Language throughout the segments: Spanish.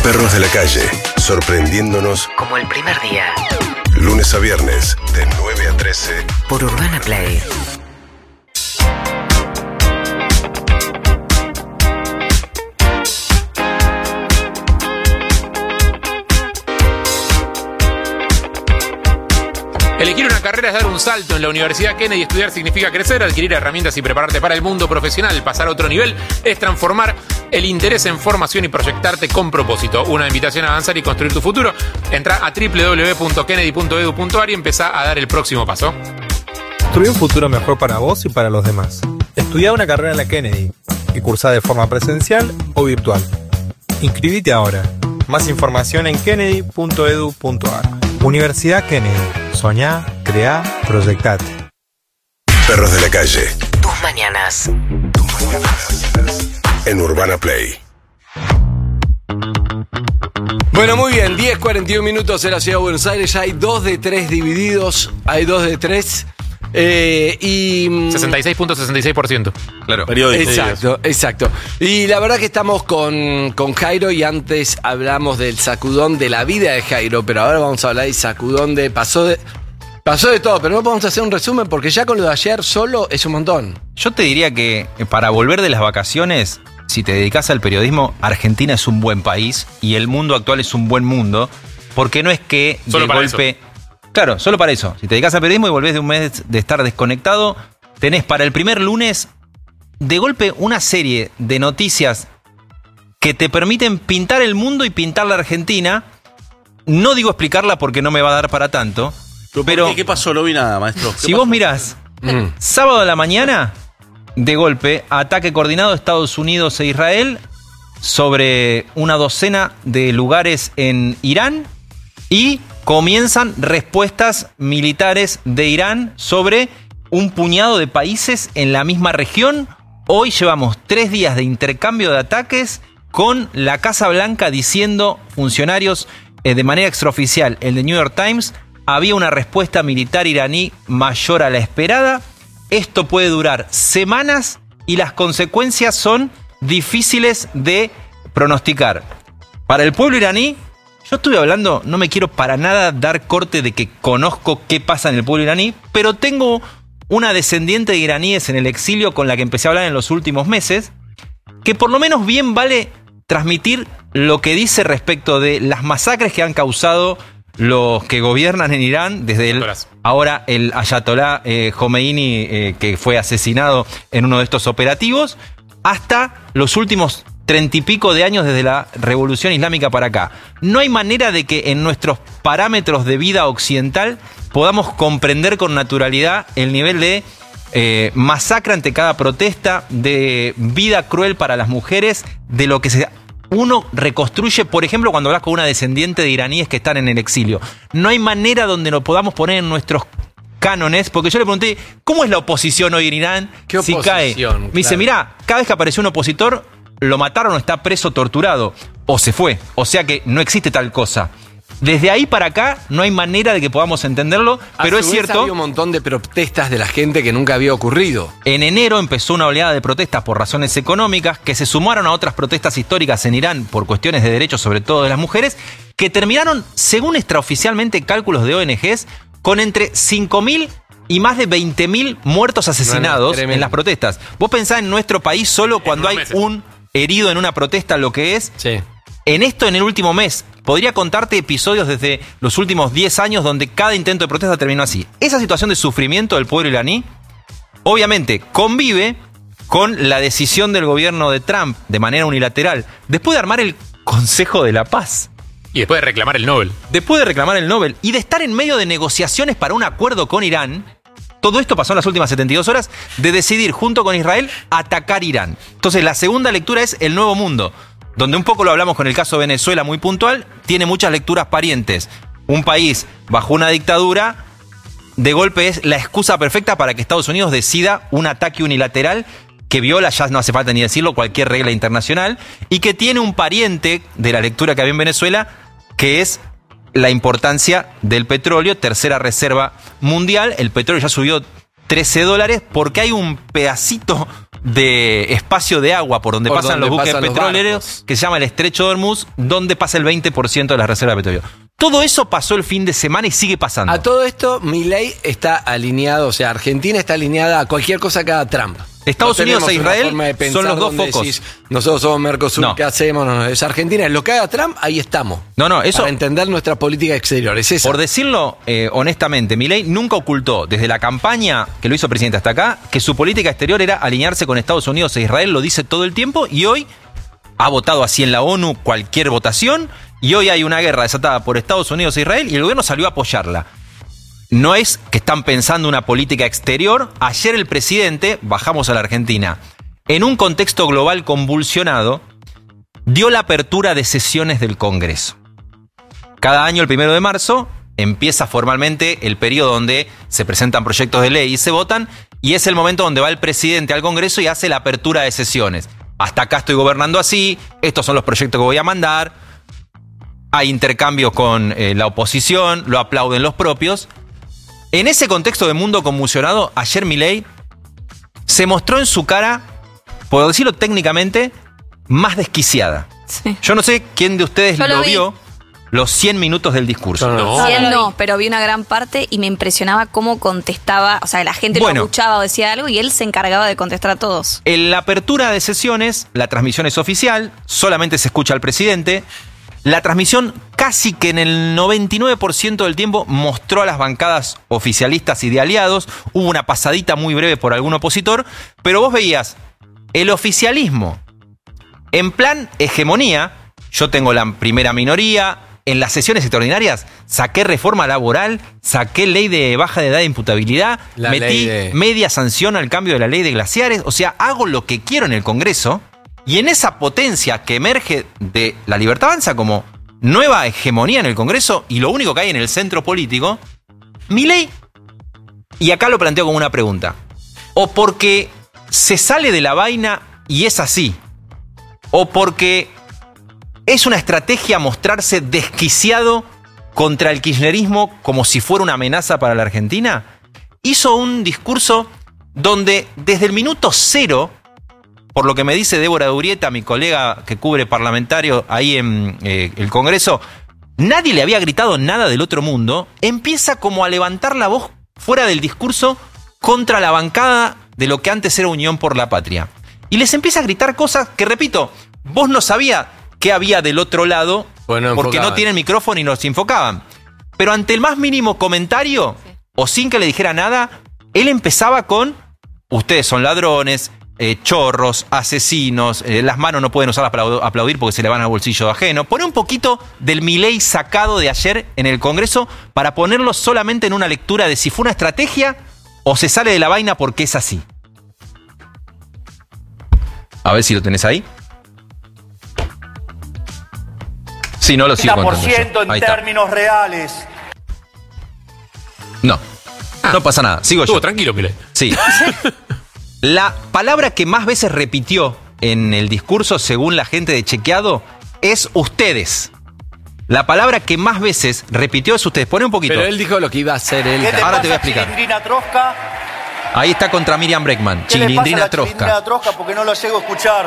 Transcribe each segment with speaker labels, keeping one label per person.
Speaker 1: Perros de la calle, sorprendiéndonos
Speaker 2: como el primer día.
Speaker 1: Lunes a viernes, de 9 a 13.
Speaker 2: Por Urbana Play.
Speaker 3: Elegir una carrera es dar un salto. En la Universidad Kennedy estudiar significa crecer, adquirir herramientas y prepararte para el mundo profesional. Pasar a otro nivel es transformar el interés en formación y proyectarte con propósito. Una invitación a avanzar y construir tu futuro. Entra a www.kennedy.edu.ar y empezá a dar el próximo paso.
Speaker 4: Construir un futuro mejor para vos y para los demás. Estudia una carrera en la Kennedy y cursá de forma presencial o virtual. Inscribite ahora. Más información en kennedy.edu.ar. Universidad Kennedy. Soñá, creá, proyectate.
Speaker 1: Perros de la calle.
Speaker 2: Tus mañanas.
Speaker 1: En Urbana Play.
Speaker 5: Bueno, muy bien, 10:41 minutos en la ciudad de Buenos Aires. Ya hay 2 de 3 divididos. Hay 2 de 3. Y
Speaker 3: 66.66%.
Speaker 6: Claro.
Speaker 5: Exacto. Y la verdad que estamos con Jairo y antes hablamos del sacudón de la vida de Jairo, pero ahora vamos a hablar del sacudón de... Pasó de todo, pero no podemos hacer un resumen porque ya con lo de ayer solo es un montón.
Speaker 6: Yo te diría que para volver de las vacaciones, si te dedicas al periodismo, Argentina es un buen país y el mundo actual es un buen mundo, porque no es que
Speaker 3: Solo
Speaker 6: de
Speaker 3: para
Speaker 6: golpe...
Speaker 3: eso.
Speaker 6: Claro, solo para eso. Si te dedicas al periodismo y volvés de un mes de estar desconectado, tenés para el primer lunes de golpe una serie de noticias que te permiten pintar el mundo y pintar la Argentina. No digo explicarla porque no me va a dar para tanto, pero
Speaker 7: ¿Qué pasó? No vi nada, maestro.
Speaker 6: si vos mirás, sábado a la mañana, de golpe, ataque coordinado de Estados Unidos e Israel sobre una docena de lugares en Irán y comienzan respuestas militares de Irán sobre un puñado de países en la misma región. Hoy llevamos 3 días de intercambio de ataques con la Casa Blanca diciendo, funcionarios de manera extraoficial, el The New York Times, había una respuesta militar iraní mayor a la esperada. Esto puede durar semanas y las consecuencias son difíciles de pronosticar. Para el pueblo iraní, yo estuve hablando, no me quiero para nada dar corte de que conozco qué pasa en el pueblo iraní, pero tengo una descendiente de iraníes en el exilio con la que empecé a hablar en los últimos meses, que por lo menos bien vale transmitir lo que dice respecto de las masacres que han causado los que gobiernan en Irán, desde ahora el Ayatolá Khomeini, que fue asesinado en uno de estos operativos, hasta los últimos 30 y pico de años desde la Revolución Islámica para acá. No hay manera de que en nuestros parámetros de vida occidental podamos comprender con naturalidad el nivel de masacre ante cada protesta, de vida cruel para las mujeres, de lo que uno reconstruye, por ejemplo, cuando hablas con una descendiente de iraníes que están en el exilio. No hay manera donde lo podamos poner en nuestros cánones, porque yo le pregunté, ¿cómo es la oposición hoy en Irán?
Speaker 5: ¿Qué
Speaker 6: si
Speaker 5: oposición?
Speaker 6: cae.
Speaker 5: Claro.
Speaker 6: Me dice, mirá, cada vez que apareció un opositor, lo mataron o está preso, torturado, o se fue. O sea que no existe tal cosa. Desde ahí para acá no hay manera de que podamos entenderlo, pero es cierto.
Speaker 5: Había un montón de protestas de la gente que nunca había ocurrido.
Speaker 6: En enero empezó una oleada de protestas por razones económicas que se sumaron a otras protestas históricas en Irán por cuestiones de derechos, sobre todo de las mujeres, que terminaron, según extraoficialmente cálculos de ONGs, con entre 5.000 y más de 20.000 muertos asesinados en las protestas. Vos pensás en nuestro país solo cuando hay un herido en una protesta, lo que es.
Speaker 5: Sí.
Speaker 6: En esto, en el último mes, podría contarte episodios desde los últimos 10 años donde cada intento de protesta terminó así. Esa situación de sufrimiento del pueblo iraní, obviamente, convive con la decisión del gobierno de Trump de manera unilateral, después de armar el Consejo de la Paz.
Speaker 3: Y después de reclamar el Nobel.
Speaker 6: Después de reclamar el Nobel y de estar en medio de negociaciones para un acuerdo con Irán. Todo esto pasó en las últimas 72 horas de decidir, junto con Israel, atacar Irán. Entonces, la segunda lectura es el nuevo mundo, donde un poco lo hablamos con el caso de Venezuela muy puntual, tiene muchas lecturas parientes. Un país bajo una dictadura, de golpe es la excusa perfecta para que Estados Unidos decida un ataque unilateral que viola, ya no hace falta ni decirlo, cualquier regla internacional, y que tiene un pariente de la lectura que había en Venezuela, que es la importancia del petróleo, tercera reserva mundial. El petróleo ya subió $13 porque hay un pedacito de espacio de agua por donde pasan los buques petroleros, que se llama el Estrecho de Hormuz, donde pasa el 20% de las reservas de petróleo. Todo eso pasó el fin de semana y sigue pasando.
Speaker 5: A todo esto, Milei está alineado, o sea, Argentina está alineada a cualquier cosa que haga Trump.
Speaker 6: Estados Unidos e Israel son los dos focos.
Speaker 5: Decís, nosotros somos Mercosur,
Speaker 6: No.
Speaker 5: ¿qué hacemos? No, es Argentina, lo que haga Trump, ahí estamos.
Speaker 6: No, eso...
Speaker 5: Para entender nuestra política exterior, es esa.
Speaker 6: Por decirlo honestamente, Milei nunca ocultó, desde la campaña que lo hizo presidente hasta acá, que su política exterior era alinearse con Estados Unidos e Israel, lo dice todo el tiempo, y hoy ha votado así en la ONU cualquier votación, y hoy hay una guerra desatada por Estados Unidos e Israel, y el gobierno salió a apoyarla. No es que están pensando una política exterior. Ayer el presidente, bajamos a la Argentina, en un contexto global convulsionado, dio la apertura de sesiones del Congreso. Cada año, el 1 de marzo, empieza formalmente el periodo donde se presentan proyectos de ley y se votan, y es el momento donde va el presidente al Congreso y hace la apertura de sesiones. Hasta acá estoy gobernando así, estos son los proyectos que voy a mandar, hay intercambios con la oposición, lo aplauden los propios. En ese contexto de mundo convulsionado, ayer Milei se mostró en su cara, por decirlo técnicamente, más desquiciada.
Speaker 7: Sí.
Speaker 6: Yo no sé quién de ustedes
Speaker 7: Yo lo vi.
Speaker 6: vio los 100 minutos del discurso.
Speaker 3: No.
Speaker 7: Sí, él no, pero vi una gran parte y me impresionaba cómo contestaba. O sea, la gente lo escuchaba o decía algo y él se encargaba de contestar a todos.
Speaker 6: En la apertura de sesiones, la transmisión es oficial, solamente se escucha al presidente. La transmisión casi que en el 99% del tiempo mostró a las bancadas oficialistas y de aliados. Hubo una pasadita muy breve por algún opositor, pero vos veías el oficialismo en plan hegemonía. Yo tengo la primera minoría. En las sesiones extraordinarias saqué reforma laboral, saqué ley de baja de edad de imputabilidad, metí media sanción al cambio de la ley de glaciares. O sea, hago lo que quiero en el Congreso. Y en esa potencia que emerge de la Libertad Avanza como nueva hegemonía en el Congreso y lo único que hay en el centro político, Milei, y acá lo planteo como una pregunta, o porque se sale de la vaina y es así, o porque es una estrategia mostrarse desquiciado contra el kirchnerismo como si fuera una amenaza para la Argentina, hizo un discurso donde desde el minuto cero, por lo que me dice Débora Urrieta, mi colega que cubre parlamentario ahí en el Congreso, nadie le había gritado nada del otro mundo, empieza como a levantar la voz fuera del discurso contra la bancada de lo que antes era Unión por la Patria. Y les empieza a gritar cosas que, repito, vos no sabías qué había del otro lado, porque no tienen micrófono y nos enfocaban. Pero ante el más mínimo comentario, o sin que le dijera nada, él empezaba con: ustedes son ladrones, chorros, asesinos, las manos no pueden usarlas para aplaudir porque se le van al bolsillo ajeno. Pone un poquito del Milei sacado de ayer en el Congreso para ponerlo solamente en una lectura de si fue una estrategia o se sale de la vaina porque es así. A ver si lo tenés ahí. Sí, no lo sigo contando yo.
Speaker 8: en términos reales.
Speaker 6: No, no pasa nada. Sigo
Speaker 3: Estuvo
Speaker 6: yo.
Speaker 3: tranquilo, Milei.
Speaker 6: Sí. La palabra que más veces repitió en el discurso, según la gente de Chequeado, es ustedes. La palabra que más veces repitió es ustedes. Pone un poquito.
Speaker 5: Pero él dijo lo que iba a hacer él.
Speaker 6: Ahora te voy a explicar.
Speaker 8: Chilindrina Trosca?
Speaker 6: Ahí está contra Miriam Breckman.
Speaker 8: ¿Qué le pasa a
Speaker 6: Chilindrina
Speaker 8: la
Speaker 6: Trosca.
Speaker 8: Chilindrina Trosca? Porque no lo llego a escuchar.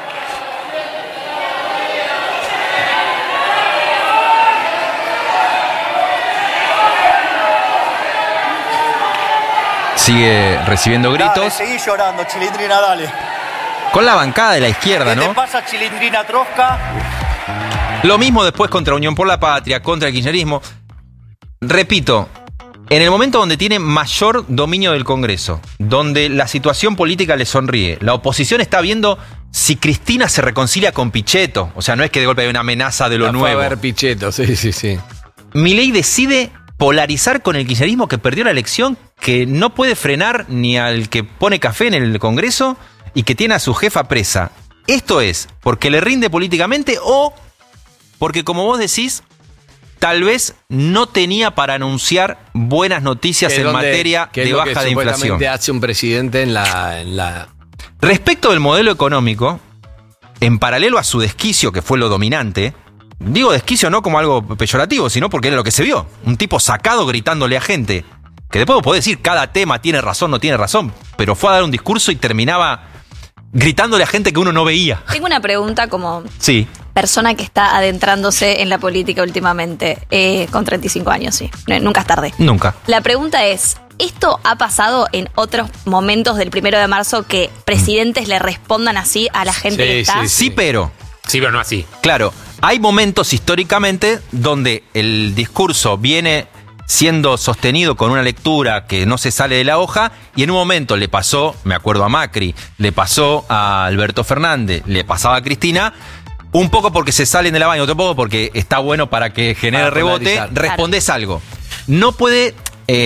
Speaker 6: Sigue recibiendo gritos.
Speaker 8: Dale, seguí llorando, Chilindrina, dale.
Speaker 6: Con la bancada de la izquierda,
Speaker 8: ¿Qué te
Speaker 6: ¿no?
Speaker 8: pasa, Chilindrina Trosca?
Speaker 6: Lo mismo después contra Unión por la Patria, contra el kirchnerismo. Repito, en el momento donde tiene mayor dominio del Congreso, donde la situación política le sonríe, la oposición está viendo si Cristina se reconcilia con Pichetto. O sea, no es que de golpe hay una amenaza de lo nuevo.
Speaker 5: Fue a ver Pichetto, sí.
Speaker 6: Milei decide polarizar con el kirchnerismo que perdió la elección, que no puede frenar ni al que pone café en el Congreso y que tiene a su jefa presa. Esto es porque le rinde políticamente o porque, como vos decís, tal vez no tenía para anunciar buenas noticias en materia de baja de inflación.
Speaker 5: ¿Qué hace un presidente en la...
Speaker 6: Respecto del modelo económico, en paralelo a su desquicio, que fue lo dominante, digo desquicio no como algo peyorativo, sino porque era lo que se vio. Un tipo sacado gritándole a gente, que después vos podés decir cada tema tiene razón, no tiene razón, pero fue a dar un discurso y terminaba gritándole a gente que uno no veía.
Speaker 7: Tengo una pregunta como
Speaker 6: Sí.
Speaker 7: persona que está adentrándose en la política últimamente, con 35 años, sí. Nunca es tarde.
Speaker 6: Nunca.
Speaker 7: La pregunta es, ¿esto ha pasado en otros momentos del 1 de marzo que presidentes le respondan así a la gente que está?
Speaker 6: Sí, pero...
Speaker 3: Sí, pero no así.
Speaker 6: Claro, hay momentos históricamente donde el discurso viene siendo sostenido con una lectura que no se sale de la hoja y en un momento le pasó, me acuerdo a Macri, le pasó a Alberto Fernández, le pasaba a Cristina, un poco porque se salen de la baña, otro poco porque está bueno para que genere
Speaker 5: Para
Speaker 6: rebote,
Speaker 5: polarizar.
Speaker 6: respondes algo. No puede,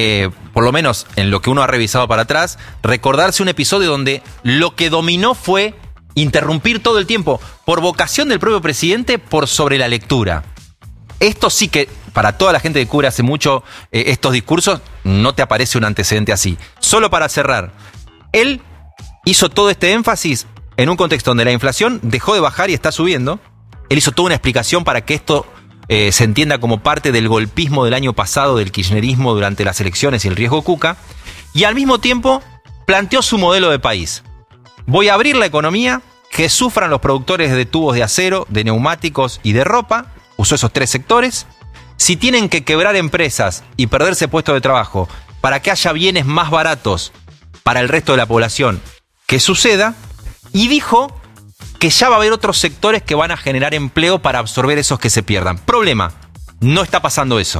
Speaker 6: por lo menos en lo que uno ha revisado para atrás, recordarse un episodio donde lo que dominó fue interrumpir todo el tiempo, por vocación del propio presidente, por sobre la lectura. Esto sí que, para toda la gente que cubre hace mucho estos discursos, no te aparece un antecedente así. Solo para cerrar, él hizo todo este énfasis en un contexto donde la inflación dejó de bajar y está subiendo. Él hizo toda una explicación para que esto se entienda como parte del golpismo del año pasado, del kirchnerismo durante las elecciones y el riesgo Cuca. Y al mismo tiempo planteó su modelo de país. Voy a abrir la economía, que sufran los productores de tubos de acero, de neumáticos y de ropa. Usó esos 3 sectores. Si tienen que quebrar empresas y perderse puestos de trabajo para que haya bienes más baratos para el resto de la población, que suceda. Y dijo que ya va a haber otros sectores que van a generar empleo para absorber esos que se pierdan. Problema, no está pasando eso.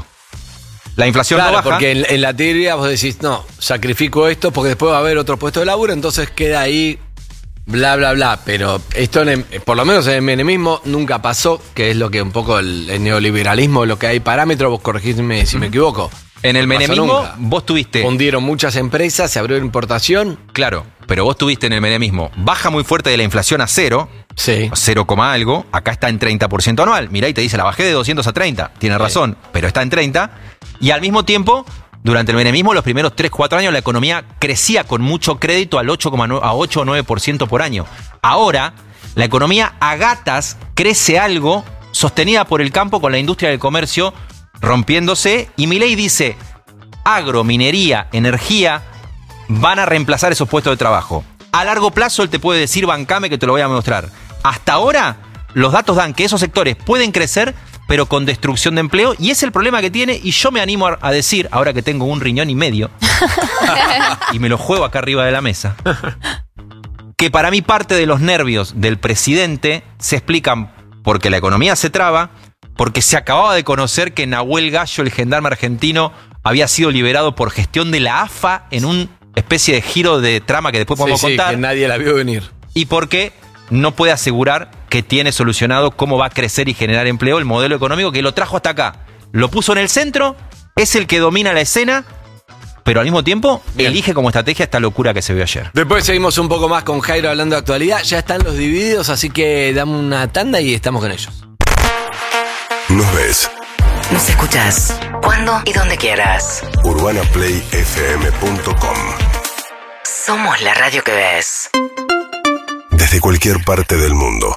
Speaker 6: La inflación
Speaker 5: Claro,
Speaker 6: no baja.
Speaker 5: porque en la teoría vos decís, no, sacrifico esto porque después va a haber otro puesto de laburo, entonces queda ahí bla, bla, bla. Pero esto, por lo menos en el menemismo, nunca pasó, que es lo que un poco el neoliberalismo, lo que hay parámetros, vos corregidme si me equivoco.
Speaker 6: En el
Speaker 5: No pasó
Speaker 6: menemismo,
Speaker 5: nunca.
Speaker 6: vos tuviste...
Speaker 5: Fundieron muchas empresas, se abrió la importación.
Speaker 6: Claro, pero vos tuviste en el menemismo baja muy fuerte de la inflación a 0,
Speaker 5: Sí.
Speaker 6: 0, algo, acá está en 30% anual. Mirá y te dice, la bajé de 200 a 30. Tiene razón, pero está en 30. Y al mismo tiempo, durante el menemismo, los primeros 3-4 años, la economía crecía con mucho crédito al 8 o 9% por año. Ahora, la economía a gatas crece algo, sostenida por el campo con la industria del comercio rompiéndose. Y Milei dice, agro, minería, energía van a reemplazar esos puestos de trabajo. A largo plazo él te puede decir, bancame que te lo voy a mostrar. Hasta ahora los datos dan que esos sectores pueden crecer, pero con destrucción de empleo, y es el problema que tiene. Y yo me animo a decir, ahora que tengo 1,5 riñones y me lo juego acá arriba de la mesa, que para mí parte de los nervios del presidente se explican porque la economía se traba, porque se acababa de conocer que Nahuel Gallo, el gendarme argentino, había sido liberado por gestión de la AFA en una especie de giro de trama que después podemos contar.
Speaker 5: Que nadie la vio venir.
Speaker 6: Y porque no puede asegurar que tiene solucionado cómo va a crecer y generar empleo el modelo económico que lo trajo hasta acá. Lo puso en el centro, es el que domina la escena, pero al mismo tiempo
Speaker 5: Bien.
Speaker 6: elige como estrategia esta locura que se vio ayer.
Speaker 5: Después seguimos un poco más con Jairo hablando de actualidad. Ya están los divididos, así que damos una tanda y estamos con ellos.
Speaker 1: Nos ves.
Speaker 2: Nos escuchás cuando y donde quieras.
Speaker 1: UrbanaPlayFM.com.
Speaker 2: Somos la radio que ves.
Speaker 1: Desde cualquier parte del mundo.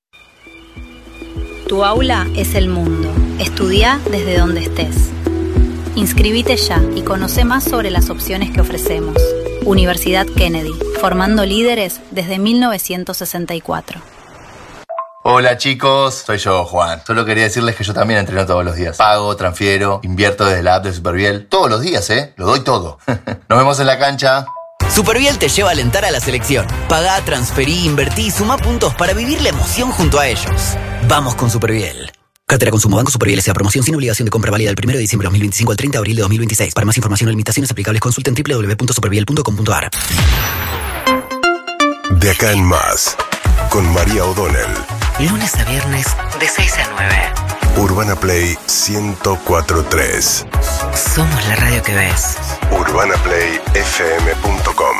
Speaker 9: Tu aula es el mundo. Estudia desde donde estés. Inscribite ya y conoce más sobre las opciones que ofrecemos. Universidad Kennedy, formando líderes desde 1964.
Speaker 10: Hola chicos, soy yo, Juan. Solo quería decirles que yo también entreno todos los días. Pago, transfiero, invierto desde la app de Superviel. Todos los días, Lo doy todo. Nos vemos en la cancha.
Speaker 11: Superviel te lleva a alentar a la selección. Pagá, transferí, invertí y suma puntos para vivir la emoción junto a ellos. Vamos con Superviel. Cartera Consumo Banco Superviel S.A. Promoción sin obligación de compra válida del 1 de diciembre de 2025 al 30 de abril de 2026. Para más información o limitaciones aplicables consulten www.superviel.com.ar.
Speaker 1: De acá en más, con María O'Donnell.
Speaker 2: Lunes a viernes de 6 a 9.
Speaker 1: Urbana Play 104.3.
Speaker 2: Somos la radio que ves.
Speaker 1: UrbanaPlayFM.com.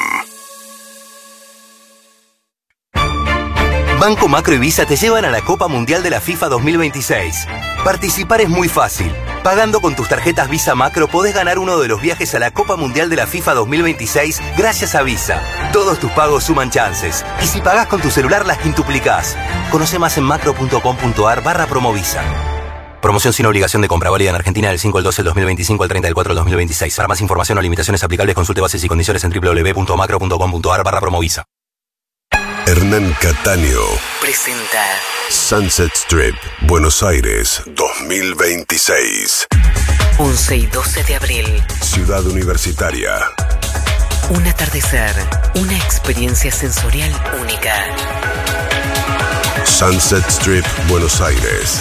Speaker 12: Banco Macro y Visa te llevan a la Copa Mundial de la FIFA 2026. Participar es muy fácil. Pagando con tus tarjetas Visa Macro podés ganar uno de los viajes a la Copa Mundial de la FIFA 2026 gracias a Visa. Todos tus pagos suman chances. Y si pagás con tu celular las quintuplicás. Conoce más en macro.com.ar/promovisa. Promoción sin obligación de compra, válida en Argentina del 5 al 12 del 2025 al 30 del 4 del 2026. Para más información o limitaciones aplicables consulte bases y condiciones en www.macro.com.ar/promovisa.
Speaker 1: Hernán Cataño
Speaker 2: presenta
Speaker 1: Sunset Strip, Buenos Aires, 2026.
Speaker 2: 11 y 12 de abril.
Speaker 1: Ciudad Universitaria.
Speaker 2: Un atardecer, una experiencia sensorial única.
Speaker 1: Sunset Strip, Buenos Aires.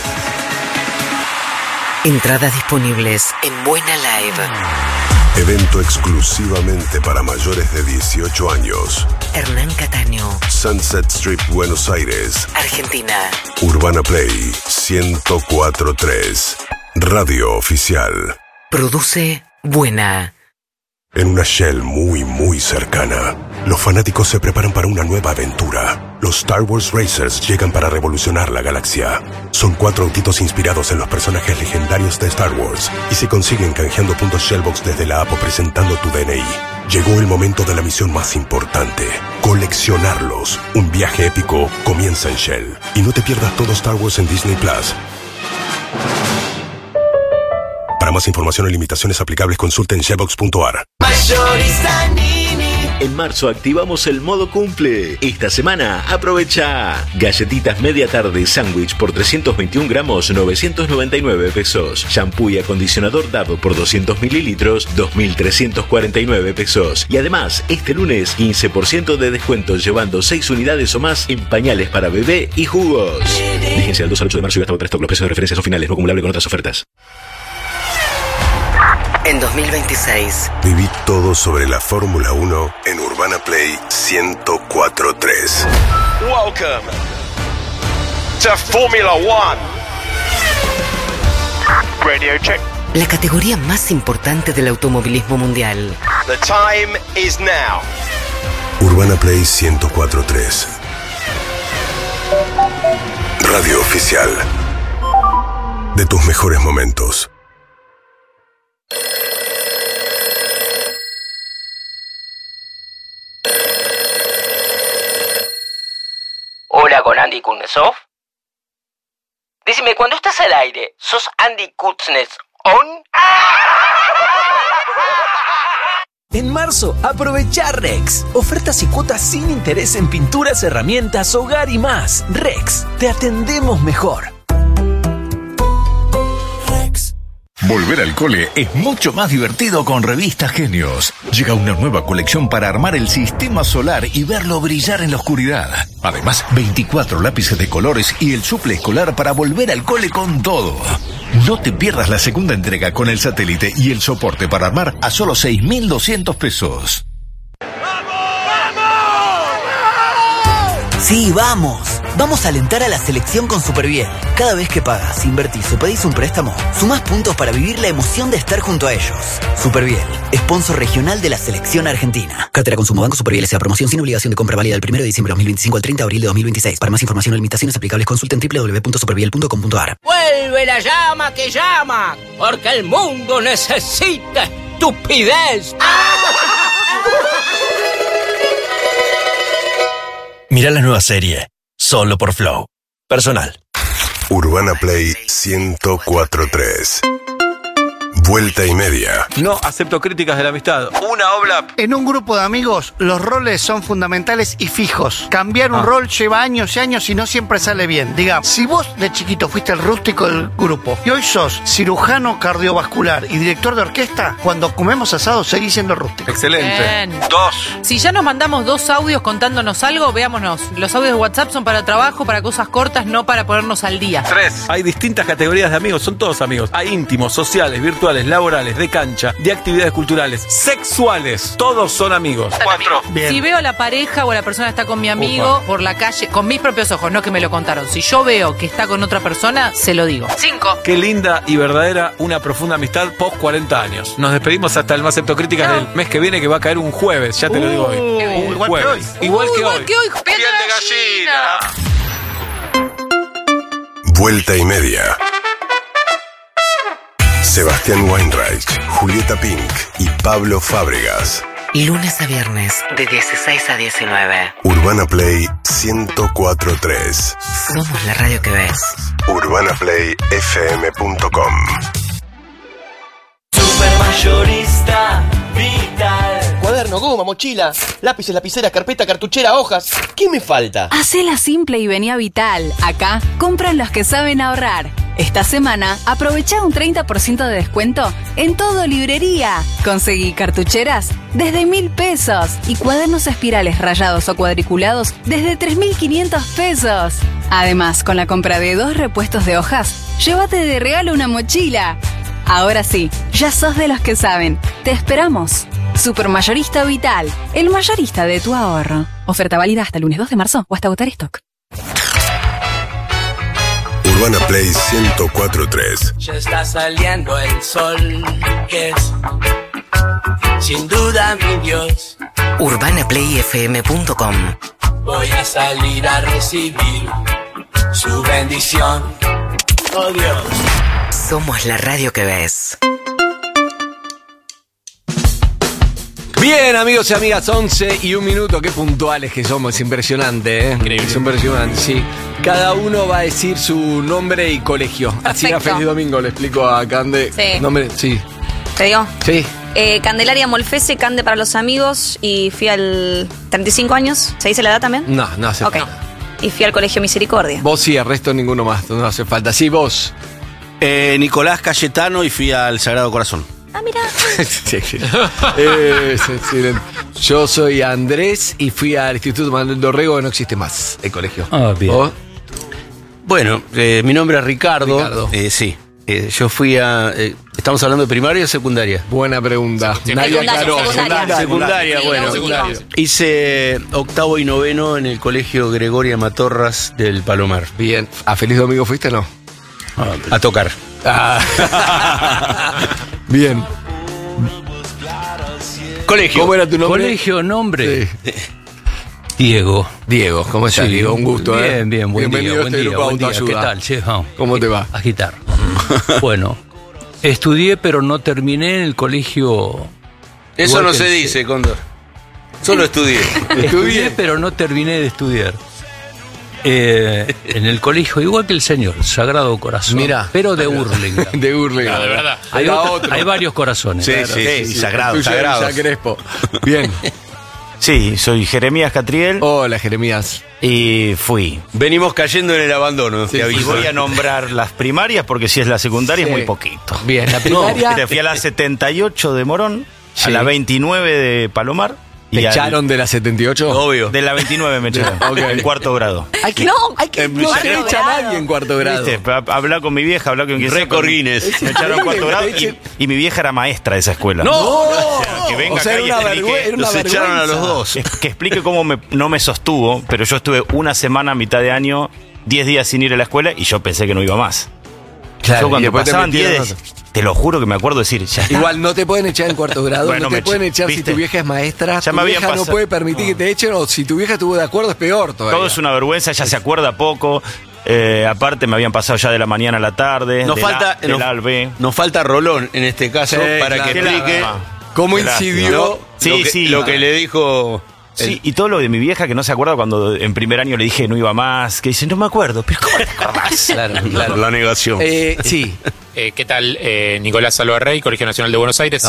Speaker 2: Entradas disponibles en Buena Live.
Speaker 1: Evento exclusivamente para mayores de 18 años.
Speaker 2: Hernán Cataño.
Speaker 1: Sunset Strip, Buenos Aires,
Speaker 2: Argentina.
Speaker 1: Urbana Play 104.3. Radio oficial.
Speaker 2: Produce Buena.
Speaker 1: En una Shell muy cercana, los fanáticos se preparan para una nueva aventura. Los Star Wars Racers llegan para revolucionar la galaxia. Son 4 autitos inspirados en los personajes legendarios de Star Wars y se consiguen canjeando puntos Shellbox desde la app o presentando tu DNI. Llegó el momento de la misión más importante: coleccionarlos. Un viaje épico comienza en Shell. Y no te pierdas todo Star Wars en Disney Plus. Para más información y limitaciones aplicables, consulta en shellbox.ar.
Speaker 13: Mayorista Nini. En marzo activamos el modo cumple. Esta semana aprovecha galletitas media tarde sándwich por 321 gramos, 999 pesos. Shampoo y acondicionador Dove por 200 mililitros, 2.349 pesos. Y además, este lunes 15% de descuento llevando 6 unidades o más en pañales para bebé y jugos. Fíjense al 2 al 8 de marzo y hasta presto. Los precios de referencia son finales, no acumulable con otras ofertas.
Speaker 2: En 2026.
Speaker 1: Viví todo sobre la Fórmula 1 en Urbana Play 104.3.
Speaker 14: Welcome to Formula One. Radio check.
Speaker 2: La categoría más importante del automovilismo mundial.
Speaker 14: The time is now.
Speaker 1: Urbana Play 104.3. Radio oficial de tus mejores momentos.
Speaker 15: Hola, con Andy Kuznetsov. Decime, cuando estás al aire, ¿sos Andy Kuznetsov on?
Speaker 16: En marzo, aprovecha Rex. Ofertas y cuotas sin interés en pinturas, herramientas, hogar y más. Rex, te atendemos mejor.
Speaker 17: Volver al cole es mucho más divertido con Revistas Genios. Llega una nueva colección para armar el sistema solar y verlo brillar en la oscuridad. Además, 24 lápices de colores y el suple escolar para volver al cole con todo. No te pierdas la segunda entrega con el satélite y el soporte para armar a solo 6.200 pesos.
Speaker 11: Sí, vamos. Vamos a alentar a la selección con Superbiel. Cada vez que pagas, invertís o pedís un préstamo, sumás puntos para vivir la emoción de estar junto a ellos. Superbiel, sponsor regional de la selección argentina. Cartera Consumo Banco Superbiel S.A. Promoción sin obligación de compra válida del 1 de diciembre de 2025 al 30 de abril de 2026. Para más información o limitaciones aplicables, consulten www.superbiel.com.ar.
Speaker 15: ¡Vuelve la llama que llama! Porque el mundo necesita estupidez.
Speaker 18: Mirá la nueva serie, solo por Flow. Personal.
Speaker 1: Urbana Play 104.3. Vuelta y media.
Speaker 19: No acepto críticas de la amistad. Una obla.
Speaker 20: En un grupo de amigos, los roles son fundamentales y fijos. Cambiar un rol lleva años y años y no siempre sale bien. Digamos, si vos de chiquito fuiste el rústico del grupo y hoy sos cirujano cardiovascular y director de orquesta, cuando comemos asado seguís siendo rústico.
Speaker 19: Excelente.
Speaker 21: Bien.
Speaker 19: 2.
Speaker 21: Si ya nos mandamos 2 audios contándonos algo, veámonos. Los audios de WhatsApp son para trabajo, para cosas cortas, no para ponernos al día.
Speaker 19: 3. Hay distintas categorías de amigos, son todos amigos. Hay íntimos, sociales, virtuales, laborales, de cancha, de actividades culturales, sexuales. Todos son amigos. 4.
Speaker 21: Si veo a la pareja o a la persona que está con mi amigo por la calle, con mis propios ojos, no que me lo contaron. Si yo veo que está con otra persona, se lo digo. 5.
Speaker 19: Qué linda y verdadera una profunda amistad post 40 años. Nos despedimos hasta el más críticas del mes que viene, que va a caer un jueves, ya te lo digo hoy. Un jueves. Igual que hoy.
Speaker 21: Piel de gallina.
Speaker 1: Vuelta y media. Sebastián Weinreich, Julieta Pink y Pablo Fábregas.
Speaker 2: Lunes a viernes, de 16 a 19.
Speaker 1: Urbana Play 104.3.
Speaker 2: Somos la radio que ves.
Speaker 1: UrbanaPlayFM.com.
Speaker 13: Supermayorista Vital.
Speaker 4: cuaderno, goma, mochila, lápices, lapiceras, carpeta, cartuchera, hojas. ¿Qué me falta?
Speaker 22: Hacela simple y vení a Vital. Acá compran los que saben ahorrar. Esta semana, aprovecha un 30% de descuento en todo librería. Conseguí cartucheras desde 1.000 pesos y cuadernos espirales rayados o cuadriculados desde 3.500 pesos. Además, con la compra de 2 repuestos de hojas, llévate de regalo una mochila. Ahora sí, ya sos de los que saben. Te esperamos. Supermayorista Vital, el mayorista de tu ahorro. Oferta válida hasta el lunes 2 de marzo o hasta agotar stock.
Speaker 1: Urbana Play 104.3.
Speaker 23: Ya está saliendo el sol, que es sin duda mi Dios.
Speaker 2: UrbanaPlayFM.com.
Speaker 23: Voy a salir a recibir su bendición. Oh Dios.
Speaker 2: Somos la radio que ves.
Speaker 5: Bien, amigos y amigas, 11:01. Qué puntuales que somos, es impresionante, ¿eh? Increíble. Es impresionante, sí. Cada uno va a decir su nombre y colegio. Así era Feliz Domingo, le explico a Cande.
Speaker 7: Sí.
Speaker 5: Nombre, sí.
Speaker 7: ¿Te digo?
Speaker 5: Sí.
Speaker 7: Candelaria Molfese, Cande para los amigos, y fui al 35 años. ¿Se dice la edad también?
Speaker 5: No hace
Speaker 7: falta. Y fui al Colegio Misericordia.
Speaker 5: Vos sí, el resto ninguno más, no hace falta. Sí, vos.
Speaker 4: Nicolás Cayetano y fui al Sagrado Corazón.
Speaker 7: Ah, mira.
Speaker 5: Sí. Yo soy Andrés y fui al Instituto Manuel Dorrego, que no existe más el colegio.
Speaker 4: Ah, bien.
Speaker 5: ¿Vos?
Speaker 4: Bueno, mi nombre es Ricardo. Sí. Yo fui a... ¿estamos hablando de primaria o secundaria?
Speaker 5: Buena pregunta. Nadie aclaró.
Speaker 4: Secundaria, bueno. Hice 8º y 9º en el colegio Gregoria Matorras del Palomar.
Speaker 5: Bien. ¿A Feliz Domingo fuiste o no?
Speaker 4: A tocar.
Speaker 5: Bien.
Speaker 4: Colegio.
Speaker 5: ¿Cómo era tu nombre?
Speaker 4: Colegio, nombre.
Speaker 5: Sí.
Speaker 4: Diego.
Speaker 5: Diego, ¿cómo estás, Diego? Un gusto,
Speaker 4: Bien, bien, buen
Speaker 5: Bienvenido
Speaker 4: día,
Speaker 5: a este grupo de autoayuda.
Speaker 4: ¿Qué tal, che?
Speaker 5: ¿Cómo te va?
Speaker 4: A guitarra. Bueno, estudié, pero no terminé en el colegio. Eso no se dice, Cóndor. Solo estudié. Estudié, pero no terminé de estudiar. En el colegio, igual que el señor, Sagrado Corazón.
Speaker 5: Mira.
Speaker 4: Pero de Hurlingham.
Speaker 5: De Hurlingham.
Speaker 3: De verdad.
Speaker 4: Hay varios corazones.
Speaker 5: Sí, sagrado. Crespo. Bien.
Speaker 4: Sí, soy Jeremías Catriel.
Speaker 5: Hola, Jeremías.
Speaker 4: Y fui. Venimos cayendo en el abandono.
Speaker 5: Sí,
Speaker 4: y voy a nombrar las primarias porque si es la secundaria es muy poquito.
Speaker 5: Bien, la primaria.
Speaker 4: Te fui a la 78 de Morón, a la 29 de Palomar.
Speaker 5: ¿Te echaron de la 78?
Speaker 4: Obvio. De la 29 me echaron. En 4º grado.
Speaker 5: No se echa a nadie en 4º grado.
Speaker 4: ¿Viste? Hablar con mi vieja, hablar con quien sea. Récord Guinness. Me echaron en 4º grado y mi vieja era maestra de esa escuela.
Speaker 5: ¡No!
Speaker 4: Que venga acá y explique.
Speaker 5: Los
Speaker 4: echaron a los dos. Que explique cómo no me sostuvo, pero yo estuve una semana a mitad de año, 10 días sin ir a la escuela y yo pensé que no iba más.
Speaker 5: Claro,
Speaker 4: yo cuando pasaban 10, te lo juro que me acuerdo decir, ya está.
Speaker 5: Igual no te pueden echar en 4º grado,
Speaker 4: Bueno,
Speaker 5: no te pueden echar
Speaker 4: ¿viste?
Speaker 5: si tu vieja es maestra,
Speaker 4: Ya
Speaker 5: tu
Speaker 4: me
Speaker 5: vieja
Speaker 4: habían
Speaker 5: no puede permitir que te echen, o si tu vieja estuvo de acuerdo es peor todavía.
Speaker 4: Todo es una vergüenza, ella se acuerda poco. Aparte me habían pasado ya de la mañana a la tarde. Nos falta Rolón en este caso para que explique
Speaker 5: cómo incidió
Speaker 4: lo que le dijo. Sí, y todo lo de mi vieja que no se acuerda cuando en primer año le dije que no iba más, que dice, no me acuerdo, pero ¿cómo te acordás?
Speaker 5: Claro.
Speaker 4: La negación.
Speaker 5: Sí.
Speaker 3: ¿Qué tal? Nicolás Salva Rey, Colegio Nacional de Buenos Aires.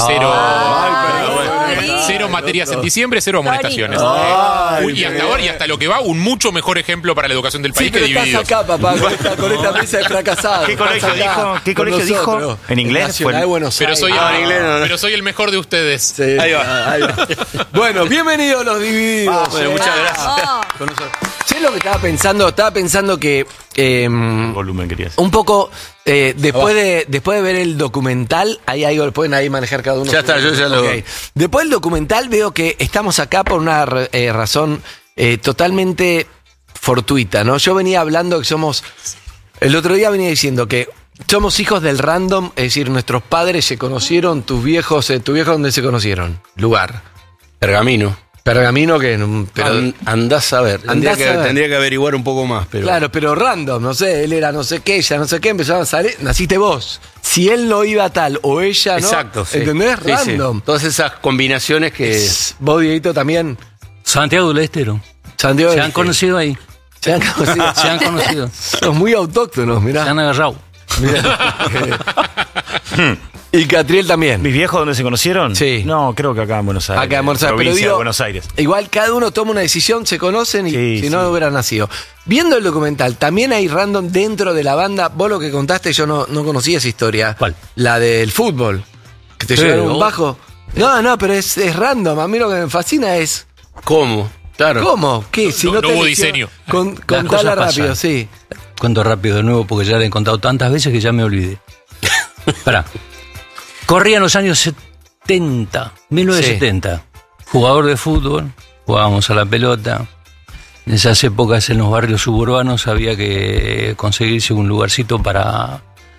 Speaker 3: Cero materias en diciembre, 0 amonestaciones. Y hasta ahora, y hasta lo que va, un mucho mejor ejemplo para la educación del país que Divididos.
Speaker 5: Estás acá, papá, con esta mesa de fracasados.
Speaker 4: ¿Qué colegio dijo? ¿Qué colegio dijo? ¿En inglés?
Speaker 5: Nacional de Buenos Aires.
Speaker 3: Pero soy el mejor de ustedes.
Speaker 5: Sí. Ahí va. Bueno, bienvenidos los Divididos.
Speaker 4: Bueno, muchas gracias.
Speaker 5: ¿Sabes lo que estaba pensando? Estaba pensando que
Speaker 4: volumen querías.
Speaker 5: un poco después de ver el documental, hay algo, pueden ahí manejar cada uno.
Speaker 4: Ya está, yo ya lo
Speaker 5: veo. Después del documental veo que estamos acá por una razón totalmente fortuita, ¿no? Yo venía hablando que somos, el otro día venía diciendo que somos hijos del random, es decir, nuestros padres se conocieron, tus viejos ¿dónde se conocieron? Lugar. Pergamino que...
Speaker 4: Pero andás a ver. Tendría que averiguar un poco más. Pero...
Speaker 5: Claro, pero random, no sé, él era no sé qué, ella no sé qué, empezaron a salir, naciste vos. Si él no iba tal o ella no,
Speaker 4: exacto, sí.
Speaker 5: ¿Entendés?
Speaker 4: Sí,
Speaker 5: Random.
Speaker 4: sí. Todas esas combinaciones que...
Speaker 5: Vos, Dieguito, también.
Speaker 4: Santiago del Estero.
Speaker 5: Se han
Speaker 4: conocido ahí.
Speaker 5: Se han conocido. Son muy autóctonos, mirá.
Speaker 4: Se han agarrado.
Speaker 5: Mirá. Y Catriel también.
Speaker 6: ¿Mis viejos dónde se conocieron?
Speaker 5: Sí.
Speaker 6: No, creo que acá en Buenos Aires.
Speaker 5: Acá en Buenos Aires.
Speaker 6: Provincia
Speaker 5: Pero digo,
Speaker 6: de Buenos Aires.
Speaker 5: Igual cada uno toma una decisión, se conocen y si no hubieran nacido. Viendo el documental, también hay random dentro de la banda. Vos lo que contaste, yo no conocía esa historia.
Speaker 4: ¿Cuál?
Speaker 5: La del fútbol. Que te llevaron un bajo. No, pero es random. A mí lo que me fascina es...
Speaker 8: ¿Cómo? Claro.
Speaker 5: ¿Cómo? ¿Qué? Si
Speaker 3: No
Speaker 5: te
Speaker 3: hubo
Speaker 5: eligió-
Speaker 3: diseño.
Speaker 5: Contala rápido, sí.
Speaker 4: Cuento rápido de nuevo porque ya le he contado tantas veces que ya me olvidé. Pará. Corrían los años 70, 1970. Jugador de fútbol, jugábamos a la pelota. En esas épocas en los barrios suburbanos había que conseguirse un lugarcito para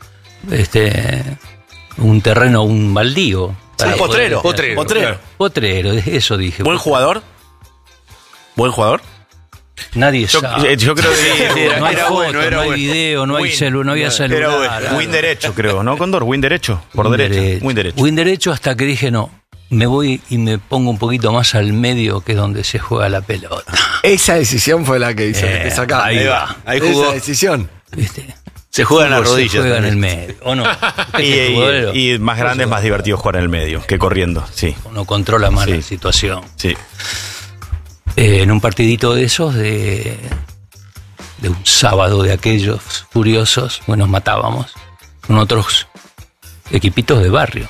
Speaker 4: un terreno, un baldío.
Speaker 8: Un potrero.
Speaker 4: Potrero, eso dije.
Speaker 8: ¿Buen jugador? ¿Buen jugador?
Speaker 4: Nadie sabe.
Speaker 6: Yo creo que
Speaker 4: no hay
Speaker 6: era
Speaker 4: foto,
Speaker 6: bueno, era
Speaker 4: no hay
Speaker 6: bueno.
Speaker 4: video, no había celular.
Speaker 6: Era bueno. Win derecho, creo, ¿no, Cóndor? Win derecho. Por derecho. Win derecho.
Speaker 4: Win derecho hasta que dije no. Me voy y me pongo un poquito más al medio, que es donde se juega la pelota.
Speaker 5: Esa decisión fue la que hizo que te sacaba.
Speaker 4: Ahí va.
Speaker 8: Ahí jugó.
Speaker 5: Esa decisión.
Speaker 8: Se juega en las rodillas.
Speaker 4: Se juega en el
Speaker 8: también.
Speaker 4: medio, ¿o no?
Speaker 6: Y más grande es más divertido jugar en el medio que corriendo, sí.
Speaker 4: Uno controla más la situación.
Speaker 6: Sí.
Speaker 4: En un partidito de esos, de un sábado de aquellos furiosos, bueno, nos matábamos con otros equipitos de barrio.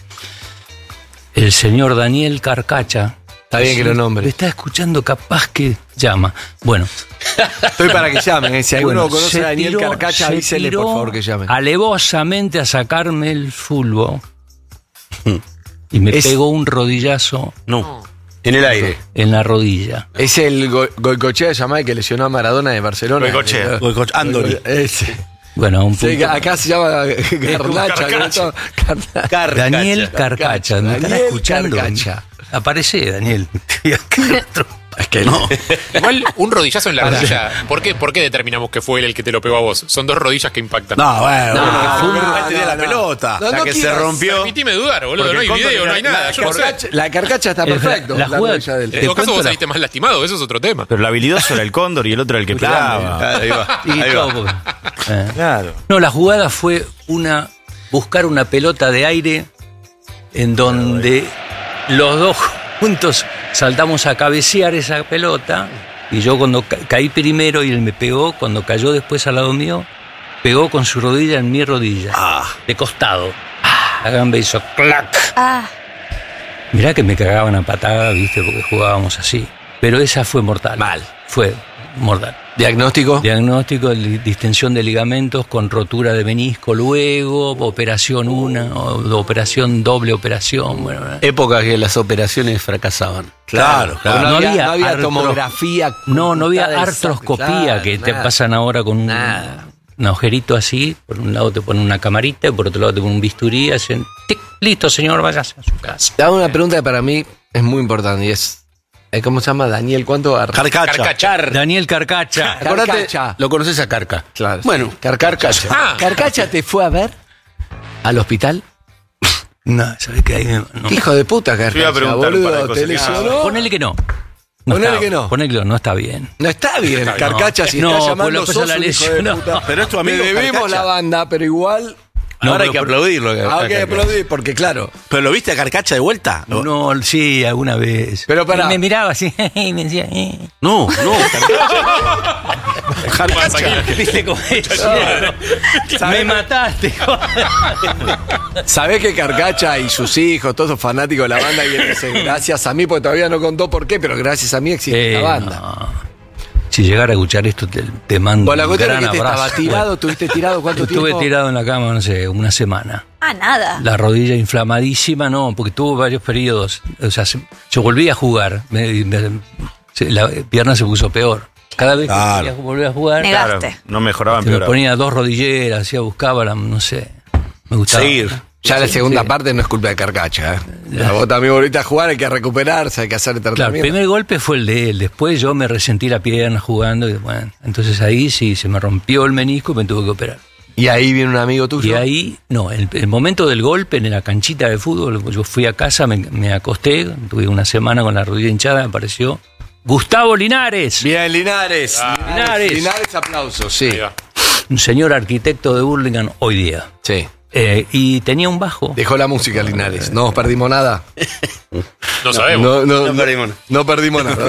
Speaker 4: El señor Daniel Carcacha.
Speaker 5: Está bien que lo nombre.
Speaker 4: Me está escuchando, capaz que llama. Bueno.
Speaker 5: Estoy para que llamen. Si alguno
Speaker 4: Bueno,
Speaker 5: conoce a Daniel Carcacha,
Speaker 4: se
Speaker 5: avísele
Speaker 4: tiró
Speaker 5: por favor que llamen.
Speaker 4: alevosamente a sacarme el fulbo y me pegó un rodillazo.
Speaker 8: No. En el aire.
Speaker 4: En la rodilla.
Speaker 5: Es el Goicoechea de Yamai que lesionó a Maradona de Barcelona.
Speaker 8: Goicoechea. Andoni.
Speaker 5: Ese.
Speaker 4: Bueno, un punto.
Speaker 5: Sí, acá se llama Garnacha.
Speaker 4: Daniel Carcacha. ¿Me están
Speaker 5: Daniel
Speaker 4: escuchando?
Speaker 5: Carcacha.
Speaker 4: Aparece, Daniel.
Speaker 5: Es que no.
Speaker 3: Igual un rodillazo en la rodilla. ¿Por qué determinamos que fue él el que te lo pegó a vos? Son dos rodillas que impactan.
Speaker 8: No, bueno.
Speaker 5: No,
Speaker 8: de la pelota.
Speaker 5: No,
Speaker 8: la
Speaker 5: no
Speaker 8: que se
Speaker 5: quieras.
Speaker 8: rompió.
Speaker 3: Permitime dudar, boludo. No hay video, no hay nada. Yo no sé.
Speaker 5: La Carcacha está perfecto.
Speaker 4: la jugada-
Speaker 5: rodilla del-
Speaker 3: En todo caso vos saliste más lastimado, eso es otro tema.
Speaker 6: Pero el habilidoso era el Cóndor y el otro era el que pegaba.
Speaker 8: Ahí va.
Speaker 4: Y
Speaker 8: Ahí
Speaker 4: todo,
Speaker 8: va.
Speaker 4: porque-
Speaker 6: Claro.
Speaker 4: No, la jugada fue buscar una pelota de aire en donde los dos juntos saltamos a cabecear esa pelota y yo cuando caí primero y él me pegó, cuando cayó después al lado mío, pegó con su rodilla en mi rodilla, de costado. La gamba hizo clac. Mirá que me cagaban a patada, viste, porque jugábamos así. Pero esa fue mortal. Fue mortal.
Speaker 5: ¿Diagnóstico?
Speaker 4: Diagnóstico, distensión de ligamentos con rotura de menisco luego, operación operación, doble operación. Bueno,
Speaker 8: Época que las operaciones fracasaban.
Speaker 5: Claro.
Speaker 4: No
Speaker 5: No había
Speaker 4: había
Speaker 5: tomografía.
Speaker 4: no había
Speaker 5: computada
Speaker 4: artroscopía,
Speaker 5: claro,
Speaker 4: que te
Speaker 5: nada.
Speaker 4: pasan ahora con un agujerito así. Por un lado te ponen una camarita y por otro lado te ponen un bisturí. Hacen tic, listo, señor, váyase a su casa.
Speaker 5: Te hago una pregunta que para mí es muy importante y es... ¿Cómo se llama? Daniel, ¿cuánto?
Speaker 8: Carcacha.
Speaker 4: Daniel Carcacha.
Speaker 5: Carcacha.
Speaker 8: Lo conoces a Carca.
Speaker 5: Claro.
Speaker 8: Bueno,
Speaker 5: Carcacha. ¿Carcacha te fue a ver al hospital?
Speaker 4: No, ¿sabes qué? No.
Speaker 5: ¿Qué hijo de puta,
Speaker 6: Yo iba a
Speaker 5: Carcacha,
Speaker 6: preguntar un par de
Speaker 5: boludo?
Speaker 6: cosas
Speaker 5: ¿Te
Speaker 6: que-
Speaker 5: lesionó?
Speaker 4: Ponele que no.
Speaker 5: Ponele que no.
Speaker 4: Ponele que no está bien.
Speaker 5: No está bien, Carcacha, si
Speaker 4: No,
Speaker 5: está
Speaker 4: pues
Speaker 5: llamando
Speaker 4: lo que
Speaker 5: sos
Speaker 4: se la
Speaker 5: un hijo de
Speaker 4: lesionó.
Speaker 5: puta.
Speaker 8: Pero es tu
Speaker 5: Le
Speaker 8: amigo.
Speaker 5: debemos
Speaker 8: Carcacha.
Speaker 5: la banda, pero igual...
Speaker 8: Ahora hay que aplaudirlo.
Speaker 5: Ahora hay que aplaudir, porque claro...
Speaker 8: ¿Pero lo viste a Carcacha de vuelta?
Speaker 4: No, sí, alguna vez.
Speaker 5: Pero pará.
Speaker 4: Y me miraba así y me decía...
Speaker 8: No.
Speaker 4: Carcacha. ¿Viste cómo es? Me mataste.
Speaker 5: ¿Sabés que Carcacha y sus hijos, todos esos fanáticos de la banda, y él dice, gracias a mí, porque todavía no contó por qué, pero gracias a mí existe la banda?
Speaker 4: No. Si llegara a escuchar esto, te mando
Speaker 5: Bueno, la
Speaker 4: un
Speaker 5: cuestión es
Speaker 4: gran
Speaker 5: que te
Speaker 4: abrazo.
Speaker 5: estaba tirado, ¿estuviste tirado cuánto tiempo?
Speaker 4: Estuve tirado en la cama, no sé, una semana.
Speaker 7: Nada.
Speaker 4: La rodilla inflamadísima, no, porque tuvo varios periodos. O sea, yo volví a jugar, la pierna se puso peor. Cada vez que volví a jugar,
Speaker 7: Negaste.
Speaker 6: No mejoraba,
Speaker 4: me
Speaker 6: empeoraba.
Speaker 4: ponía dos rodilleras, buscaba, no sé, me gustaba.
Speaker 8: Seguir.
Speaker 5: Ya la segunda
Speaker 4: sí.
Speaker 5: parte no es culpa de Carcacha. Vos también volviste a jugar, hay que recuperarse, hay que hacer el
Speaker 4: Claro, el
Speaker 5: tratamiento.
Speaker 4: primer golpe fue el de él, después yo me resentí la pierna jugando, y bueno, entonces ahí sí, se me rompió el menisco y me tuve que operar.
Speaker 5: Y ahí viene un amigo tuyo.
Speaker 4: Y ahí, no, el momento del golpe en la canchita de fútbol, yo fui a casa, me acosté, tuve una semana con la rodilla hinchada, me apareció Gustavo Linares.
Speaker 5: Bien, Linares.
Speaker 4: Linares.
Speaker 5: Linares, aplausos, sí.
Speaker 4: Un señor arquitecto de Burlingame hoy día.
Speaker 5: Sí.
Speaker 4: Y tenía un bajo.
Speaker 5: Dejó la música, Linares. No nos perdimos nada.
Speaker 3: No sabemos.
Speaker 8: No perdimos nada.
Speaker 5: No perdimos nada.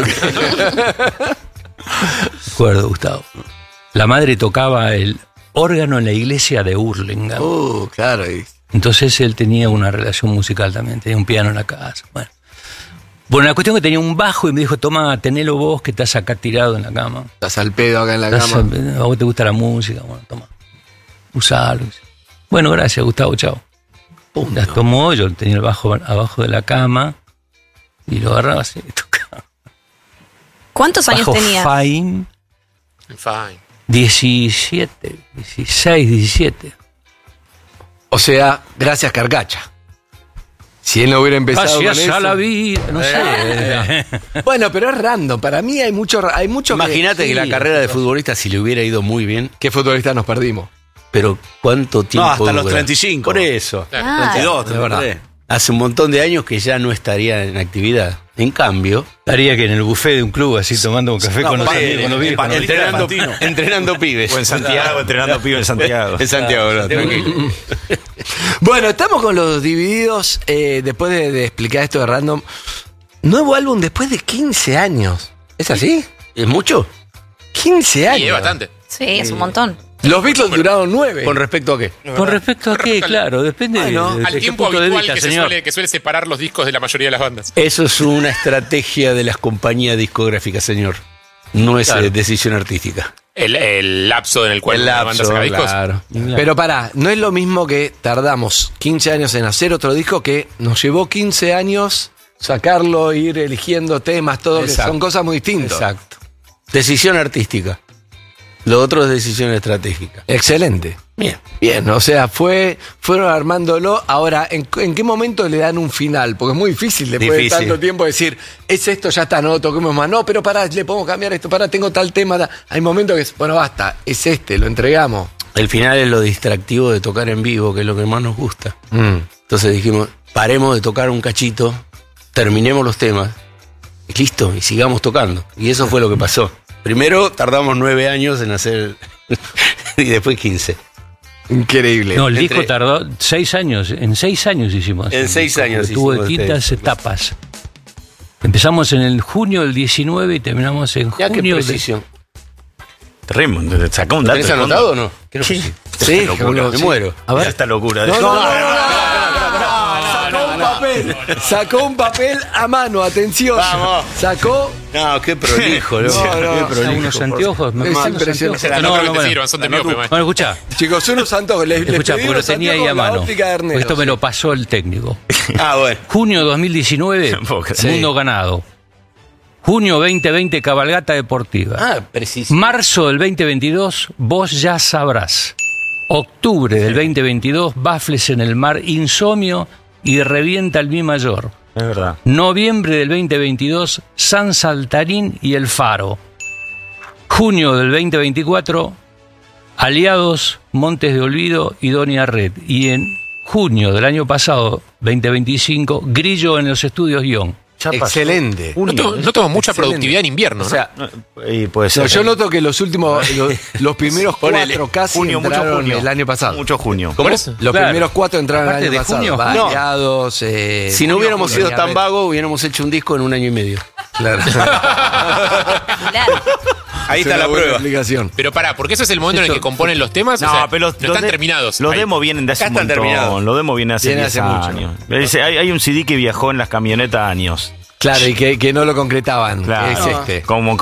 Speaker 4: Recuerdo, Gustavo. La madre tocaba el órgano en la iglesia de Hurlingham.
Speaker 5: Claro.
Speaker 4: Entonces él tenía una relación musical también, tenía un piano en la casa. Bueno, la cuestión es que tenía un bajo y me dijo, toma, tenelo vos que estás acá tirado en la cama.
Speaker 5: Estás al pedo acá en la cama.
Speaker 4: A vos te gusta la música, bueno, toma, usalo. Bueno, gracias, Gustavo, chao. Las tomó, yo tenía el bajo abajo de la cama y lo agarraba así y tocaba.
Speaker 7: ¿Cuántos años tenías?
Speaker 3: Fine.
Speaker 4: 17, 16, 17.
Speaker 5: O sea, gracias Carcacha. Si él no hubiera empezado
Speaker 4: gracias
Speaker 5: con eso.
Speaker 4: a la vida, no sé.
Speaker 5: Bueno, pero es random. Para mí hay mucho
Speaker 8: Imagínate que la carrera de futbolista, si le hubiera ido muy bien.
Speaker 5: ¿Qué futbolista nos perdimos?
Speaker 8: Pero ¿cuánto tiempo?
Speaker 9: No, hasta los
Speaker 8: dura?
Speaker 9: 35.
Speaker 8: Por eso.
Speaker 9: 32,
Speaker 8: de verdad. Hace un montón de años que ya no estaría en actividad. En cambio,
Speaker 4: estaría que en el buffet de un club así tomando un café con los amigos,
Speaker 8: entrenando pibes.
Speaker 6: O en Santiago, entrenando pibes en Santiago.
Speaker 8: En Santiago, no, tranquilo.
Speaker 5: Bueno, estamos con los divididos. Después de explicar esto de random. Nuevo álbum después de 15 años. ¿Es así?
Speaker 8: ¿Es mucho?
Speaker 5: 15 años.
Speaker 3: Sí, es bastante.
Speaker 7: Sí, es un montón.
Speaker 5: Los Beatles duraron 9.
Speaker 8: ¿Con respecto a qué?
Speaker 4: ¿Con respecto a qué? Claro, depende
Speaker 3: al tiempo habitual que suele separar los discos de la mayoría de las bandas.
Speaker 8: Eso es una estrategia de las compañías discográficas, señor. No es decisión artística.
Speaker 3: El lapso en el cual la banda saca discos.
Speaker 5: Claro. Pero pará, no es lo mismo que tardamos 15 años en hacer otro disco que nos llevó 15 años sacarlo, ir eligiendo temas, todo, que son cosas muy distintas.
Speaker 8: Exacto. Decisión artística. Lo otro es decisión estratégica.
Speaker 5: Excelente. Bien, o sea, fueron armándolo. Ahora, ¿en qué momento le dan un final? Porque es muy difícil después de tanto tiempo decir, es esto, ya está, no, toquemos más. No, pero pará, le podemos cambiar esto, pará, tengo tal tema. Hay momentos que, bueno, basta, es este, lo entregamos.
Speaker 8: El final es lo distractivo de tocar en vivo, que es lo que más nos gusta. Entonces dijimos, paremos de tocar un cachito, terminemos los temas, y listo, y sigamos tocando. Y eso fue lo que pasó. Primero tardamos 9 años en hacer y después 15.
Speaker 5: Increíble.
Speaker 4: No, el disco tardó 6 años. En 6 años hicimos.
Speaker 8: En 6 años
Speaker 4: tuvo distintas etapas. Empezamos en el junio del 19 y terminamos en junio.
Speaker 8: Qué precisión.
Speaker 6: Terrible. Sacó un dato.
Speaker 8: ¿Tenés anotado o no?
Speaker 6: Sí.
Speaker 5: Sí,
Speaker 8: me muero.
Speaker 6: A ver. Esta locura.
Speaker 5: Sacó un papel a mano, atención.
Speaker 8: Vamos.
Speaker 5: Sacó.
Speaker 8: No, qué prolijo,
Speaker 4: unos anteojos.
Speaker 5: Es impresionante.
Speaker 3: No te sirvan, son de miope.
Speaker 4: Bueno, escuchá.
Speaker 5: Chicos, unos anteojos.
Speaker 4: Escuchá, porque lo tenía ahí a mano. Esto me lo pasó el técnico.
Speaker 8: Bueno.
Speaker 4: Junio 2019, Mundo Ganado. Junio 2020, Cabalgata Deportiva.
Speaker 8: Preciso.
Speaker 4: Marzo del 2022, Vos ya sabrás. Octubre del 2022, Baffles en el mar, Insomnio y Revienta el Mi mayor.
Speaker 6: Es verdad.
Speaker 4: Noviembre del 2022, San Saltarín y El Faro. Junio del 2024, Aliados, Montes de Olvido y Doña Red. Y en junio del año pasado, 2025, Grillo en los estudios Guión.
Speaker 5: Excelente.
Speaker 3: Noto mucha productividad en invierno, ¿no?
Speaker 8: O sea,
Speaker 6: puede ser.
Speaker 5: Yo noto que los últimos, los primeros 4 casi
Speaker 6: junio,
Speaker 5: entraron
Speaker 6: mucho junio.
Speaker 5: el año pasado.
Speaker 6: Mucho junio.
Speaker 3: ¿Cómo es?
Speaker 5: Los primeros 4 entraron el
Speaker 4: Aparte
Speaker 5: año
Speaker 4: de
Speaker 5: pasado.
Speaker 4: junio.
Speaker 5: Variados.
Speaker 8: si no hubiéramos sido tan vagos, hubiéramos hecho un disco en 1 año y medio.
Speaker 5: Claro.
Speaker 8: Ahí está la prueba.
Speaker 5: Explicación.
Speaker 3: Pero pará, porque ese es el momento en el que componen los temas.
Speaker 6: No,
Speaker 3: o sea,
Speaker 6: pero
Speaker 3: no están terminados.
Speaker 6: Los
Speaker 3: Ahí.
Speaker 6: demos vienen de hace un montón. Los demos vienen hace 10 años. Hay un CD que viajó en las camionetas años.
Speaker 5: Claro, y que no lo concretaban.
Speaker 6: Claro.
Speaker 5: Es este.
Speaker 6: Como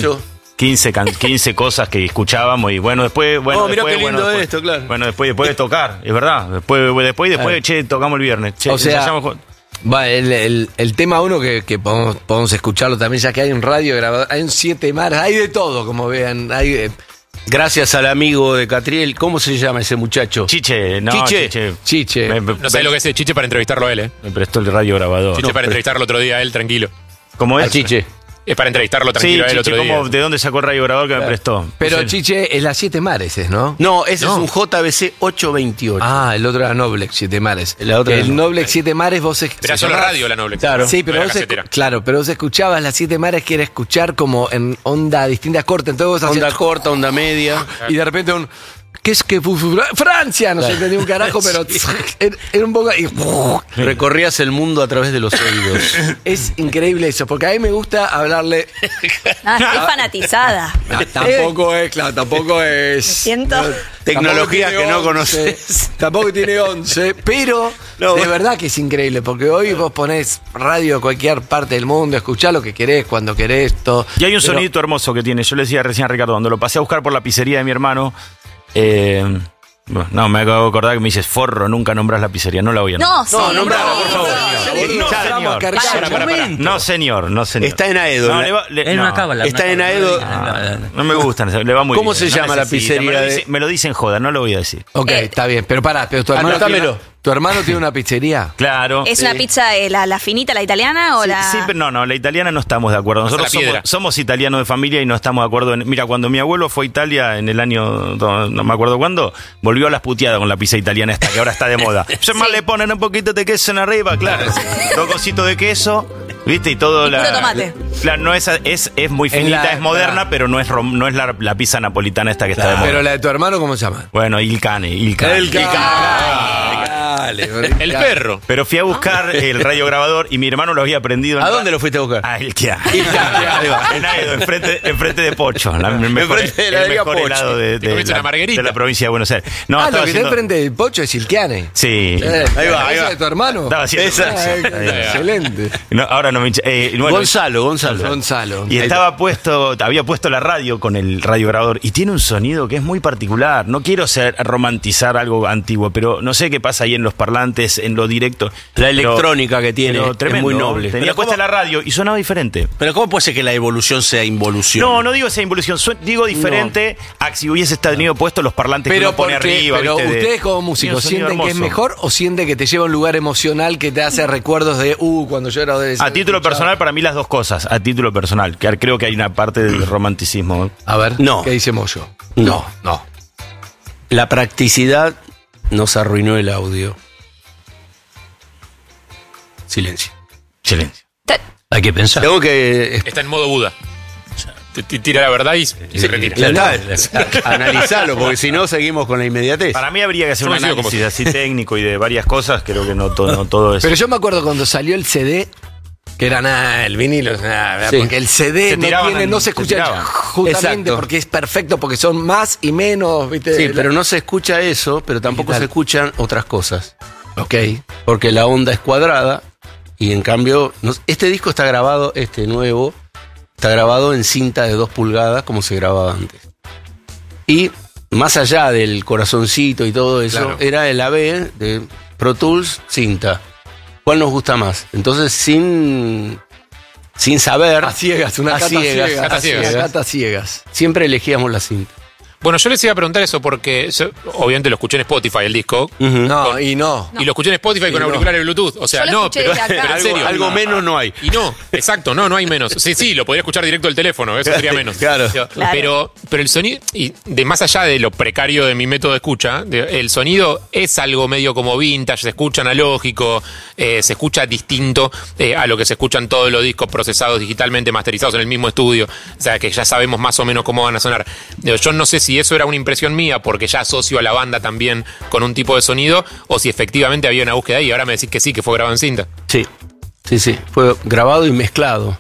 Speaker 6: 15 cosas que escuchábamos y bueno, después...
Speaker 8: Mirá
Speaker 6: después,
Speaker 8: qué lindo esto, claro.
Speaker 6: Bueno, después de tocar, es verdad. Después, che, tocamos el viernes. Che,
Speaker 5: o sea,
Speaker 6: ensayamos...
Speaker 5: el tema 1 que podemos escucharlo también, ya que hay un radio grabador, hay un 7 mares, hay de todo, como vean.
Speaker 8: Gracias al amigo de Catriel, ¿cómo se llama ese muchacho?
Speaker 6: Chiche.
Speaker 5: Chiche.
Speaker 3: No sé lo que es el Chiche para entrevistarlo a él,
Speaker 6: Me prestó el radio grabador.
Speaker 3: Chiche para entrevistarlo otro día a él, tranquilo.
Speaker 6: ¿Cómo es?
Speaker 8: Chiche.
Speaker 3: Es para entrevistarlo tranquilo a él otro día.
Speaker 6: ¿De dónde sacó el radio grabador que me prestó?
Speaker 5: Pero Chiche es la 7 mares, ¿no?
Speaker 8: No, ese es un JBC 828.
Speaker 5: Ah, el otro era Noblex 7 mares.
Speaker 8: El
Speaker 5: Noblex 7 mares vos
Speaker 3: Era solo radio la Noblex.
Speaker 5: Claro. Sí, pero
Speaker 3: no
Speaker 5: vos escuchabas las 7 mares que era escuchar como en onda distintas cortes. Entonces vos
Speaker 8: onda
Speaker 5: hacías,
Speaker 8: corta, onda media.
Speaker 5: y de repente ¿qué es que Francia? No se entendía un carajo, pero era un poco... Y,
Speaker 8: recorrías el mundo a través de los oídos.
Speaker 5: Es increíble eso, porque a mí me gusta hablarle...
Speaker 7: Estoy fanatizada.
Speaker 5: Tampoco es, claro, tampoco es...
Speaker 7: Siento...
Speaker 8: Tecnología que no conoces.
Speaker 5: Tampoco tiene 11, pero de verdad que es increíble, porque hoy vos ponés radio a cualquier parte del mundo, escuchás lo que querés, cuando querés, todo.
Speaker 6: Y hay un sonidito hermoso que tiene. Yo le decía recién a Ricardo, cuando lo pasé a buscar por la pizzería de mi hermano, no, me acabo de acordar que me dices, forro, nunca nombrás la pizzería, no la voy a nombrar.
Speaker 7: No,
Speaker 6: nombrala, por favor. No, señor.
Speaker 8: Está en Aedo. Está en Aedo.
Speaker 6: No me gustan, le va muy bien.
Speaker 8: ¿Cómo se llama la pizzería?
Speaker 6: Me lo dicen joda, no lo voy a decir.
Speaker 5: Ok, está bien, pero pará, pero tu hermano tiene una pizzería.
Speaker 6: Claro.
Speaker 7: ¿Es una pizza la finita, la italiana o la...?
Speaker 6: Sí, pero no, la italiana no estamos de acuerdo. Nosotros somos italianos de familia y no estamos de acuerdo. Mira, cuando mi abuelo fue a Italia en el año, no me acuerdo cuándo, volvió a las puteadas con la pizza italiana esta, que ahora está de moda. Más le ponen un poquito de queso en arriba, claro. Dos cositos de queso, ¿viste? Y todo
Speaker 7: puro tomate.
Speaker 6: Claro, no es muy finita, es moderna, pero no es la pizza napolitana esta que está de moda.
Speaker 5: Pero la de tu hermano, ¿cómo se llama?
Speaker 6: Bueno, Il Cane. El perro. Pero fui a buscar el radiograbador y mi hermano lo había aprendido.
Speaker 8: ¿A dónde lo fuiste a buscar?
Speaker 6: A El Kia. En Aedo, enfrente de Pocho. El mejor helado de la provincia de Buenos Aires. No,
Speaker 5: lo que está enfrente del Pocho es Ilquiane.
Speaker 6: Sí.
Speaker 5: Ahí va. ¿De tu hermano?
Speaker 6: Estaba haciendo
Speaker 5: excelente.
Speaker 6: No, ahora no me
Speaker 8: Gonzalo.
Speaker 6: Y había puesto la radio con el radiograbador y tiene un sonido que es muy particular. No quiero romantizar algo antiguo, pero no sé qué pasa ahí en los parlantes, en lo directo.
Speaker 8: La electrónica que tiene es muy noble.
Speaker 6: Tenía puesta la radio y sonaba diferente.
Speaker 8: Pero ¿cómo puede ser que la evolución sea involución?
Speaker 6: No digo sea involución, digo diferente a si hubiese tenido puesto los parlantes que uno pone arriba.
Speaker 5: Pero ustedes como músicos, ¿sienten que es mejor o sienten que te lleva a un lugar emocional que te hace recuerdos de cuando yo era adolescente?
Speaker 6: A título personal, para mí las dos cosas. A título personal, que creo que hay una parte del romanticismo.
Speaker 5: A ver, ¿qué dice Moyo?
Speaker 8: No. La practicidad nos arruinó el audio. Silencio.
Speaker 4: Hay que pensar.
Speaker 8: Tengo que...
Speaker 3: Está en modo Buda. Tira la verdad y se retira.
Speaker 8: Analizalo, porque si no seguimos con la inmediatez.
Speaker 6: Para mí habría que hacer un análisis así técnico y de varias cosas. Creo que no todo es.
Speaker 5: Pero yo me acuerdo cuando salió el CD, que era el vinilo, porque el CD no se escucha justamente porque es perfecto, porque son más y menos, ¿viste?
Speaker 8: Sí, pero no se escucha eso, pero tampoco se escuchan otras cosas.
Speaker 5: Ok.
Speaker 8: Porque la onda es cuadrada y en cambio, este disco está grabado, nuevo, está grabado en cinta de 2 pulgadas como se grababa antes. Y más allá del corazoncito y todo eso, era el AB de Pro Tools cinta. ¿Cuál nos gusta más? Entonces, sin saber...
Speaker 5: A ciegas, una cata ciegas.
Speaker 8: Siempre elegíamos la cinta.
Speaker 3: Bueno, yo les iba a preguntar eso porque obviamente lo escuché en Spotify, el disco.
Speaker 5: Y lo
Speaker 3: escuché en Spotify con auriculares Bluetooth. O sea, pero en serio.
Speaker 8: Algo menos no hay.
Speaker 3: Y exacto, no hay menos. Sí, lo podría escuchar directo del teléfono, eso sería menos.
Speaker 8: Claro.
Speaker 3: Pero el sonido, y de más allá de lo precario de mi método de escucha, el sonido es algo medio como vintage, se escucha analógico, se escucha distinto a lo que se escuchan todos los discos procesados digitalmente, masterizados en el mismo estudio. O sea, que ya sabemos más o menos cómo van a sonar. Yo no sé si eso era una impresión mía porque ya asocio a la banda también con un tipo de sonido o si efectivamente había una búsqueda ahí. Ahora me decís que sí, que fue grabado en cinta.
Speaker 8: Sí, fue grabado y mezclado.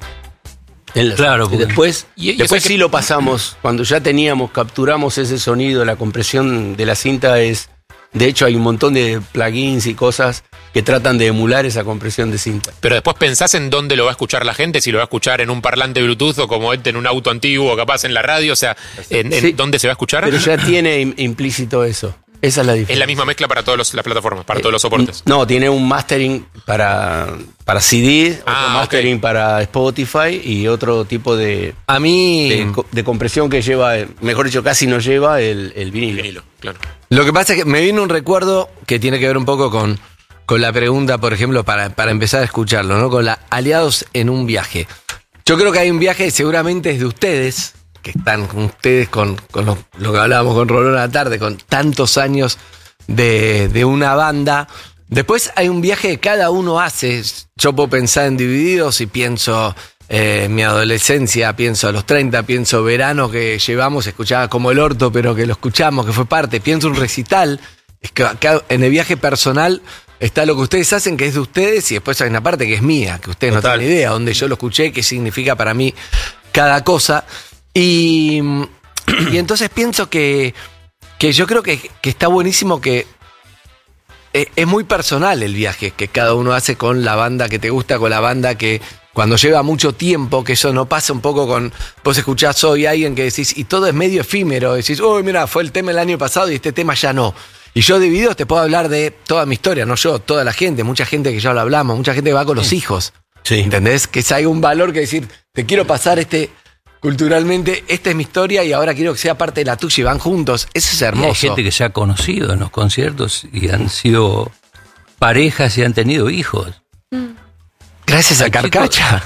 Speaker 4: Claro.
Speaker 8: Y después sí lo pasamos. Cuando ya capturamos ese sonido, la compresión de la cinta es... De hecho, hay un montón de plugins y cosas que tratan de emular esa compresión de cinta.
Speaker 3: Pero después pensás en dónde lo va a escuchar la gente, si lo va a escuchar en un parlante Bluetooth o como en un auto antiguo o capaz en la radio, o sea, en dónde se va a escuchar.
Speaker 8: Pero ya tiene implícito eso. Esa es la diferencia.
Speaker 3: Es la misma mezcla para todas las plataformas, para todos los soportes.
Speaker 8: No, tiene un mastering para CD, otro mastering para Spotify y otro tipo de compresión que lleva, mejor dicho, casi no lleva el vinilo.
Speaker 3: Claro.
Speaker 5: Lo que pasa es que me vino un recuerdo que tiene que ver un poco con la pregunta, por ejemplo, para empezar a escucharlo, ¿no? Con aliados en un viaje. Yo creo que hay un viaje seguramente es de ustedes, que están con ustedes con lo que hablábamos con Rolón a la tarde, con tantos años de una banda. Después hay un viaje que cada uno hace. Yo puedo pensar en Divididos y pienso mi adolescencia, pienso a los 30, pienso verano que llevamos, escuchaba como el orto, pero que lo escuchamos, que fue parte, pienso un recital, es que acá en el viaje personal está lo que ustedes hacen, que es de ustedes, y después hay una parte que es mía, que ustedes no tienen idea, donde yo lo escuché, qué significa para mí cada cosa. Y entonces pienso que yo creo que está buenísimo, que es muy personal el viaje que cada uno hace con la banda que te gusta, con la banda que cuando lleva mucho tiempo, que eso no pasa un poco con... Vos escuchás hoy a alguien que decís, y todo es medio efímero, decís, uy, mira, fue el tema el año pasado y este tema ya no. Y yo de videos te puedo hablar de toda mi historia, no yo, toda la gente, mucha gente que ya lo hablamos, mucha gente que va con los hijos. Sí. ¿Entendés? Que hay un valor que decir, te quiero pasar culturalmente, esta es mi historia y ahora quiero que sea parte de la tuya y van juntos. Eso es hermoso.
Speaker 4: Y hay gente que se ha conocido en los conciertos y han sido parejas y han tenido hijos.
Speaker 5: Gracias a Carcacha.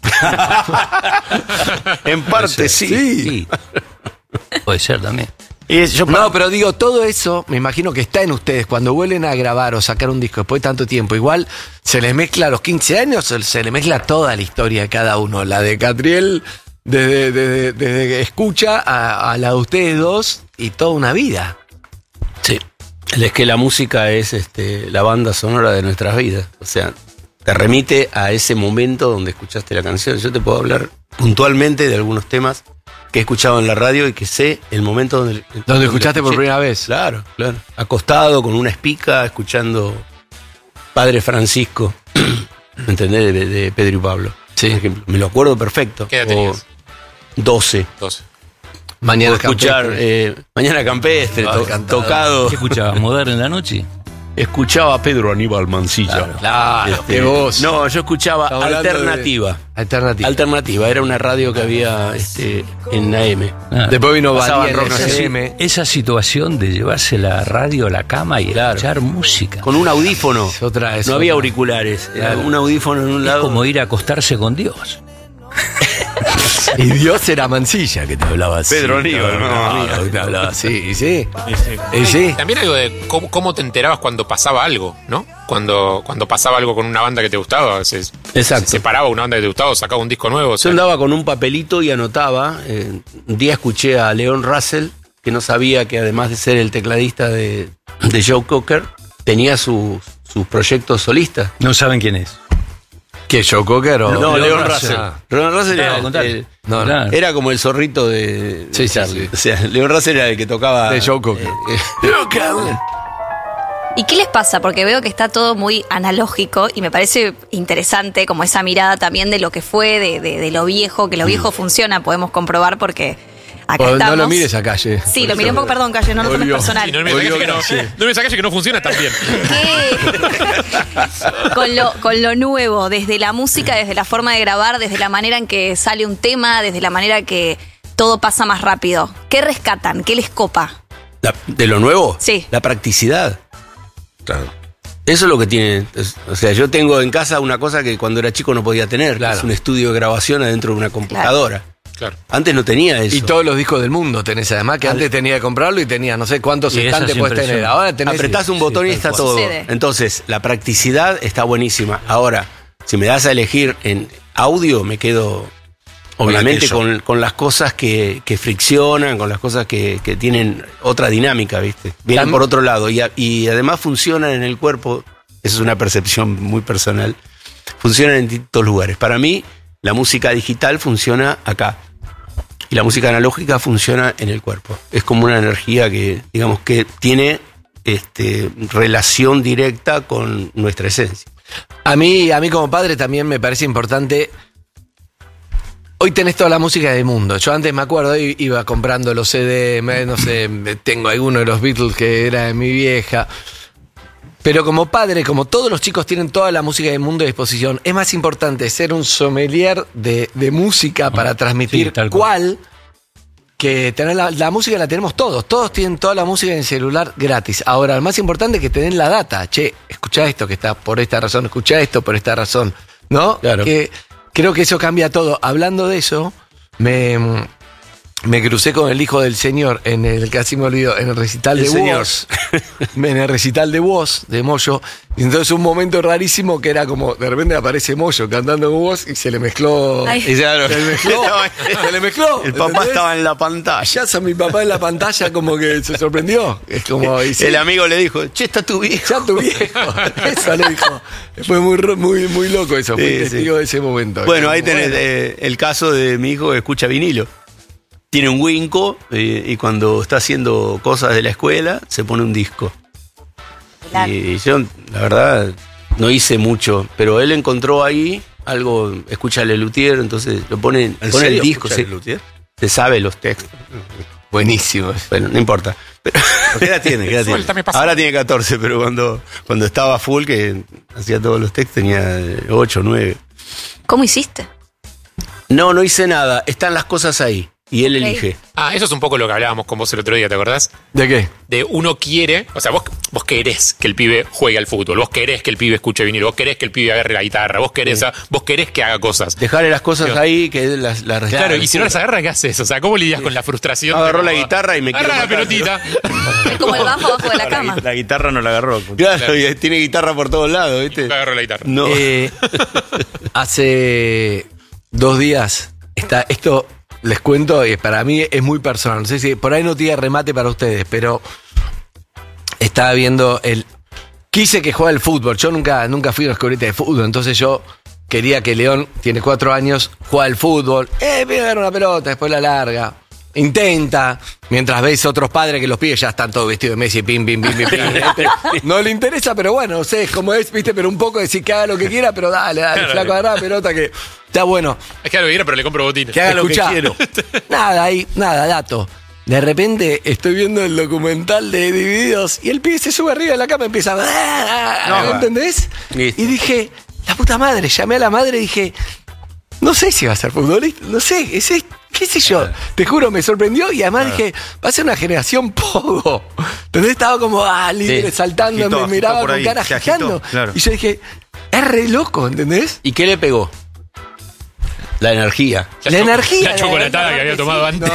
Speaker 8: En parte sí.
Speaker 4: Puede ser también.
Speaker 5: No, pero digo, todo eso me imagino que está en ustedes. Cuando vuelven a grabar o sacar un disco después de tanto tiempo, igual se les mezcla a los 15 años, se les mezcla toda la historia de cada uno. La de Catriel desde que escucha a la de ustedes dos y toda una vida.
Speaker 8: Sí. Es que la música es la banda sonora de nuestras vidas. O sea, te remite a ese momento donde escuchaste la canción. Yo te puedo hablar puntualmente de algunos temas que he escuchado en la radio y que sé el momento donde
Speaker 5: escuchaste por primera vez.
Speaker 8: Claro. Acostado con una espica, escuchando Padre Francisco, ¿me entendés? De Pedro y Pablo. Sí. Por ejemplo. Me lo acuerdo perfecto.
Speaker 3: ¿Qué edad tenías?
Speaker 8: 12.
Speaker 5: Mañana
Speaker 8: Campestre. Mañana Campestre, tocado.
Speaker 4: ¿Qué escuchabas? ¿Moderno en la noche?
Speaker 8: Escuchaba a Pedro Aníbal Mancilla.
Speaker 5: Claro, qué voz.
Speaker 8: No, yo escuchaba Alternativa. Alternativa, era una radio que había en AM.
Speaker 5: Después vino
Speaker 8: Pasaba
Speaker 5: Valía,
Speaker 4: esa situación de llevarse la radio a la cama y escuchar música.
Speaker 8: Con un audífono. No había auriculares. Era un audífono en un lado.
Speaker 4: Es como ir a acostarse con Dios.
Speaker 5: Y Dios era Mancilla que te hablaba así.
Speaker 8: Pedro Aníbal,
Speaker 5: que te hablaba así. Sí.
Speaker 3: También algo de cómo te enterabas cuando pasaba algo, ¿no? Cuando pasaba algo con una banda que te gustaba.
Speaker 8: Exacto.
Speaker 3: Se separaba una banda que te gustaba, sacaba un disco nuevo.
Speaker 8: Yo andaba con un papelito y anotaba. Un día escuché a Leon Russell, que no sabía que además de ser el tecladista de Joe Cocker, tenía sus proyectos solistas.
Speaker 4: No saben quién es.
Speaker 5: ¿Qué, Joe Cocker o...?
Speaker 8: No, Leon Russell. Leon Russell era como el zorrito de Charlie. O sea, Leon Russell era el que tocaba...
Speaker 5: De Joe Cocker.
Speaker 7: ¿Y qué les pasa? Porque veo que está todo muy analógico y me parece interesante como esa mirada también de lo que fue, de lo viejo, que lo viejo funciona, podemos comprobar porque... Acá estamos.
Speaker 5: No lo mires a Calle.
Speaker 7: Sí, lo miré un poco, perdón, Calle, no lo tomes personal.
Speaker 3: No me mires a Calle que no funciona tan bien.
Speaker 7: Con lo nuevo, desde la música, desde la forma de grabar, desde la manera en que sale un tema, desde la manera que todo pasa más rápido. ¿Qué rescatan? ¿Qué les copa?
Speaker 8: ¿De lo nuevo?
Speaker 7: Sí.
Speaker 8: La practicidad. Claro. Eso es lo que tiene. O sea, yo tengo en casa una cosa que cuando era chico no podía tener. Claro. Es un estudio de grabación adentro de una computadora.
Speaker 3: Claro.
Speaker 8: Antes no tenía eso.
Speaker 5: Y todos los discos del mundo tenés, además que antes tenía que comprarlo y tenía no sé cuántos estantes puedes tener. Ahora tenés.
Speaker 8: Apretás un botón y está todo. Entonces, la practicidad está buenísima. Ahora, si me das a elegir en audio, me quedo obviamente con las cosas que friccionan, con las cosas que tienen otra dinámica, ¿viste? Vienen por otro lado. Y además funcionan en el cuerpo. Esa es una percepción muy personal. Funcionan en distintos lugares. Para mí, la música digital funciona acá. Y la música analógica funciona en el cuerpo. Es como una energía que, digamos, que tiene relación directa con nuestra esencia.
Speaker 5: A mí como padre también me parece importante. Hoy tenés toda la música del mundo. Yo antes me acuerdo, iba comprando los CD, no sé, tengo alguno de los Beatles que era de mi vieja. Pero como padre, como todos los chicos tienen toda la música del mundo a disposición, es más importante ser un sommelier de música para transmitir cuál que tener la música la tenemos todos. Todos tienen toda la música en el celular gratis. Ahora, lo más importante es que tener la data. Che, escuchá esto que está por esta razón, escuchá esto por esta razón. ¿No? Claro. Que creo que eso cambia todo. Hablando de eso, me me crucé con el hijo del señor en el, casi me olvido, en el recital de Woz. En el recital de Woz, de Moyo. Y entonces un momento rarísimo que era como, de repente aparece Moyo cantando con Woz y se le mezcló.
Speaker 8: Y claro,
Speaker 5: se le mezcló.
Speaker 8: El papá estaba en la pantalla.
Speaker 5: Ya mi papá en la pantalla como que se sorprendió. Es como,
Speaker 8: el amigo le dijo, che, está tu viejo.
Speaker 5: Ya tu viejo. Eso le dijo. Fue muy loco eso. Fui testigo de ese momento.
Speaker 8: Bueno, ahí tenés el caso de mi hijo que escucha vinilo. Tiene un Winco y cuando está haciendo cosas de la escuela se pone un disco. Y yo, la verdad, no hice mucho, pero él encontró ahí algo, escucha a Lelutier, entonces lo pone el disco. ¿Sí? Se sabe los textos. Buenísimo. Bueno, no importa. Pero, ¿qué edad tiene? Ahora tiene 14, pero cuando estaba full, que hacía todos los textos, tenía 8, 9.
Speaker 7: ¿Cómo hiciste?
Speaker 8: No hice nada. Están las cosas ahí. Y él elige.
Speaker 3: Eso es un poco lo que hablábamos con vos el otro día, ¿te acordás?
Speaker 5: ¿De qué?
Speaker 3: De uno quiere, o sea, vos querés que el pibe juegue al fútbol, vos querés que el pibe escuche vinilo, vos querés que el pibe agarre la guitarra, vos querés que haga cosas.
Speaker 8: Dejarle las cosas ahí, que las
Speaker 3: claro, y si no las agarra, ¿qué haces? O sea, ¿cómo lidias con la frustración?
Speaker 8: Agarró la guitarra y me quedó.
Speaker 3: Agarra la pelotita.
Speaker 7: Es como el bajo abajo de la cama.
Speaker 6: La guitarra no la agarró.
Speaker 8: Claro, y tiene guitarra por todos lados, ¿viste?
Speaker 3: Agarró la guitarra.
Speaker 8: No.
Speaker 5: Hace 2 días esto. Les cuento, y para mí es muy personal. No sé si por ahí no tiene remate para ustedes, pero estaba viendo quise que juegue al fútbol. Yo nunca fui a una escuelita de fútbol, entonces yo quería que León, tiene 4 años, juegue al fútbol. Voy a agarrar una pelota, después la larga. Intenta, mientras ves otros padres que los pibes ya están todos vestidos de Messi, pim. No le interesa, pero bueno, no sé, es como es, viste, pero un poco decir que haga lo que quiera, pero dale, flaco, agarra la pelota que está bueno.
Speaker 3: Es que haga lo que quiera, pero le compro botines.
Speaker 5: Que haga lo que quiero. Nada, dato. De repente estoy viendo el documental de Divididos y el pibe se sube arriba de la cama y empieza a... ¿entendés?
Speaker 8: Listo.
Speaker 5: Y dije, la puta madre, llamé a la madre y dije, no sé si va a ser futbolista, no sé, qué sé yo, te juro, me sorprendió y además dije, va a ser una generación pogo. Entonces estaba como, libre, saltando, me miraba con cara agitando. Claro. Y yo dije, es re loco, ¿entendés?
Speaker 8: ¿Y qué le pegó? La energía.
Speaker 3: La chocolatada que había tomado antes.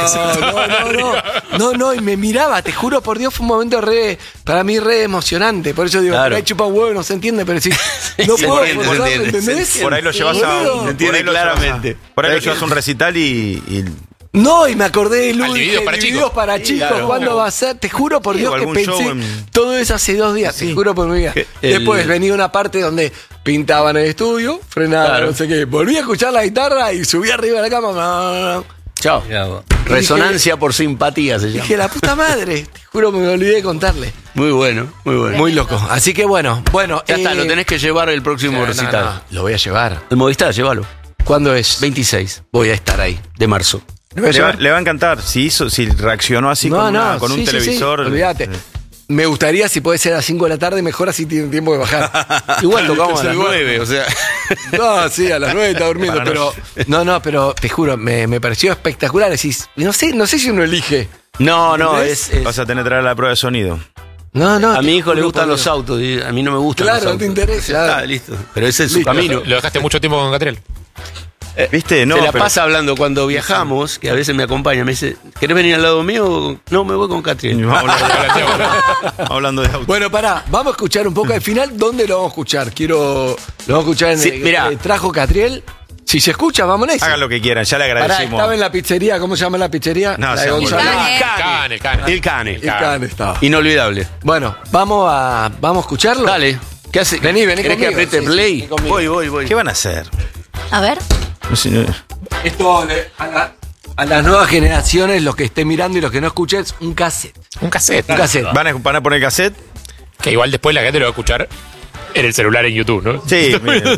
Speaker 5: No, y me miraba, te juro por Dios, fue un momento para mí re emocionante. Por eso digo, por ahí chupa huevo, no se entiende, pero sí, no puedo forzarlo, ¿entendés?
Speaker 6: Por ahí lo llevas
Speaker 8: se entiende claramente.
Speaker 6: Por ahí lo llevas a un recital y
Speaker 5: no, y me acordé de
Speaker 3: Divididos
Speaker 5: para chicos.
Speaker 6: Claro.
Speaker 5: ¿Cuándo va a ser? Te juro por Dios que pensé todo eso hace 2 días. Te juro por mi vida. Después venía una parte donde pintaban el estudio, frenaban, no sé qué. Volví a escuchar la guitarra y subí arriba de la cama.
Speaker 8: Chao. Resonancia por simpatía se llama.
Speaker 5: Dije, la puta madre. Te juro que me olvidé de contarle.
Speaker 8: Muy bueno.
Speaker 5: Muy loco. Así que bueno.
Speaker 8: Ya está, lo tenés que llevar el próximo recital.
Speaker 5: Lo voy a llevar.
Speaker 8: El Movistar, llévalo.
Speaker 5: ¿Cuándo es?
Speaker 8: 26.
Speaker 5: Voy a estar ahí.
Speaker 8: De marzo.
Speaker 6: Le va a encantar. Si reaccionó así con un televisor.
Speaker 5: Olvídate. Me gustaría, si puede ser a las 5 de la tarde, mejor así tienen tiempo de bajar.
Speaker 8: Igual tocamos a las 9, o sea.
Speaker 5: No, sí, a las 9 está durmiendo, pero. Pero te juro, me pareció espectacular. Decís, no sé si uno elige.
Speaker 8: No,
Speaker 6: vas a tener que traer la prueba de sonido.
Speaker 5: No.
Speaker 8: A mi hijo le gustan los autos, y a mí no me gustan los autos.
Speaker 5: Claro, no te interesa.
Speaker 8: Listo. Pero ese es su camino.
Speaker 3: Lo dejaste mucho tiempo con Catriel.
Speaker 6: ¿Viste? No,
Speaker 8: se la pasa hablando cuando viajamos, que a veces me acompaña, me dice, ¿querés venir al lado mío? No, me voy con Catriel.
Speaker 6: Hablando de autos.
Speaker 5: Bueno, vamos a escuchar un poco al final. ¿Dónde lo vamos a escuchar? Lo vamos a escuchar en trajo Catriel. Si se escucha, vamos en eso.
Speaker 6: Hagan lo que quieran, ya le agradecemos.
Speaker 5: Estaba en la pizzería, ¿cómo se llama la pizzería?
Speaker 6: No,
Speaker 5: la de Gonzalo.
Speaker 8: El Cane
Speaker 5: estaba.
Speaker 8: Inolvidable.
Speaker 5: Bueno, vamos a escucharlo.
Speaker 8: Dale. ¿Qué hace?
Speaker 5: Vení
Speaker 8: ¿Querés que apriete play?
Speaker 6: Voy. ¿Qué van a hacer?
Speaker 7: A ver.
Speaker 5: Esto a las nuevas generaciones, los que estén mirando y los que no escuchen, un cassette.
Speaker 3: Un cassette.
Speaker 6: ¿Van a poner cassette?
Speaker 3: Que igual después la gente lo va a escuchar en el celular en YouTube, ¿no?
Speaker 6: Sí,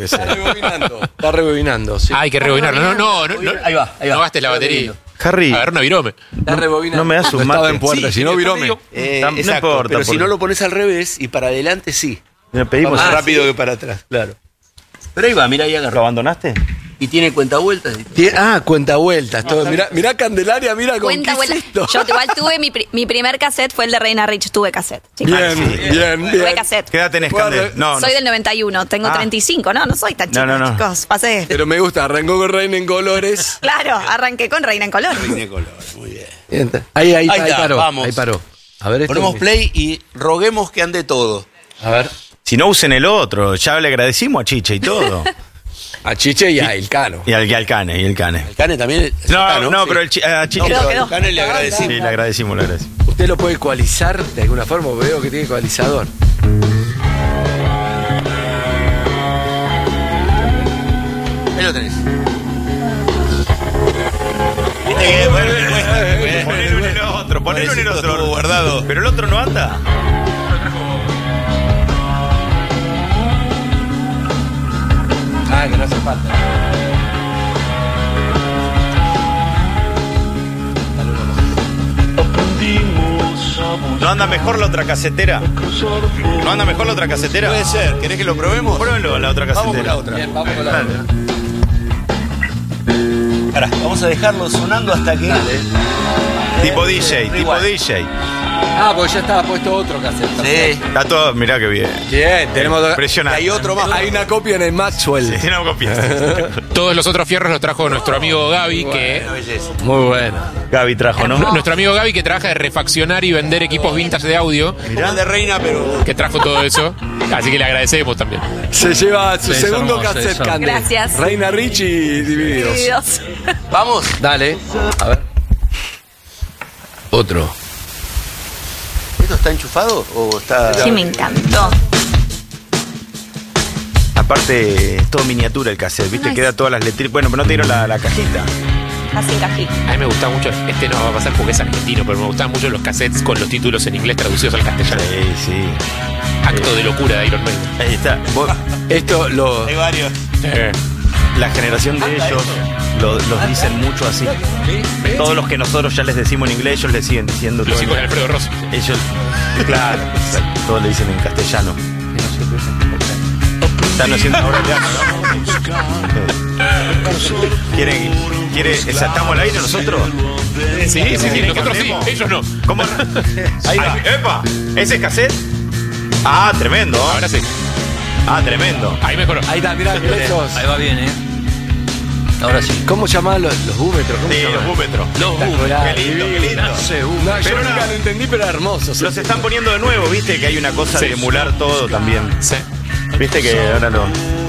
Speaker 5: Está rebobinando. Sí.
Speaker 3: Hay que rebobinarlo. No.
Speaker 8: Ahí va.
Speaker 3: No gastes la batería.
Speaker 6: Harry.
Speaker 3: Agarra una virome.
Speaker 5: Está rebobinando.
Speaker 6: No me das un mate.
Speaker 5: Estaba en puerta, si no virome.
Speaker 6: No importa.
Speaker 8: Pero si no lo pones al revés y para adelante, sí.
Speaker 6: Le pedimos
Speaker 8: más rápido que para atrás, claro. Pero ahí va, mira, ahí agarró.
Speaker 6: ¿Lo abandonaste?
Speaker 8: Y tiene cuentavueltas.
Speaker 5: Cuentavueltas. Todo. Mirá Candelaria, mira con
Speaker 7: Cuenta,
Speaker 5: qué es
Speaker 7: abuela.
Speaker 5: esto.
Speaker 7: Yo igual tuve mi primer cassette, fue el de Reina Rich, tuve cassette. Chicos.
Speaker 5: Bien.
Speaker 7: Tuve cassette.
Speaker 6: ¿Qué edad tenés, Candel?
Speaker 7: Soy del 91, tengo 35, no soy tan chico,
Speaker 6: No.
Speaker 7: chicos, pasé.
Speaker 5: Pero me gusta, arrancó con Reina en Colores.
Speaker 7: Claro, arranqué con Reina en Color.
Speaker 8: Reina en colores, muy bien.
Speaker 5: Ahí
Speaker 8: está,
Speaker 5: paró.
Speaker 8: vamos.
Speaker 5: Ahí paró. A ver,
Speaker 8: Ponemos play y roguemos que ande todo.
Speaker 5: A ver.
Speaker 6: Si no usen el otro, ya le agradecimos a Chiche y todo.
Speaker 5: A Chiche y a Elcano.
Speaker 6: Y al Cane.
Speaker 8: El Cane también.
Speaker 6: No, pero a Chiche.
Speaker 8: No, el Cane le agradecimos.
Speaker 6: Sí, le agradecimos.
Speaker 5: ¿Usted lo puede ecualizar de alguna forma? Veo que tiene ecualizador.
Speaker 8: Ahí lo tenés.
Speaker 6: Ponelo en el otro, ponelo en el otro.
Speaker 8: Guardado.
Speaker 6: Pero el otro no anda.
Speaker 5: Que no hace falta.
Speaker 6: ¿No anda mejor la otra casetera?
Speaker 8: Puede ser. ¿Querés que lo probemos?
Speaker 6: Pruébelo la otra casetera.
Speaker 8: Vamos con la otra.
Speaker 5: Bien, vamos con la otra.
Speaker 8: Ahora, vamos a dejarlo sonando hasta que...
Speaker 6: Tipo DJ.
Speaker 5: Porque ya estaba puesto otro cassette.
Speaker 8: Sí.
Speaker 6: Está todo, mirá qué bien.
Speaker 5: Bien, tenemos
Speaker 6: Impresionante.
Speaker 5: Hay otro más. Hay una copia en el Maxwell.
Speaker 6: Sí, una copia.
Speaker 3: Todos los otros fierros los trajo nuestro amigo Gaby, que...
Speaker 5: Muy bueno.
Speaker 6: Gaby trajo, ¿no?
Speaker 3: Nuestro amigo Gaby, que trabaja de refaccionar y vender equipos vintage de audio.
Speaker 8: Mirá de Reina, pero...
Speaker 3: Que trajo todo eso. Así que le agradecemos también.
Speaker 5: Se lleva su segundo cassette, Cande.
Speaker 7: Gracias.
Speaker 5: Reina Rich y Divididos.
Speaker 8: Vamos.
Speaker 5: Dale. A ver. Otro.
Speaker 8: ¿Esto está enchufado o está...?
Speaker 7: Sí, me encantó.
Speaker 6: Aparte, es todo miniatura el cassette, ¿viste?
Speaker 7: Ay,
Speaker 6: Queda todas las letritas. Bueno, pero no te dieron la cajita.
Speaker 7: Así cajita.
Speaker 3: A mí me gustaba mucho, no va a pasar porque es argentino, pero me gustaban mucho los cassettes con los títulos en inglés traducidos al castellano.
Speaker 6: Sí.
Speaker 3: Acto de locura de Iron Maiden.
Speaker 6: Ahí está.
Speaker 5: Esto lo...
Speaker 8: Hay varios.
Speaker 6: La generación de ellos los dicen mucho así. Todos los que nosotros ya les decimos en inglés, ellos les siguen diciendo.
Speaker 3: Los hijos de Alfredo Rossi.
Speaker 6: Ellos, claro, todos le dicen en castellano. Están haciendo ahora ya, ¿no? ¿Quiere, ¿estamos al aire nosotros?
Speaker 3: Sí, nosotros sí, ellos no.
Speaker 6: ¿Cómo? Ahí va. ¡Epa! ¿Ese es cassette? Ah, tremendo.
Speaker 3: Ahora sí.
Speaker 6: Tremendo.
Speaker 3: Ahí mejoró.
Speaker 5: Ahí está, mirá,
Speaker 4: Ahí va bien, Ahora sí.
Speaker 5: ¿Cómo llaman los búmetros?
Speaker 6: Sí, los búmetros. Qué lindo, qué lindo.
Speaker 5: No, yo nunca lo entendí, pero hermoso.
Speaker 6: Los están poniendo de nuevo, viste que hay una cosa de emular todo también.
Speaker 3: Sí.
Speaker 6: Viste que ahora lo...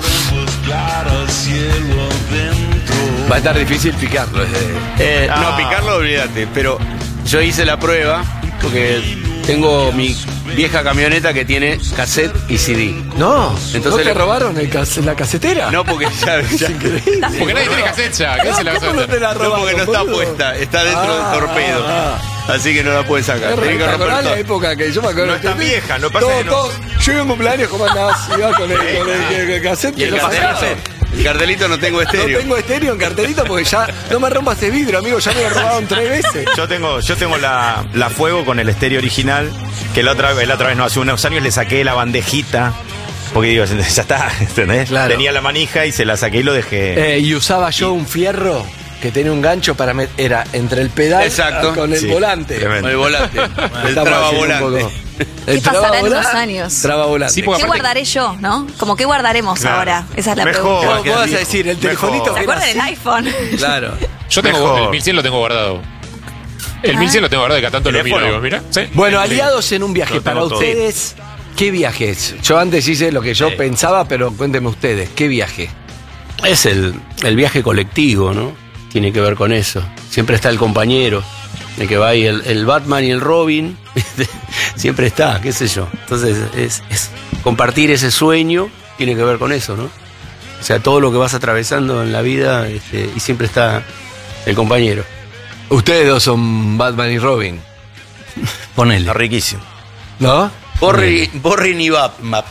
Speaker 5: Va a estar difícil picarlo.
Speaker 8: No, picarlo, olvídate. Pero yo hice la prueba porque tengo mi vieja camioneta que tiene cassette y CD.
Speaker 5: No,
Speaker 8: entonces
Speaker 5: ¿no te robaron la casetera?
Speaker 8: No, porque ya
Speaker 3: Porque nadie tiene cassette ya. ¿Qué se la vas a hacer?
Speaker 8: No, porque no está puesta, está dentro del torpedo. Así que no la puedes sacar. Tenés que romper todo.
Speaker 5: La época que yo me acuerdo.
Speaker 6: No está vieja, no pasa que no.
Speaker 5: Yo iba a un cumpleaños, ¿cómo andabas? Iba con el cassette.
Speaker 8: Y el cartelito. El cartelito no tengo estéreo.
Speaker 5: No tengo estéreo en cartelito porque ya no me rompas ese vidrio, amigo. Ya me lo robaron 3 veces.
Speaker 6: Yo tengo la Fuego con el estéreo original. Que la otra vez, no, hace unos años le saqué la bandejita. Porque digo, ya está, ¿entendés? Claro. Tenía la manija y se la saqué y lo dejé.
Speaker 5: Y usaba yo un fierro que tenía un gancho para meter. Era entre el pedal con el volante.
Speaker 8: Con el volante. El traba volante.
Speaker 7: ¿Qué pasará en unos años?
Speaker 5: Traba volante.
Speaker 3: Sí,
Speaker 7: ¿Qué guardaré yo, no? Como ¿qué guardaremos ahora? Esa es la
Speaker 6: Mejor.
Speaker 7: pregunta.
Speaker 5: ¿Vos vas a decir el telefonito?
Speaker 7: ¿Se acuerdan del iPhone?
Speaker 5: Claro.
Speaker 3: Yo tengo el 1100 lo tengo guardado. El 1100 lo tengo guardado y cada tanto lo miro, digo, mira. ¿Sí?
Speaker 5: Bueno, aliados en un viaje. Para ustedes, ¿qué viaje es? Yo antes hice lo que yo pensaba, pero cuéntenme ustedes, ¿qué viaje?
Speaker 8: Es el viaje colectivo, ¿no? Tiene que ver con eso. Siempre está el compañero, el que va ahí, el Batman y el Robin, siempre está, qué sé yo. Entonces, es compartir ese sueño, tiene que ver con eso, ¿no? O sea, todo lo que vas atravesando en la vida, y siempre está el compañero.
Speaker 5: Ustedes dos son Batman y Robin.
Speaker 4: Ponele.
Speaker 6: Está riquísimo.
Speaker 5: ¿No?
Speaker 8: Borrin y Batman.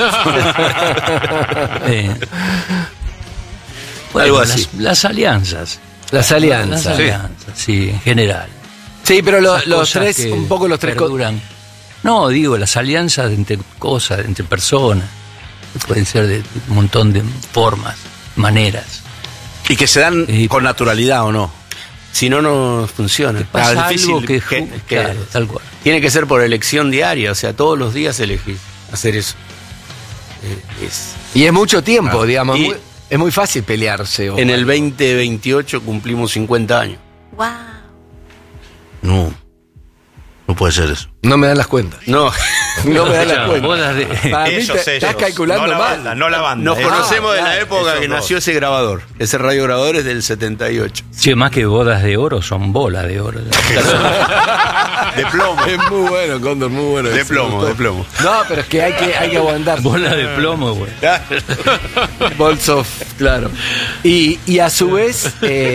Speaker 4: Algo así. Las alianzas.
Speaker 5: Las alianzas.
Speaker 4: Sí, en general.
Speaker 5: Sí, pero los tres, un poco los tres
Speaker 4: perduran. No, digo, las alianzas entre cosas, entre personas. Pueden ser de un montón de formas, maneras.
Speaker 8: Y que se dan con naturalidad o no. Si no, no funciona.
Speaker 4: Pasa
Speaker 8: Es difícil
Speaker 4: algo que claro, tal cual.
Speaker 8: Tiene que ser por elección diaria, o sea, todos los días elegís hacer eso.
Speaker 5: Y es mucho tiempo, digamos.
Speaker 8: Y
Speaker 5: es muy fácil pelearse.
Speaker 8: En el 2028 cumplimos 50 años.
Speaker 7: Wow.
Speaker 8: No puede ser eso.
Speaker 5: No me dan las cuentas.
Speaker 8: No me dan las cuentas.
Speaker 5: Para mí estás calculando mal.
Speaker 6: No la banda.
Speaker 8: Nos conocemos de la época que nació ese grabador. Ese radiograbador es del 78.
Speaker 4: Sí, más que bodas de oro, son bolas de oro.
Speaker 8: De plomo.
Speaker 5: Es muy bueno, Cóndor, muy bueno.
Speaker 8: De plomo.
Speaker 5: No, pero es que hay que aguantar.
Speaker 4: Bola de plomo, güey.
Speaker 5: Balls of, claro. Y a su vez,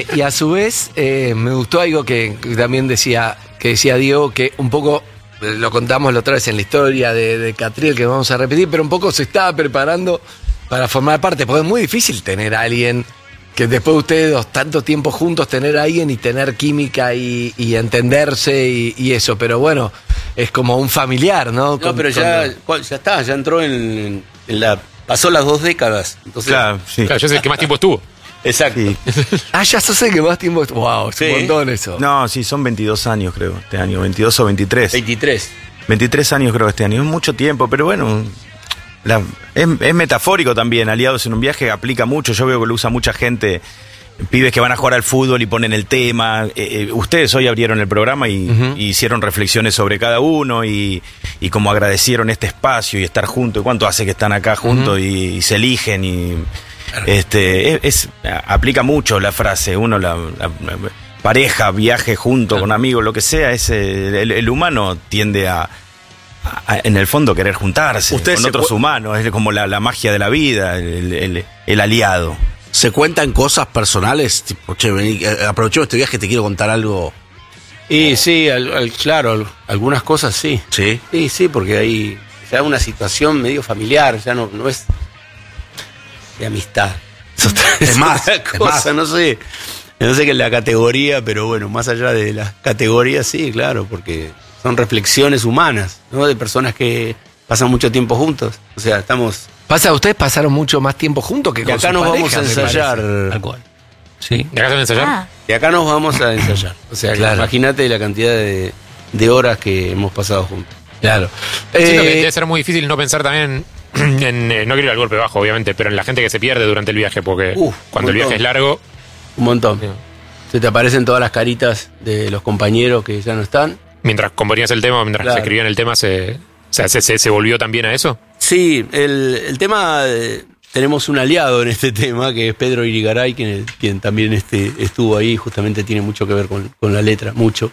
Speaker 5: me gustó algo que también decía Diego, que un poco lo contamos la otra vez en la historia de Catriel, que vamos a repetir, pero un poco se estaba preparando para formar parte, porque es muy difícil tener a alguien que después de ustedes tanto tiempo juntos, tener a alguien y tener química y entenderse y eso, pero bueno, es como un familiar, ¿no?
Speaker 8: Pero ya está, ya entró en la... Pasó las 2 décadas. Entonces,
Speaker 3: claro, yo sé el que más tiempo estuvo.
Speaker 8: Exacto.
Speaker 5: Ya sos el que más tiempo... Wow, es un montón eso.
Speaker 6: No, sí, son 22 años creo, este año, 22 o 23. 23 años creo este año, es mucho tiempo, pero bueno, es metafórico también, Aliados en un viaje aplica mucho, yo veo que lo usa mucha gente, pibes que van a jugar al fútbol y ponen el tema, ustedes hoy abrieron el programa y hicieron reflexiones sobre cada uno y como agradecieron este espacio y estar juntos, cuánto hace que están acá juntos y se eligen y... aplica mucho la frase, uno la pareja, viaje junto con amigos, lo que sea, el humano tiende a en el fondo querer juntarse con otros humanos, es como la magia de la vida, el aliado.
Speaker 8: ¿Se cuentan cosas personales? Tipo, che, vení, aprovechemos este viaje, te quiero contar algo.
Speaker 9: Y sí, claro, algunas cosas sí.
Speaker 8: ¿Sí?
Speaker 9: Sí, porque ahí se da una situación medio familiar, ya no es de amistad.
Speaker 8: Es más,
Speaker 9: no sé qué es la categoría, pero bueno, más allá de las categorías, sí, claro, porque son reflexiones humanas, ¿no? De personas que pasan mucho tiempo juntos. O sea,
Speaker 5: ustedes pasaron mucho más tiempo juntos que con
Speaker 9: acá
Speaker 5: su
Speaker 9: nos
Speaker 5: pareja,
Speaker 9: vamos a ensayar.
Speaker 4: Tal cual. Sí.
Speaker 3: ¿De acá se van a ensayar?
Speaker 9: Y acá nos vamos a ensayar. O sea,
Speaker 5: claro.
Speaker 9: Imagínate la cantidad de horas que hemos pasado juntos.
Speaker 5: Claro.
Speaker 3: Siento que debe ser muy difícil no pensar también en, no quiero ir al golpe bajo, obviamente, pero en la gente que se pierde durante el viaje, porque cuando el viaje es largo...
Speaker 9: Un montón. Se te aparecen todas las caritas de los compañeros que ya no están.
Speaker 3: Mientras componías el tema, mientras se escribían el tema, ¿se volvió también a eso?
Speaker 9: Sí, el tema... tenemos un aliado en este tema, que es Pedro Irigaray, quien también estuvo ahí, justamente tiene mucho que ver con la letra, mucho.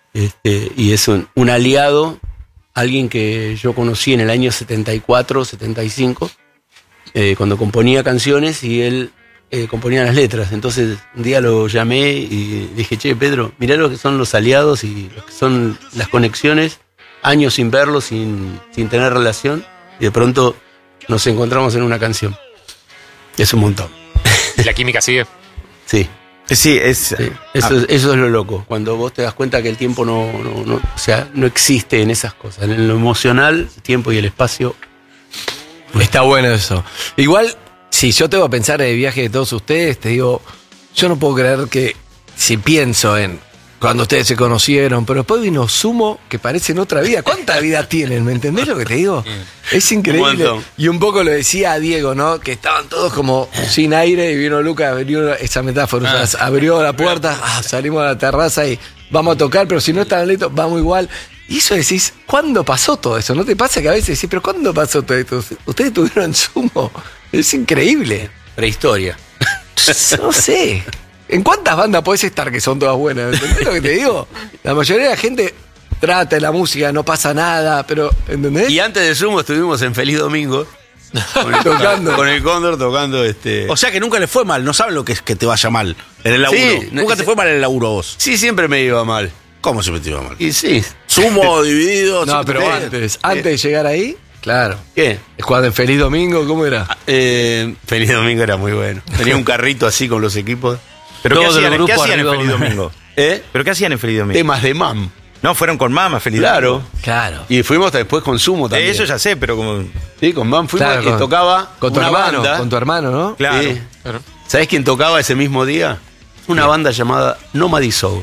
Speaker 9: Y es un aliado, alguien que yo conocí en el año 74, 75, cuando componía canciones y él componía las letras. Entonces un día lo llamé y dije, che, Pedro, mirá lo que son los aliados y lo que son las conexiones, años sin verlos, sin tener relación, y de pronto nos encontramos en una canción. Es un montón.
Speaker 3: ¿Y la química sigue?
Speaker 9: Sí.
Speaker 6: Sí,
Speaker 9: Eso es lo loco. Cuando vos te das cuenta que el tiempo no existe en esas cosas. En lo emocional, el tiempo y el espacio.
Speaker 5: Está bueno eso. Igual, si yo tengo que pensar en el viaje de todos ustedes, te digo, yo no puedo creer que si pienso en cuando ustedes se conocieron, pero después vino Sumo, que parece en otra vida. ¿Cuánta vida tienen? ¿Me entendés lo que te digo? Es increíble. Y un poco lo decía a Diego, ¿no? Que estaban todos como sin aire y vino Lucas, abrió esa metáfora, abrió la puerta, salimos a la terraza y vamos a tocar, pero si no están listos, vamos igual. Y eso decís, ¿cuándo pasó todo eso? ¿No te pasa que a veces decís, pero ¿cuándo pasó todo esto? Ustedes tuvieron Sumo. Es increíble.
Speaker 9: Prehistoria.
Speaker 5: No sé. ¿En cuántas bandas podés estar que son todas buenas? ¿Entendés lo que te digo? La mayoría de la gente trata de la música, no pasa nada, pero ¿entendés?
Speaker 9: Y antes de Sumo estuvimos en Feliz Domingo.
Speaker 5: Tocando.
Speaker 9: Con el Cóndor tocando
Speaker 8: O sea que nunca le fue mal, no saben lo que es que te vaya mal en el laburo.
Speaker 9: Sí,
Speaker 8: nunca te fue mal en el laburo vos.
Speaker 9: Sí, siempre me iba mal.
Speaker 8: ¿Cómo siempre te iba mal?
Speaker 9: Y sí.
Speaker 8: Sumo, dividido.
Speaker 5: No, pero antes de llegar ahí, claro.
Speaker 9: ¿Qué?
Speaker 5: Cuando en Feliz Domingo, ¿cómo era?
Speaker 9: Feliz Domingo era muy bueno. Tenía un carrito así con los equipos.
Speaker 6: ¿Pero qué hacían en Feliz Domingo? ¿Pero qué hacían en Feliz Domingo?
Speaker 9: Temas de MAM.
Speaker 6: No, fueron con MAM a Feliz Domingo.
Speaker 5: Claro.
Speaker 9: Y fuimos después con Sumo también.
Speaker 6: Eso ya sé, pero como...
Speaker 9: Sí, con MAM fuimos y tocaba
Speaker 5: con tu
Speaker 9: una
Speaker 5: hermano,
Speaker 9: banda.
Speaker 5: con tu hermano, ¿no?
Speaker 6: Claro.
Speaker 8: ¿Sabés quién tocaba ese mismo día? Una banda llamada Nomady Soul.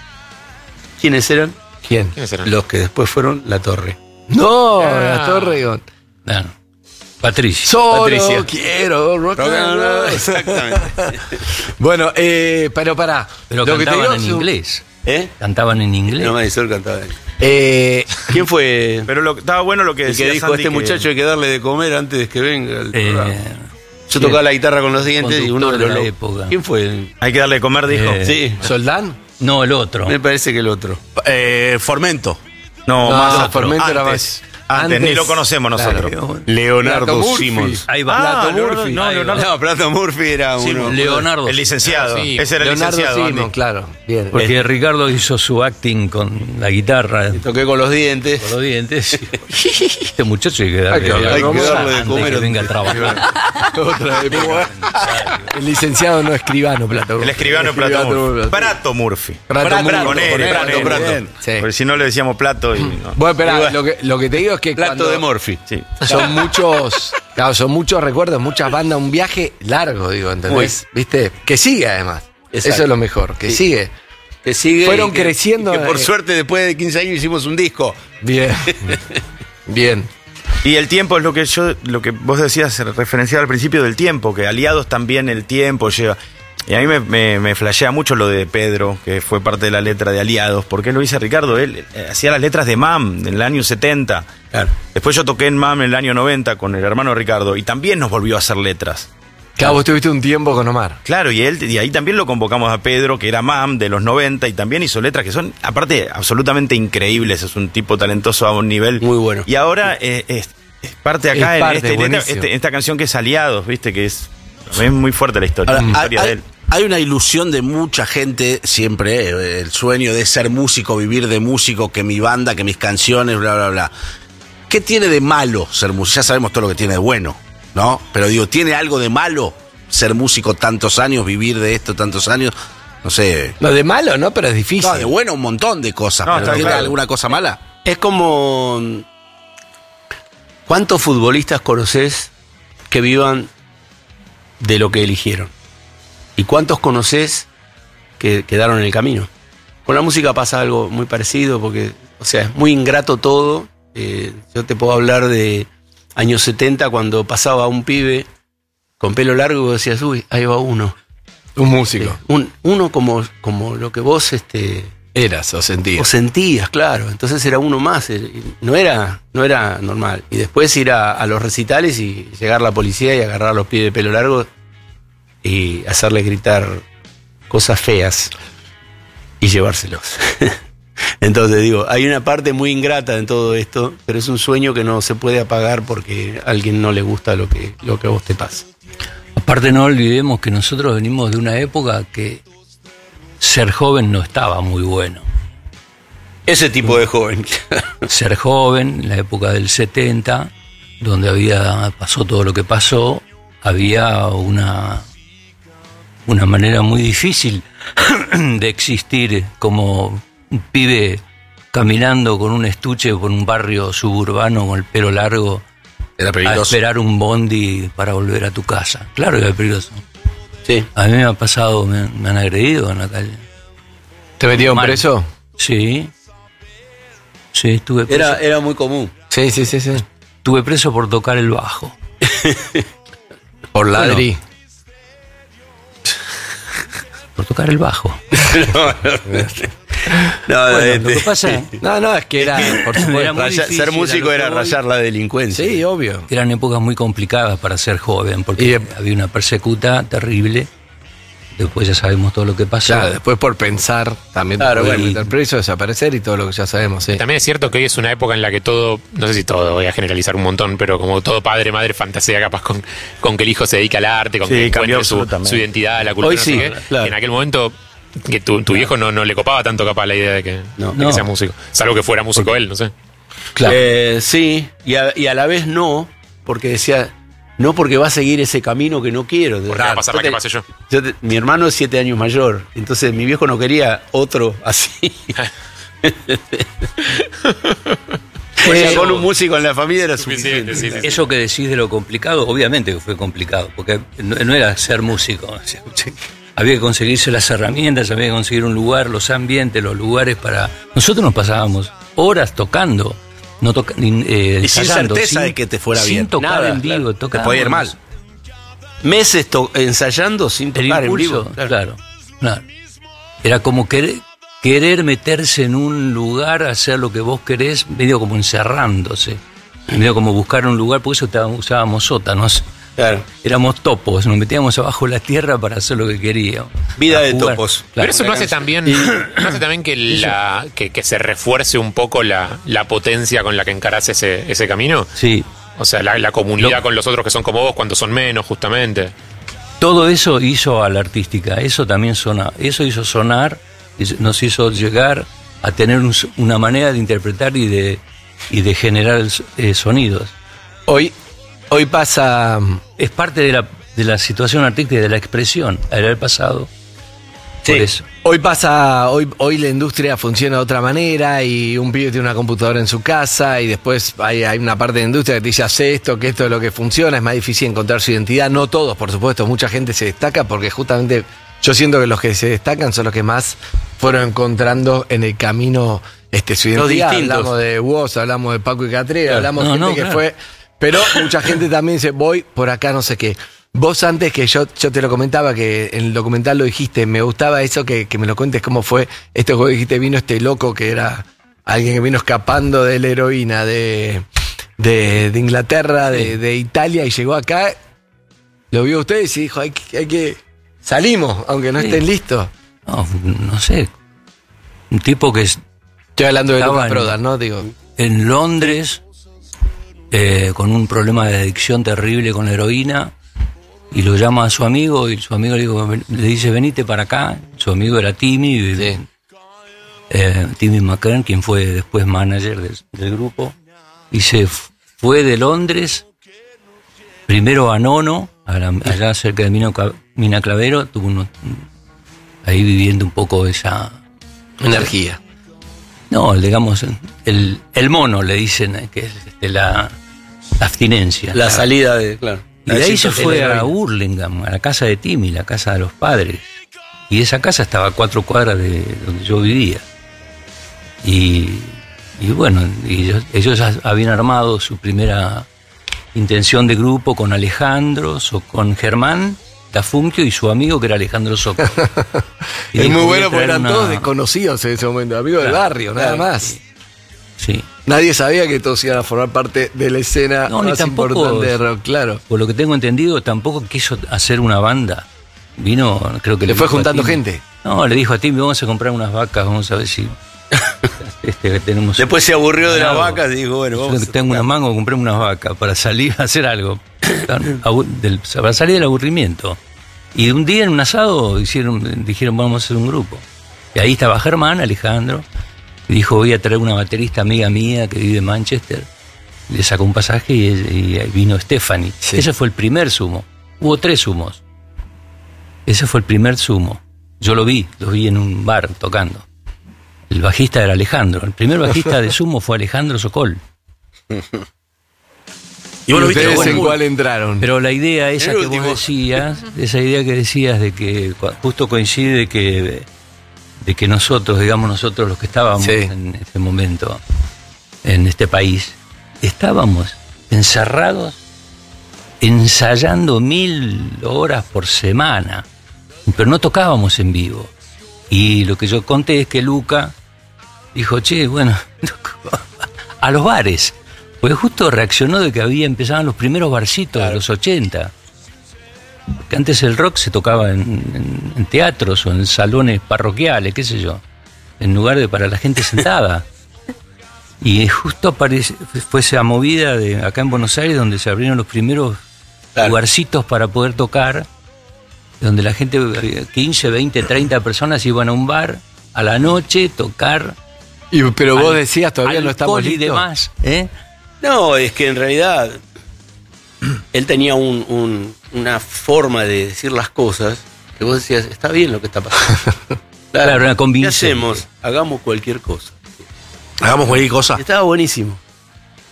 Speaker 8: ¿Quiénes eran?
Speaker 3: ¿Quiénes eran?
Speaker 8: Los que después fueron La Torre.
Speaker 5: No, La Torre.
Speaker 4: Patricia.
Speaker 5: Solo
Speaker 8: Patricia.
Speaker 5: quiero rock and roll.
Speaker 8: Exactamente.
Speaker 5: Bueno, pero pará.
Speaker 4: Pero
Speaker 5: Lo que te
Speaker 4: cantaban
Speaker 5: digo
Speaker 4: en
Speaker 5: es-
Speaker 4: inglés.
Speaker 8: ¿Eh?
Speaker 4: Cantaban en inglés.
Speaker 8: Nomady Soul cantaba. ¿Quién fue?
Speaker 6: Pero estaba bueno lo que
Speaker 8: El
Speaker 6: decía
Speaker 8: que dijo,
Speaker 6: Sandy,
Speaker 8: este
Speaker 6: que-
Speaker 8: muchacho hay que darle de comer antes de que venga el programa. Yo tocaba la guitarra con los dientes y uno de
Speaker 4: Conductor
Speaker 8: los...
Speaker 4: de la época.
Speaker 8: ¿Quién fue?
Speaker 6: Hay que darle de comer, dijo.
Speaker 8: Sí.
Speaker 5: ¿Soldán?
Speaker 4: No, el otro.
Speaker 8: Me parece que el otro.
Speaker 10: Formento.
Speaker 6: No, más otro.
Speaker 5: Formento era
Speaker 6: Antes.
Speaker 5: más.
Speaker 6: Antes, ni lo conocemos nosotros.
Speaker 5: Claro.
Speaker 10: Leonardo
Speaker 5: Plato Murphy.
Speaker 10: Simmons.
Speaker 4: Ahí va.
Speaker 5: Plato
Speaker 6: Leonardo-
Speaker 5: Murphy.
Speaker 6: no, Leonardo-
Speaker 8: No, Plato Murphy era uno.
Speaker 4: Leonardo.
Speaker 6: El licenciado.
Speaker 3: Ah, sí.
Speaker 6: Ese era el
Speaker 5: Leonardo
Speaker 6: licenciado.
Speaker 5: Simon,
Speaker 6: Andy.
Speaker 5: claro. Bien.
Speaker 4: Porque Ricardo hizo su acting con la guitarra,
Speaker 8: Toqué con los dientes.
Speaker 4: con los dientes. Este muchacho hay que darle,
Speaker 5: Hay que darle de comer
Speaker 4: antes
Speaker 8: de comer.
Speaker 4: que venga a trabajar.
Speaker 5: Otra época. El licenciado no escribano, Plato.
Speaker 6: El escribano Plato Murphy. Prato Murphy.
Speaker 5: Prato
Speaker 6: Prato,
Speaker 5: Murphy.
Speaker 6: con R,
Speaker 5: Prato,
Speaker 6: con R.
Speaker 5: Prato. Sí.
Speaker 6: Porque si no le decíamos plato y no.
Speaker 5: Bueno, espera, lo que te digo es que
Speaker 8: Plato
Speaker 5: cuando
Speaker 8: de Murphy.
Speaker 6: Sí.
Speaker 5: son muchos, claro, son muchos recuerdos, muchas bandas, un viaje largo, digo, ¿entendés? ¿Viste? Que sigue además.
Speaker 8: Exacto.
Speaker 5: Eso es lo mejor, que
Speaker 8: Sí.
Speaker 5: sigue.
Speaker 8: Que sigue.
Speaker 5: Fueron
Speaker 8: y que-
Speaker 5: creciendo,
Speaker 8: y que por
Speaker 5: eh.
Speaker 8: suerte, después de 15 años hicimos un disco.
Speaker 5: Bien. Bien.
Speaker 6: Y el tiempo es lo que vos decías, referenciar al principio del tiempo, que Aliados también el tiempo lleva. Y a mí me flashea mucho lo de Pedro, que fue parte de la letra de Aliados. ¿Por qué lo dice Ricardo? Él hacía las letras de MAM en el año 70.
Speaker 8: Claro.
Speaker 6: Después yo toqué en MAM en el año 90 con el hermano Ricardo y también nos volvió a hacer letras.
Speaker 5: Claro, vos tuviste un tiempo con Omar.
Speaker 6: Claro, y ahí también lo convocamos a Pedro, que era MAM de los 90, y también hizo letras que son, aparte, absolutamente increíbles. Es un tipo talentoso a un nivel.
Speaker 8: Muy bueno.
Speaker 6: Y ahora es parte acá
Speaker 5: Es parte,
Speaker 6: en
Speaker 5: buenísimo.
Speaker 6: esta canción que es Aliados, ¿viste? Que es muy fuerte la historia,
Speaker 10: Ahora,
Speaker 6: la historia de él.
Speaker 10: hay una ilusión de mucha gente siempre, el sueño de ser músico, vivir de músico, que mi banda, que mis canciones, bla, bla, bla. ¿Qué tiene de malo ser músico? Ya sabemos todo lo que tiene de bueno, ¿no? Pero digo, ¿tiene algo de malo ser músico tantos años, vivir de esto tantos años? No sé.
Speaker 5: No, de malo, ¿no? Pero es difícil.
Speaker 10: No, de bueno un montón de cosas,
Speaker 6: No,
Speaker 10: pero
Speaker 6: está
Speaker 10: ¿tiene
Speaker 6: claro.
Speaker 10: alguna cosa mala?
Speaker 8: Es como... ¿Cuántos futbolistas conocés que vivan de lo que eligieron? ¿Y cuántos conocés que quedaron en el camino? Con la música pasa algo muy parecido porque, o sea, es muy ingrato todo. Yo te puedo hablar de años 70 cuando pasaba un pibe con pelo largo y vos decías, uy, ahí va uno.
Speaker 5: Un músico.
Speaker 8: Uno como lo que vos
Speaker 5: eras o sentías.
Speaker 8: O sentías, claro. Entonces era uno más. No era normal. Y después ir a los recitales y llegar la policía y agarrar a los pibes de pelo largo y hacerles gritar cosas feas y llevárselos. Entonces digo, hay una parte muy ingrata en todo esto, pero es un sueño que no se puede apagar porque a alguien no le gusta lo que a vos te pasa.
Speaker 4: Aparte no olvidemos que nosotros venimos de una época que ser joven no estaba muy bueno.
Speaker 8: Ese tipo de joven.
Speaker 4: Ser joven, en la época del 70, donde pasó todo lo que pasó, había una manera muy difícil de existir como un pibe caminando con un estuche por un barrio suburbano con el pelo largo.
Speaker 10: Era
Speaker 4: A
Speaker 10: peligroso.
Speaker 4: esperar un bondi para volver a tu casa. Claro que es peligroso.
Speaker 8: Sí.
Speaker 4: A mí me ha pasado, me han agredido en la calle.
Speaker 5: ¿Te metieron
Speaker 4: Mal.
Speaker 5: preso?
Speaker 4: Sí. Sí, estuve preso.
Speaker 8: Era muy común.
Speaker 5: Sí.
Speaker 4: Estuve preso por tocar el bajo.
Speaker 5: Por ladri.
Speaker 4: Por tocar el bajo.
Speaker 8: No,
Speaker 4: Lo que pasa
Speaker 5: No, es que era, por supuesto,
Speaker 4: era muy difícil,
Speaker 8: ser músico
Speaker 4: a lo
Speaker 8: era
Speaker 4: que voy.
Speaker 8: rayar la delincuencia.
Speaker 5: Sí, obvio.
Speaker 4: Eran épocas muy complicadas para ser joven, porque había una persecuta terrible. Después ya sabemos todo lo que pasó.
Speaker 5: Claro, después por pensar también
Speaker 4: Claro,
Speaker 5: te pueden
Speaker 4: bueno.
Speaker 5: meter preso, desaparecer y todo lo que ya sabemos, sí.
Speaker 3: También es cierto que hoy es una época en la que todo, no sé si todo, voy a generalizar un montón, pero como todo padre, madre fantasea capaz con que el hijo se dedica al arte, con
Speaker 6: Sí,
Speaker 3: que
Speaker 6: cambió
Speaker 3: encuentre su
Speaker 6: absolutamente.
Speaker 3: identidad, la cultura,
Speaker 8: Hoy
Speaker 3: no
Speaker 8: sí,
Speaker 3: sé qué.
Speaker 8: claro.
Speaker 3: En aquel momento que tu viejo no le copaba tanto capaz la idea de que sea músico. Salvo que fuera músico él, no sé.
Speaker 4: Claro.
Speaker 8: Sí, y a la vez no, porque decía, no porque va a seguir ese camino que no quiero.
Speaker 3: Porque va a pasar la que pase yo.
Speaker 8: Mi hermano es 7 años mayor, entonces mi viejo no quería otro así. Con un músico en la familia era suficiente.
Speaker 3: Sí.
Speaker 4: Eso que decís de lo complicado, obviamente que fue complicado, porque no era ser músico. Había que conseguirse las herramientas, había que conseguir un lugar, los ambientes, los lugares para... Nosotros nos pasábamos horas tocando,
Speaker 10: y sin certeza de que te fuera bien.
Speaker 4: Sin tocar
Speaker 10: nada,
Speaker 4: en vivo.
Speaker 10: Claro. Te puede ir mal.
Speaker 8: Meses ensayando sin tocar en vivo.
Speaker 4: Claro. Era como querer meterse en un lugar, hacer lo que vos querés, medio como encerrándose. Medio como buscar un lugar, por eso usábamos sótanos.
Speaker 8: Claro.
Speaker 4: Éramos topos, nos metíamos abajo de la tierra para hacer lo que queríamos.
Speaker 8: Vida de topos.
Speaker 3: Claro. Pero eso no hace también que se refuerce un poco la potencia con la que encarás ese camino.
Speaker 4: Sí.
Speaker 3: O sea, la comunidad con los otros que son como vos cuando son menos, justamente.
Speaker 4: Todo eso hizo a la artística, eso también eso hizo sonar, nos hizo llegar a tener una manera de interpretar y de generar sonidos.
Speaker 5: Hoy pasa...
Speaker 4: Es parte de la situación artística y de la expresión, era el pasado.
Speaker 5: Sí. Por eso. Hoy la industria funciona de otra manera y un pibe tiene una computadora en su casa y después hay una parte de la industria que te dice hace esto, que esto es lo que funciona, es más difícil encontrar su identidad. No todos, por supuesto, mucha gente se destaca porque justamente yo siento que los que se destacan son los que más fueron encontrando en el camino su identidad. Hablamos de Woz, hablamos de Paco y Catrera, hablamos de gente que fue... Pero mucha gente también dice, voy por acá no sé qué. Vos antes que yo te lo comentaba, que en el documental lo dijiste, me gustaba eso que me lo cuentes cómo fue esto que vos dijiste, vino este loco que era alguien que vino escapando de la heroína de Inglaterra, de Italia y llegó acá, lo vio ustedes y dijo, hay que salimos, aunque no estén listos.
Speaker 4: No sé, un tipo que
Speaker 5: estoy hablando de Lucas Prodan, ¿no? Digo,
Speaker 4: en Londres, con un problema de adicción terrible con la heroína. Y lo llama a su amigo y su amigo le dice, venite para acá. Su amigo era Timmy, Timmy McKern, quien fue después manager del grupo. Y se fue de Londres, primero a Nono, allá cerca de Mina Clavero, tuvo ahí viviendo un poco esa
Speaker 5: energía.
Speaker 4: No, digamos, el mono le dicen, que es la abstinencia.
Speaker 8: La salida de, claro.
Speaker 4: Y de ahí se fue a Hurlingham, a la casa de Timmy, la casa de los padres. Y esa casa estaba a 4 cuadras de donde yo vivía. Y bueno, ellos habían armado su primera intención de grupo con Alejandro, con Germán Tafunquio y su amigo que era Alejandro Soco.
Speaker 5: Es muy bueno porque eran todos desconocidos en ese momento, amigos del barrio, nada más.
Speaker 4: Sí.
Speaker 5: Nadie sabía que todos iban a formar parte de la escena más importante de rock, claro.
Speaker 4: Por lo que tengo entendido, tampoco quiso hacer una banda. Vino, creo que
Speaker 5: le fue juntando gente.
Speaker 4: No, le dijo a Timmy, vamos a comprar unas vacas, vamos a ver si tenemos...
Speaker 8: Después se aburrió de las vacas y dijo, bueno, vamos.
Speaker 4: Tengo una manga, compremos unas vacas para salir a hacer algo. Para salir del aburrimiento. Y un día en un asado dijeron, vamos a hacer un grupo. Y ahí estaba Germán, Alejandro. Y dijo, voy a traer una baterista amiga mía que vive en Manchester. Le sacó un pasaje y vino Stephanie. Sí. Ese fue el primer sumo. Hubo 3 sumos. Ese fue el primer sumo. Yo lo vi en un bar tocando. El bajista era Alejandro. El primer bajista de sumo fue Alejandro Sokol.
Speaker 5: ¿Y vos ustedes en cuál entraron?
Speaker 4: Pero la idea esa que vos decías, de que justo coincide de que nosotros los que estábamos en este momento, en este país, estábamos encerrados, ensayando 1000 horas por semana, pero no tocábamos en vivo. Y lo que yo conté es que Luca dijo, a los bares, porque justo reaccionó de que empezaban los primeros barcitos de los 80. Porque antes el rock se tocaba en teatros o en salones parroquiales, qué sé yo, en lugar para la gente sentada. Y justo fue esa movida de acá en Buenos Aires donde se abrieron los primeros lugarcitos para poder tocar, donde la gente, 15, 20, 30 personas iban a un bar a la noche, tocar.
Speaker 5: Pero vos decías, todavía no estamos listos.
Speaker 4: Y demás,
Speaker 8: No, es que en realidad él tenía una forma de decir las cosas que vos decías, está bien lo que está pasando.
Speaker 4: Claro, una convicción.
Speaker 8: ¿Qué hacemos? Hagamos cualquier cosa.
Speaker 10: Hagamos cualquier cosa.
Speaker 8: Estaba buenísimo.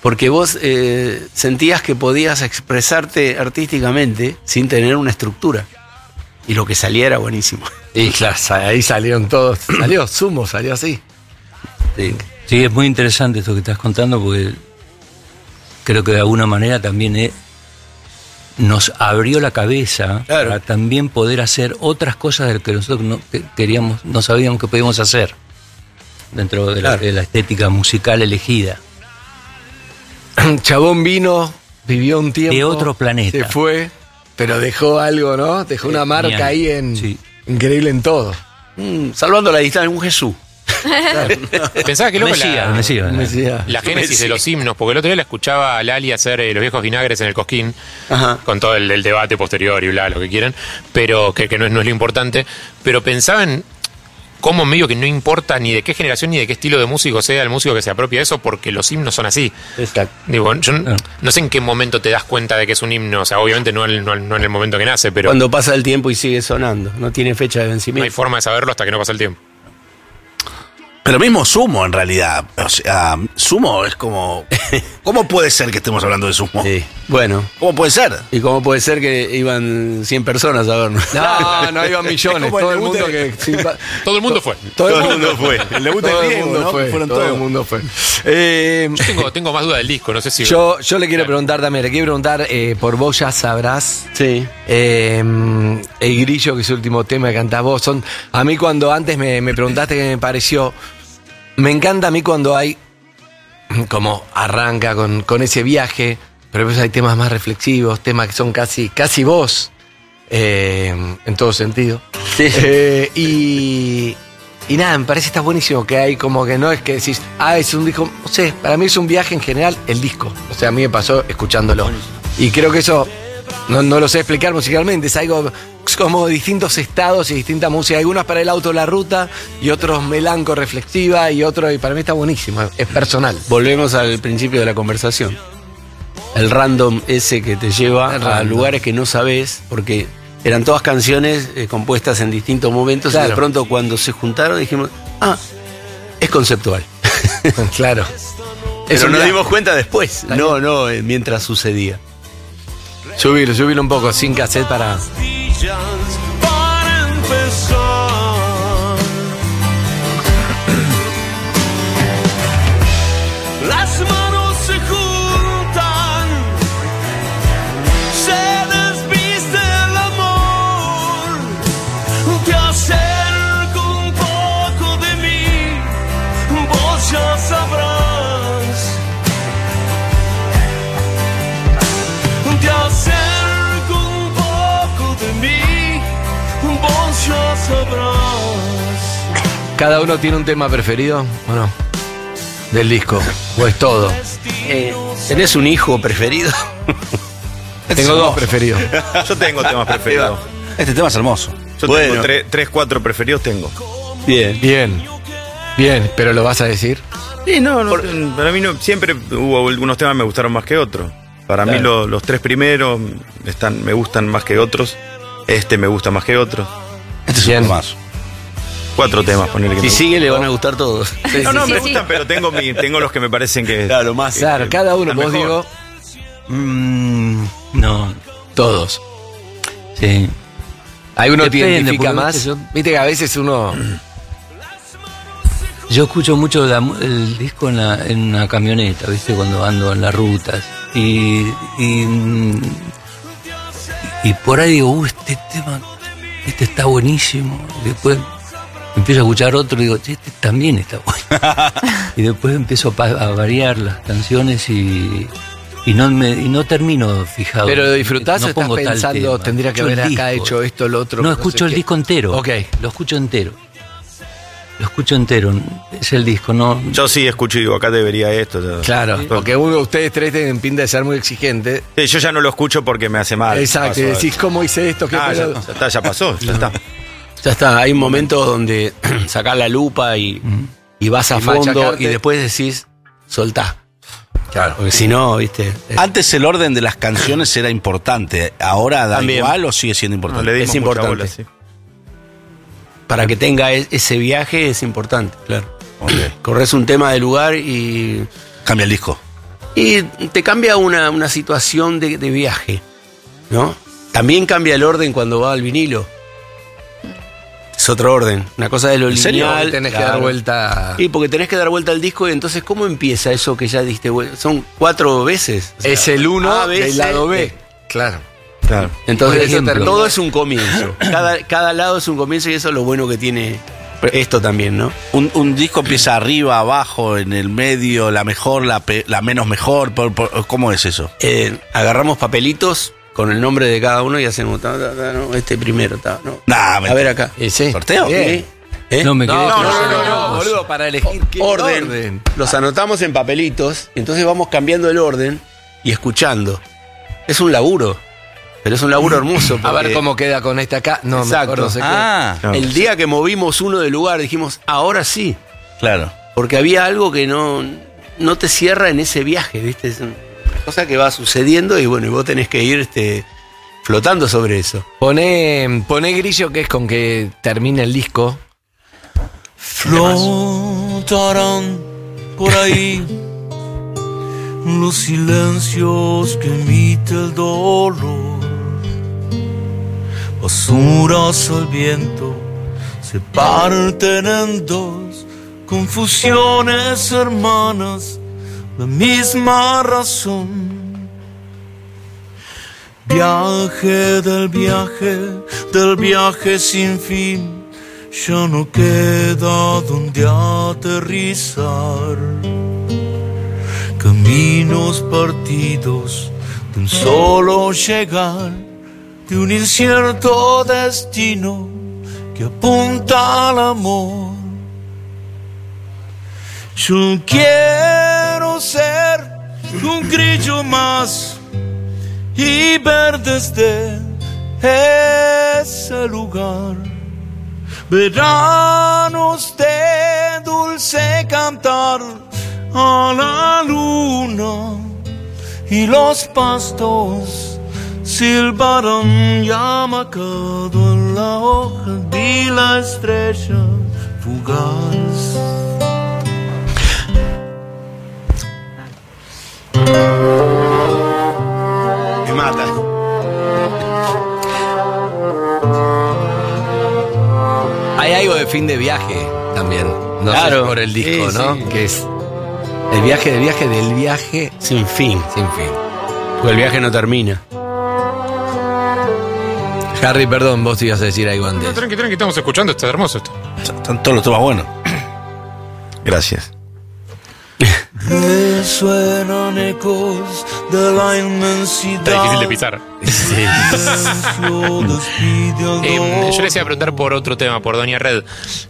Speaker 9: Porque vos sentías que podías expresarte artísticamente sin tener una estructura. Y lo que salía era buenísimo.
Speaker 5: Y claro, ahí salieron todos. Sumo salió así.
Speaker 4: Sí, es muy interesante esto que estás contando porque creo que de alguna manera también nos abrió la cabeza para también poder hacer otras cosas de lo que nosotros no sabíamos que podíamos hacer dentro de la estética musical elegida.
Speaker 5: Chabón vino, vivió un tiempo.
Speaker 4: De otro planeta.
Speaker 5: Se fue, pero dejó algo, ¿no? Dejó una marca ahí increíble en todo.
Speaker 9: Salvando la distancia, un Jesús.
Speaker 3: Claro. Pensaba que loco
Speaker 4: Mesías.
Speaker 3: la génesis de los himnos, porque el otro día la escuchaba a Lali hacer Los Viejos Vinagres en el Cosquín, con todo el debate posterior y bla, lo que quieran, pero que no es lo importante, pero pensaba en cómo medio que no importa ni de qué generación ni de qué estilo de músico sea el músico que se apropia de eso, porque los himnos son así.
Speaker 9: Exacto.
Speaker 3: Digo, yo no sé en qué momento te das cuenta de que es un himno, o sea, obviamente no en el momento que nace, pero...
Speaker 9: Cuando pasa el tiempo y sigue sonando, no tiene fecha de vencimiento.
Speaker 3: No hay forma de saberlo hasta que no pasa el tiempo.
Speaker 10: Pero mismo Sumo, en realidad. O sea, Sumo es como... ¿Cómo puede ser que estemos hablando de Sumo?
Speaker 9: Sí. Bueno.
Speaker 10: ¿Cómo puede ser?
Speaker 9: ¿Y cómo puede ser que iban 100 personas a vernos?
Speaker 5: No iban millones. Todo el mundo que...
Speaker 3: Todo el mundo fue.
Speaker 10: Todo el mundo fue. El debut del Diego, ¿no?
Speaker 5: Fueron todo el mundo fue.
Speaker 3: Yo tengo más duda del disco, no sé si...
Speaker 5: Yo le quiero preguntar también, por Vos Ya Sabrás.
Speaker 9: Sí.
Speaker 5: El Grillo, que es el último tema que cantás vos. A mí cuando antes me preguntaste qué me pareció... Me encanta a mí cuando hay, como arranca con ese viaje, pero después hay temas más reflexivos, temas que son casi vos, en todo sentido. Sí. Y nada, me parece que está buenísimo que hay como que no es que decís, es un disco, no sé, para mí es un viaje en general el disco. O sea, a mí me pasó escuchándolo. Y creo que eso, no lo sé explicar musicalmente, es algo... como distintos estados y distinta música, algunos para el auto, la ruta, y otros melanco, reflexiva, y para mí está buenísimo, es personal.
Speaker 9: Volvemos al principio de la conversación. El random ese que te lleva a lugares que no sabés, porque eran todas canciones compuestas en distintos momentos, y de pronto cuando se juntaron dijimos, es conceptual.
Speaker 5: Claro.
Speaker 9: Pero nos dimos cuenta después, no, mientras sucedía.
Speaker 5: Subirlo un poco, sin cassette para
Speaker 23: empezar. Las manos se juntan, se desviste el amor. Te acerco un poco de mí, vos ya sabrás. Te acerco un poco de mí, vos ya sabrás.
Speaker 5: ¿Cada uno tiene un tema preferido o no? Del disco, o es todo.
Speaker 9: ¿Tenés un hijo preferido?
Speaker 5: Tengo dos preferidos.
Speaker 6: Yo tengo temas preferidos.
Speaker 10: Este tema es hermoso.
Speaker 6: Yo tengo 3, 4 preferidos tengo.
Speaker 5: Bien, pero ¿lo vas a decir?
Speaker 6: Sí, para mí siempre hubo algunos temas que me gustaron más que otros. Para mí los 3 primeros me gustan más que otros. Este me gusta más que otros.
Speaker 10: Este es un más.
Speaker 6: 4 temas, ponerle que
Speaker 9: si sigue le van a gustar todos.
Speaker 6: Me gustan, pero tengo los que me parecen que...
Speaker 9: Claro, más.
Speaker 5: Claro, cada uno, vos digo...
Speaker 4: No.
Speaker 5: Todos.
Speaker 4: Sí.
Speaker 5: Hay uno que identifica más. Viste que a veces uno...
Speaker 4: Yo escucho mucho el disco en una camioneta, ¿viste? Cuando ando en las rutas. Y por ahí digo, este tema, está buenísimo. Y después empiezo a escuchar otro y digo, este también está bueno. Y después empiezo a variar las canciones y no termino fijado.
Speaker 5: ¿Pero disfrutás o estás
Speaker 4: pongo
Speaker 5: pensando, tendría que haber acá hecho esto, lo otro?
Speaker 4: No, escucho el disco entero.
Speaker 5: Ok.
Speaker 4: Lo escucho entero. Es el disco, ¿no?
Speaker 6: Yo sí escucho y digo, acá debería esto.
Speaker 5: Claro, porque ustedes 3 tienen pinta de ser muy exigentes.
Speaker 6: Sí, yo ya no lo escucho porque me hace mal.
Speaker 5: Exacto, y decís, ¿cómo hice esto?
Speaker 6: Ya pasó, ya está.
Speaker 9: Ya está, hay momentos donde sacás la lupa y vas a fondo y después decís, soltá.
Speaker 5: Claro.
Speaker 9: Porque si no, viste.
Speaker 10: Antes el orden de las canciones era importante. ¿Ahora da igual o sigue siendo importante?
Speaker 9: Es importante. Bola, sí. Para que tenga ese viaje es importante, claro.
Speaker 10: Okay.
Speaker 9: Corres un tema de lugar y...
Speaker 10: Cambia el disco.
Speaker 8: Y te cambia una situación de viaje, ¿no? También cambia el orden cuando va al vinilo. Es otro orden. Una cosa de lo
Speaker 5: ¿En serio?
Speaker 8: lineal.
Speaker 5: Tenés que dar vuelta.
Speaker 8: Sí, porque tenés que dar vuelta al disco y entonces, ¿cómo empieza eso que ya diste vuelta? Son 4 veces. O sea,
Speaker 5: Es el 1
Speaker 8: A, B,
Speaker 5: del
Speaker 8: C,
Speaker 5: lado B.
Speaker 8: D.
Speaker 5: Claro.
Speaker 8: Entonces,
Speaker 5: Por ejemplo.
Speaker 8: todo es un comienzo. Cada lado es un comienzo y eso es lo bueno que tiene esto también, ¿no?
Speaker 10: Un disco empieza arriba, abajo, en el medio, la mejor, la menos mejor. ¿Cómo es eso?
Speaker 8: Agarramos papelitos con el nombre de cada uno y hacemos no, este primero, no.
Speaker 10: Nah,
Speaker 8: a ver acá.
Speaker 10: ¿Sorteo?
Speaker 8: Bien.
Speaker 4: No me quedé.
Speaker 5: No, boludo, para elegir qué
Speaker 8: orden. Los anotamos en papelitos, y entonces vamos cambiando el orden y escuchando. Es un laburo, pero es un laburo hermoso.
Speaker 5: A ver cómo queda con esta acá. No,
Speaker 8: exacto.
Speaker 5: mejor no sé qué.
Speaker 8: El día que movimos uno del lugar dijimos, ahora sí.
Speaker 10: Claro.
Speaker 8: Porque había algo que no te cierra en ese viaje, ¿viste? Es una cosa que va sucediendo y bueno, y vos tenés que ir flotando sobre eso.
Speaker 5: Poné Grillo, que es con que termina el disco.
Speaker 23: Flotarán por ahí los silencios que emite el dolor. Basuras al viento se parten en dos, confusiones hermanas, la misma razón. Viaje del viaje sin fin, ya no queda donde aterrizar. Caminos partidos de un solo llegar, de un incierto destino que apunta al amor. Yo quiero ser un grillo más y ver desde ese lugar veranos de dulce cantar a la luna, y los pastos silbaron yamacado en la hoja, vi la estrella fugaz.
Speaker 10: Me mata.
Speaker 5: Hay algo de fin de viaje también. No
Speaker 8: Claro.
Speaker 5: sé, por el disco,
Speaker 8: Sí,
Speaker 5: ¿no?
Speaker 8: sí.
Speaker 5: Que es el viaje del viaje
Speaker 8: sin fin.
Speaker 5: Sin fin.
Speaker 8: Porque el viaje no termina.
Speaker 5: Harry, perdón, vos ibas a decir algo antes.
Speaker 3: No, tranqui, estamos escuchando, está hermoso esto.
Speaker 10: Están todos los temas buenos. Gracias.
Speaker 23: Resuenan ecos de la inmensidad.
Speaker 3: Está difícil de pisar. Yo les iba a preguntar por otro tema, por Doña Red.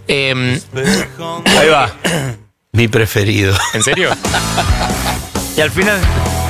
Speaker 8: Ahí va. Mi preferido.
Speaker 3: ¿En serio?
Speaker 6: Y al final.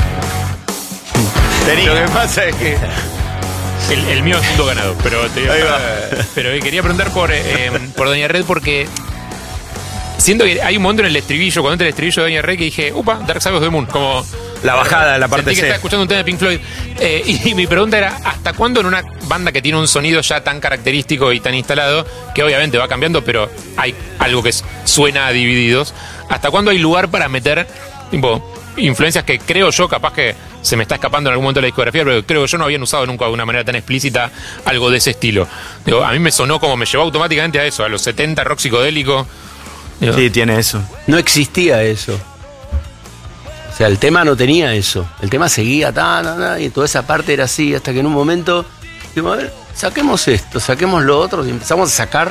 Speaker 10: Lo que pasa es que.
Speaker 3: El mío es todo ganado, pero pero quería preguntar por Doña Red porque siento que hay un momento en el estribillo, cuando entra el estribillo de Doña Red, que dije, upa, Dark Side of the Moon, como
Speaker 6: la bajada, la parte
Speaker 3: sentí que
Speaker 6: C.
Speaker 3: estaba escuchando un tema de Pink Floyd. Y mi pregunta era, ¿hasta cuándo en una banda que tiene un sonido ya tan característico y tan instalado, que obviamente va cambiando, pero hay algo que suena a Divididos, ¿hasta cuándo hay lugar para meter tipo influencias que creo yo, capaz que se me está escapando en algún momento de la discografía, pero creo que yo no habían usado nunca de una manera tan explícita algo de ese estilo? Digo, a mí me sonó como, me llevó automáticamente a eso, a los 70, rock psicodélico. Digo,
Speaker 6: Sí, tiene eso.
Speaker 8: No existía eso. O sea, el tema no tenía eso. El tema seguía, y toda esa parte era así, hasta que en un momento dijimos, a ver, saquemos esto, saquemos lo otro, y empezamos a sacar.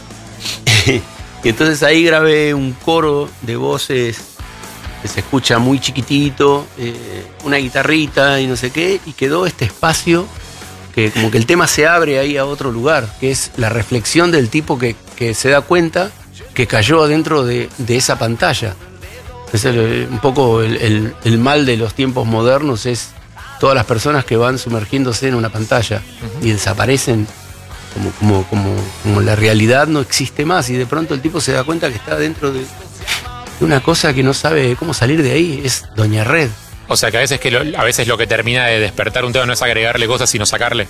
Speaker 8: Y entonces ahí grabé un coro de voces que se escucha muy chiquitito, una guitarrita y no sé qué, y quedó este espacio que como que el tema se abre ahí a otro lugar, que es la reflexión del tipo que se da cuenta que cayó adentro de esa pantalla. Es un poco el mal de los tiempos modernos, es todas las personas que van sumergiéndose en una pantalla y desaparecen como la realidad no existe más, y de pronto el tipo se da cuenta que está dentro de una cosa que no sabe cómo salir de ahí. Es Doña Red.
Speaker 3: O sea, que a veces lo que termina de despertar un tema no es agregarle cosas, sino sacarle.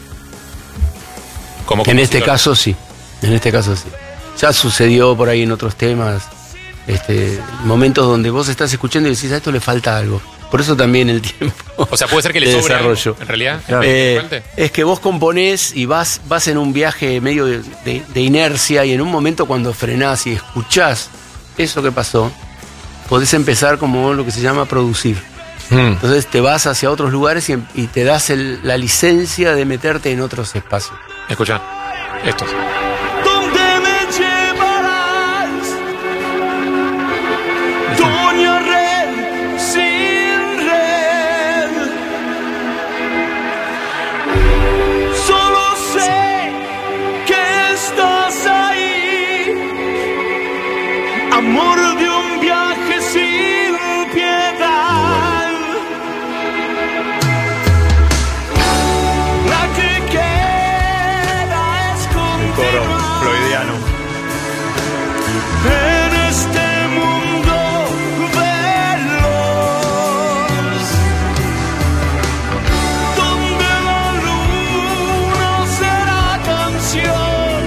Speaker 8: En este caso sí. En este caso sí. Ya sucedió por ahí en otros temas. Momentos donde vos estás escuchando y decís, a esto le falta algo. Por eso también el tiempo.
Speaker 3: O sea, puede ser que le
Speaker 8: de
Speaker 3: sobre
Speaker 8: desarrollo.
Speaker 3: algo, en realidad.
Speaker 8: Es que vos componés y vas en un viaje medio de inercia, y en un momento cuando frenás y escuchás eso que pasó, podés empezar como lo que se llama producir. Entonces te vas hacia otros lugares y te das la licencia de meterte en otros espacios.
Speaker 3: Escuchá, estos.
Speaker 23: ¿Dónde me llevarás? Doña Red sin red. Solo sé que estás ahí. Amor de un viaje sin piedad. La que queda es
Speaker 6: Coro floydiano.
Speaker 23: en este mundo veloz, donde la luna será canción,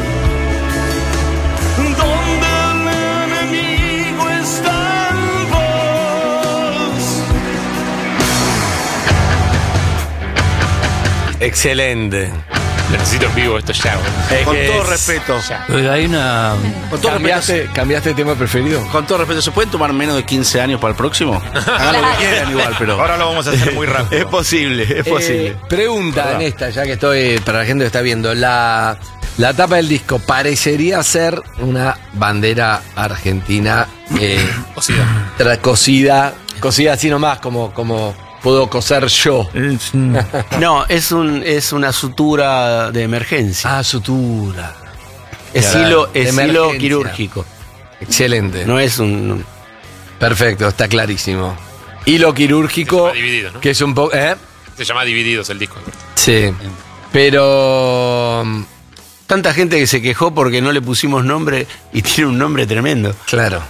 Speaker 23: donde el enemigo está en voz.
Speaker 5: Excelente.
Speaker 3: Lo necesito en vivo esto ya.
Speaker 10: Con todo respeto.
Speaker 4: Pero hay una...
Speaker 10: Con todo respeto.
Speaker 5: ¿Cambiaste el tema preferido?
Speaker 10: Con todo respeto, ¿se pueden tomar menos de 15 años para el próximo? Hagan lo que quieran igual, pero...
Speaker 6: Ahora lo vamos a hacer muy rápido.
Speaker 8: Es posible.
Speaker 5: Pregunta en esta, ya que estoy, para la gente que está viendo, la tapa del disco parecería ser una bandera argentina cosida así nomás, como puedo coser yo.
Speaker 8: No, es una sutura de emergencia.
Speaker 5: Ah, sutura.
Speaker 8: Es
Speaker 5: Claro,
Speaker 8: hilo
Speaker 5: de emergencia.
Speaker 8: quirúrgico.
Speaker 5: Excelente.
Speaker 8: No es un...
Speaker 5: Perfecto, está clarísimo. Hilo quirúrgico,
Speaker 3: Se llama Divididos, ¿no?
Speaker 5: que es un poco...
Speaker 3: Se llama Divididos el disco.
Speaker 5: Sí. Pero...
Speaker 8: Tanta gente que se quejó porque no le pusimos nombre y tiene un nombre tremendo.
Speaker 5: Claro.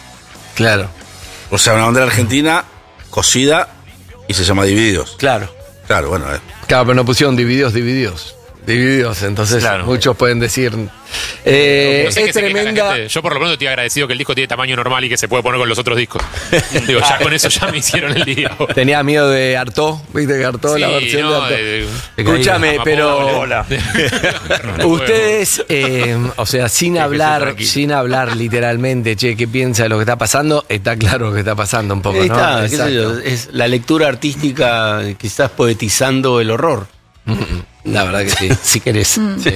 Speaker 10: O sea, una bandera argentina cosida y se llama Divididos.
Speaker 8: Claro.
Speaker 10: Claro, bueno.
Speaker 5: Claro, pero no pusieron divididos, entonces
Speaker 3: Claro.
Speaker 5: muchos pueden decir...
Speaker 3: No sé
Speaker 5: es
Speaker 3: qué se queja la
Speaker 5: tremenda...
Speaker 3: gente. Yo por lo pronto estoy agradecido que el disco tiene tamaño normal y que se puede poner con los otros discos. Digo, ya con eso ya me hicieron el día.
Speaker 5: Tenía miedo de Artaud, ¿viste que Artaud, la
Speaker 3: Sí,
Speaker 5: versión
Speaker 3: no,
Speaker 5: de Artaud? Escúchame, pero...
Speaker 3: Hola.
Speaker 5: Ustedes, o sea, sin hablar literalmente, che, ¿qué piensa de lo que está pasando? Está claro lo que está pasando un poco,
Speaker 8: Ahí
Speaker 5: ¿no?
Speaker 8: está, qué sé
Speaker 5: Exacto.
Speaker 8: yo, es la lectura artística, quizás poetizando el horror.
Speaker 5: La verdad que sí.
Speaker 8: Si querés.
Speaker 5: Sí.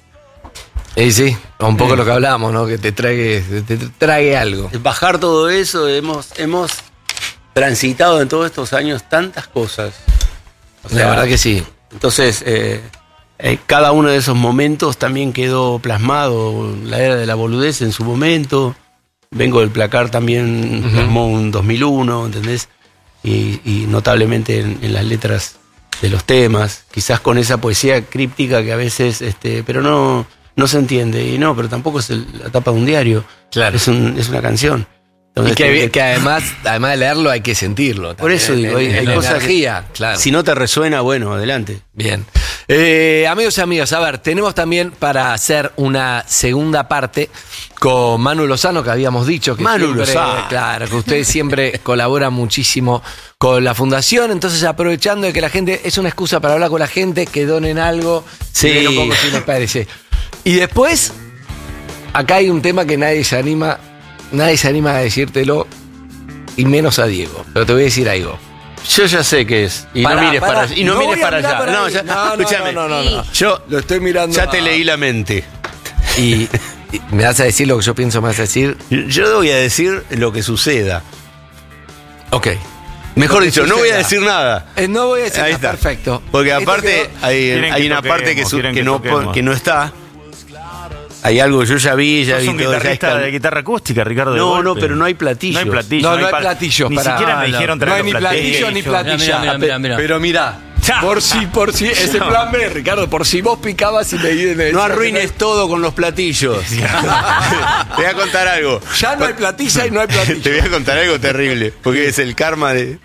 Speaker 5: Y sí, un poco lo que hablábamos, ¿no? Que te trague algo.
Speaker 8: Bajar todo eso, hemos transitado en todos estos años tantas cosas. O sea,
Speaker 5: La verdad que sí.
Speaker 8: Entonces, cada uno de esos momentos también quedó plasmado. La era de la boludez en su momento. Vengo del Placar también, plasmó un 2001, ¿entendés? Y notablemente en las letras de los temas, quizás con esa poesía críptica que a veces, pero no se entiende. Y no, pero tampoco es la tapa de un diario.
Speaker 5: Claro.
Speaker 8: Es una canción.
Speaker 5: Y que además de leerlo hay que sentirlo.
Speaker 8: Por eso digo, hay cosas
Speaker 5: energía, claro.
Speaker 8: Si no te resuena, bueno, adelante.
Speaker 5: Bien. Amigos y amigas, a ver, tenemos también para hacer una segunda parte con Manu Lozano, que habíamos dicho que
Speaker 8: Manu
Speaker 5: siempre,
Speaker 8: Lozano.
Speaker 5: claro, que usted siempre colabora muchísimo con la fundación, entonces aprovechando de que la gente, es una excusa para hablar con la gente, que donen algo,
Speaker 8: Sí.
Speaker 5: y ver un poco si les parece. Y después, acá hay un tema que nadie se anima a decírtelo, y menos a Diego, pero te voy a decir algo.
Speaker 8: Yo ya sé qué es. Y
Speaker 5: Pará,
Speaker 8: no mires
Speaker 5: pará.
Speaker 8: para allá. Y no
Speaker 5: No
Speaker 8: mires
Speaker 5: voy a
Speaker 8: para
Speaker 5: mirar
Speaker 8: allá.
Speaker 5: para
Speaker 8: No,
Speaker 5: ahí.
Speaker 8: ya,
Speaker 5: No,
Speaker 8: escúchame.
Speaker 5: no.
Speaker 8: Yo
Speaker 5: Lo estoy mirando.
Speaker 8: ya te leí la mente.
Speaker 5: Y me vas a decir lo que yo pienso, me vas a decir.
Speaker 8: Yo te voy a decir lo que suceda.
Speaker 5: Ok.
Speaker 8: Mejor
Speaker 5: Lo que
Speaker 8: dicho, no
Speaker 5: suceda.
Speaker 8: voy a decir nada.
Speaker 5: No voy a decir
Speaker 8: Ahí
Speaker 5: nada.
Speaker 8: está.
Speaker 5: Perfecto.
Speaker 8: Porque
Speaker 5: Esto
Speaker 8: aparte
Speaker 5: quedó-
Speaker 6: Quieren
Speaker 8: hay
Speaker 6: que
Speaker 8: una parte
Speaker 6: toquemos, quieren que
Speaker 8: que
Speaker 6: toquemos.
Speaker 8: no está. Hay algo que yo ya vi, ya
Speaker 6: Sos
Speaker 8: vi
Speaker 6: un
Speaker 8: todo. ya
Speaker 6: guitarrista
Speaker 8: está.
Speaker 6: de guitarra acústica, Ricardo. de
Speaker 8: No,
Speaker 6: golpe.
Speaker 8: pero no hay platillos.
Speaker 6: No hay platillos.
Speaker 5: No hay platillos.
Speaker 6: Ni
Speaker 5: pará.
Speaker 6: siquiera me dijeron
Speaker 5: No hay
Speaker 6: traer
Speaker 5: ni
Speaker 6: los
Speaker 5: platillos ni platilla.
Speaker 4: Mira.
Speaker 5: Pero mira, por si, ese plan B, Ricardo, por si vos picabas y me
Speaker 8: No arruines todo con los platillos. Te voy a contar algo.
Speaker 5: Ya no hay platilla y no hay platilla.
Speaker 8: Te voy a contar algo terrible, porque es el karma de...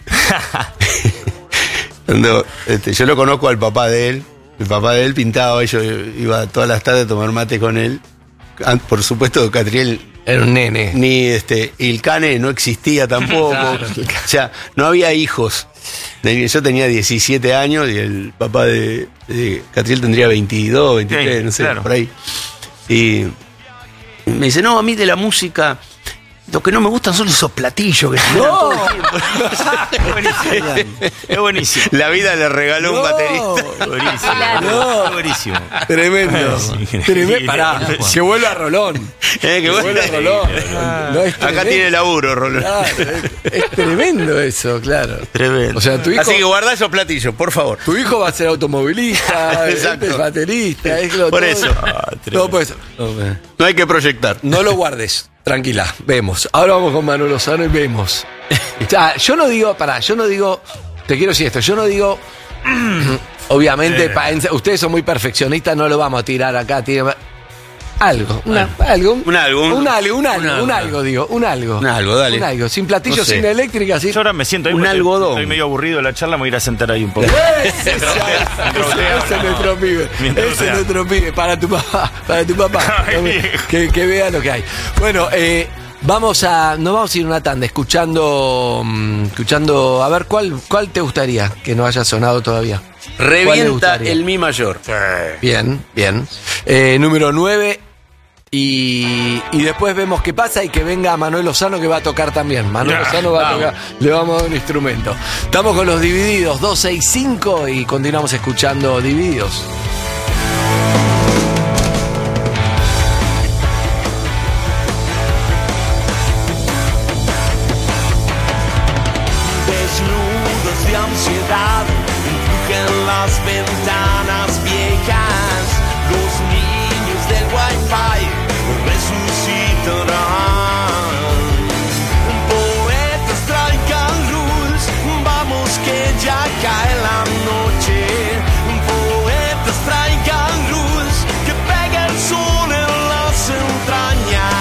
Speaker 8: Cuando, yo lo conozco al papá de él. El papá de él pintaba, yo iba todas las tardes a tomar mate con él. Por supuesto, Catriel
Speaker 5: Era un nene.
Speaker 8: Ni el cane no existía tampoco.
Speaker 5: Claro.
Speaker 8: O sea, no había hijos. Yo tenía 17 años y el papá de Catriel tendría 22, 23,
Speaker 6: Sí,
Speaker 8: no sé,
Speaker 6: claro.
Speaker 8: por ahí. Y me dice, no, a mí de la música, lo que no me gustan son esos platillos que suenan todo el tiempo.
Speaker 6: Es buenísimo.
Speaker 8: La vida le regaló un baterista.
Speaker 6: Buenísimo.
Speaker 8: No.
Speaker 6: Buenísimo.
Speaker 5: Tremendo. Tremendo. Pará, que vuelva Rolón.
Speaker 8: Que
Speaker 5: vuelva Rolón. No, es
Speaker 8: Acá
Speaker 5: tremendo.
Speaker 8: tiene laburo, Rolón.
Speaker 5: Claro, es tremendo eso, claro.
Speaker 8: Tremendo.
Speaker 5: O sea, tu hijo,
Speaker 8: Así que guarda esos platillos, por favor.
Speaker 5: tu hijo va a ser automovilista,
Speaker 8: Exacto.
Speaker 5: es baterista,
Speaker 8: Por
Speaker 5: todo-
Speaker 8: eso.
Speaker 5: todo por eso.
Speaker 8: No hay que proyectar.
Speaker 5: No lo guardes. Tranquila, vemos. Ahora vamos con Manuel Lozano y vemos. O sea, yo no digo, te quiero decir esto, yo no digo, obviamente, ustedes son muy perfeccionistas, no lo vamos a tirar acá, algo, un algo,
Speaker 8: dale.
Speaker 5: un algo, sin platillo,
Speaker 8: No sé.
Speaker 5: sin eléctrica, sin...
Speaker 6: Yo ahora me siento ahí
Speaker 8: Un
Speaker 6: porque
Speaker 8: algodón.
Speaker 6: Estoy medio aburrido de la charla, me voy a ir a sentar ahí un poco.
Speaker 5: Ese es nuestro pibe. Ese es nuestro pibe. Para tu papá. Que vea lo que hay. Bueno, nos vamos a ir una tanda escuchando. A ver, ¿cuál te gustaría que no haya sonado todavía? ¿Cuál le
Speaker 8: Revienta
Speaker 5: gustaría?
Speaker 8: el mi mayor.
Speaker 5: Bien. Número 9. Y después vemos qué pasa y que venga Manuel Lozano que va a tocar también. Manuel Lozano va a tocar, le vamos a dar un instrumento. Estamos con los Divididos, 265 y continuamos escuchando Divididos.
Speaker 23: Desnudos de ansiedad, empujan las ventanas viejas. Los niños del Wi-Fi resucitarán. Poetas traigan luz, vamos que ya cae la noche. Poetas traigan luz, que pega el sol en las entrañas.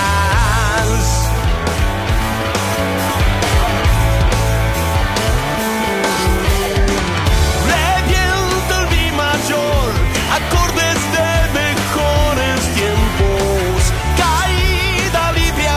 Speaker 23: Revienta el mi mayor, acordes de mejores tiempos, caída libre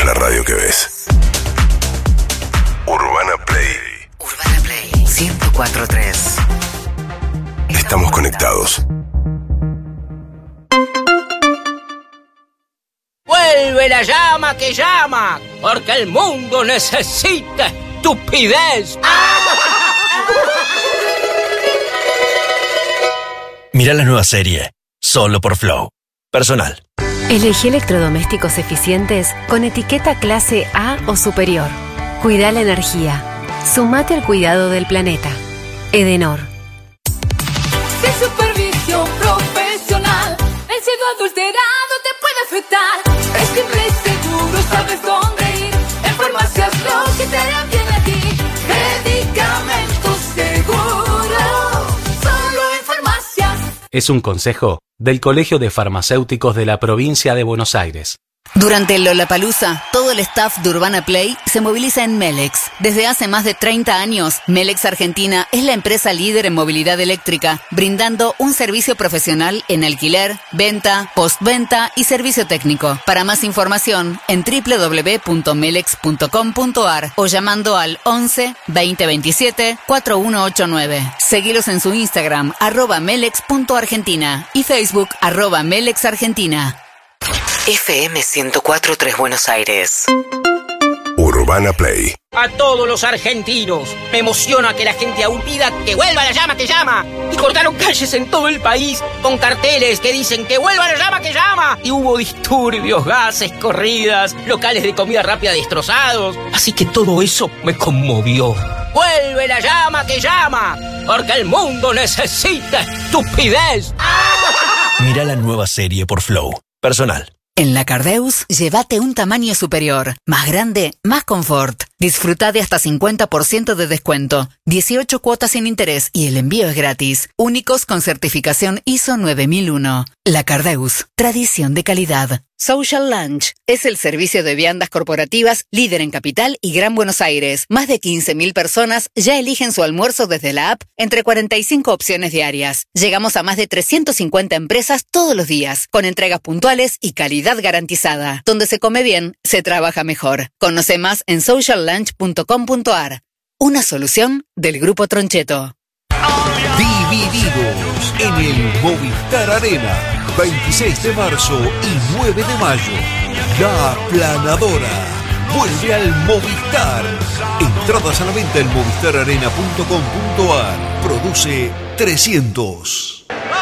Speaker 1: la radio que ves. Urbana Play.
Speaker 2: Urbana Play 104.3.
Speaker 1: Estamos conectados.
Speaker 15: Vuelve la llama que llama, porque el mundo necesita estupidez.
Speaker 18: Mirá la nueva serie, solo por Flow. Personal.
Speaker 12: Elegí electrodomésticos eficientes con etiqueta clase A o superior. Cuida la energía. Sumate al cuidado del planeta. Edenor.
Speaker 14: De supervisión profesional, el cielo adulterado te puede afectar. Es simple y seguro, sabes dónde ir. En farmacias lo que te hará bien a ti. Medicamentos seguros, solo en farmacias.
Speaker 16: Es un consejo del Colegio de Farmacéuticos de la Provincia de Buenos Aires.
Speaker 24: Durante el Lollapalooza, todo el staff de Urbana Play se moviliza en Melex. Desde hace más de 30 años, Melex Argentina es la empresa líder en movilidad eléctrica, brindando un servicio profesional en alquiler, venta, postventa y servicio técnico. Para más información, en www.melex.com.ar o llamando al 11 2027 4189. Seguilos en su Instagram, @melex.argentina y Facebook, @melexargentina.
Speaker 2: FM 104.3 Buenos Aires.
Speaker 1: Urbana Play.
Speaker 15: A todos los argentinos, me emociona que la gente aún pida que vuelva la llama que llama. Y cortaron calles en todo el país con carteles que dicen que vuelva la llama que llama. Y hubo disturbios, gases, corridas, locales de comida rápida destrozados. Así que todo eso me conmovió. ¡Vuelve la llama que llama! Porque el mundo necesita estupidez.
Speaker 18: Mirá la nueva serie por Flow. Personal.
Speaker 24: En la Cardeus, llévate un tamaño superior, más grande, más confort. Disfruta de hasta 50% de descuento, 18 cuotas sin interés y el envío es gratis. Únicos con certificación ISO 9001. La Cardeus, tradición de calidad. Social Lunch es el servicio de viandas corporativas líder en Capital y Gran Buenos Aires. Más de 15.000 personas ya eligen su almuerzo desde la app entre 45 opciones diarias. Llegamos a más de 350 empresas todos los días, con entregas puntuales y calidad garantizada. Donde se come bien, se trabaja mejor. Conoce más en sociallunch.com.ar. Una solución del Grupo Troncheto.
Speaker 25: Divididos en el Movistar Arena, 26 de marzo y 9 de mayo. La Planadora vuelve al Movistar. Entradas a la venta en movistararena.com.ar. Produce 300.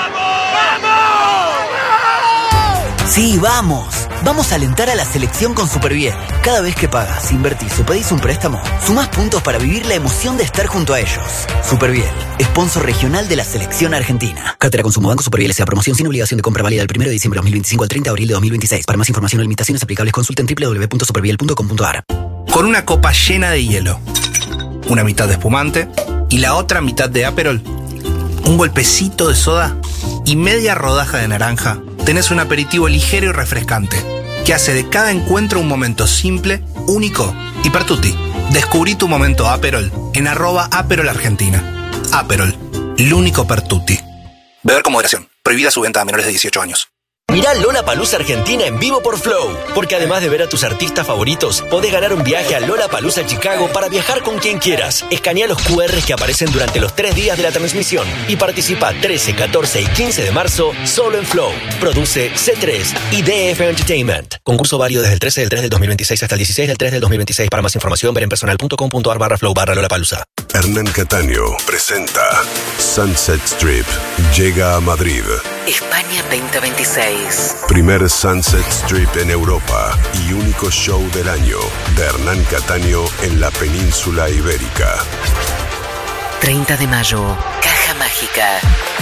Speaker 11: Sí, vamos. Vamos a alentar a la selección con Superbiel. Cada vez que pagas, invertís o pedís un préstamo, sumás puntos para vivir la emoción de estar junto a ellos. Superbiel, sponsor regional de la selección argentina. Cátedra Consumo Banco Superbiel S.A. Promoción sin obligación de compra válida del 1 de diciembre de 2025 al 30 de abril de 2026. Para más información o limitaciones aplicables, consulten www.superbiel.com.ar.
Speaker 26: Con una copa llena de hielo, una mitad de espumante y la otra mitad de Aperol, un golpecito de soda y media rodaja de naranja, tenés un aperitivo ligero y refrescante que hace de cada encuentro un momento simple, único y per tutti. Descubrí tu momento Aperol en @AperolArgentina. Aperol, el único per tutti. Beber con moderación. Prohibida su venta a menores de 18 años.
Speaker 18: Mirá Lollapalooza Argentina en vivo por Flow, porque además de ver a tus artistas favoritos, podés ganar un viaje a Lollapalooza Chicago para viajar con quien quieras. Escanea los QRs que aparecen durante los 3 días de la transmisión y participa 13, 14 y 15 de marzo solo en Flow. Produce C3 y DF Entertainment. Concurso válido desde el 13 del 3 del 2026 hasta el 16 del 3 del 2026. Para más información, ver en personal.com.ar/flow/Lollapalooza.
Speaker 1: Hernán Cataño presenta Sunset Strip. Llega a Madrid.
Speaker 2: España 2026.
Speaker 1: Primer Sunset Strip en Europa y único show del año de Hernán Cataño en la península ibérica.
Speaker 2: 30 de mayo, Caja Mágica.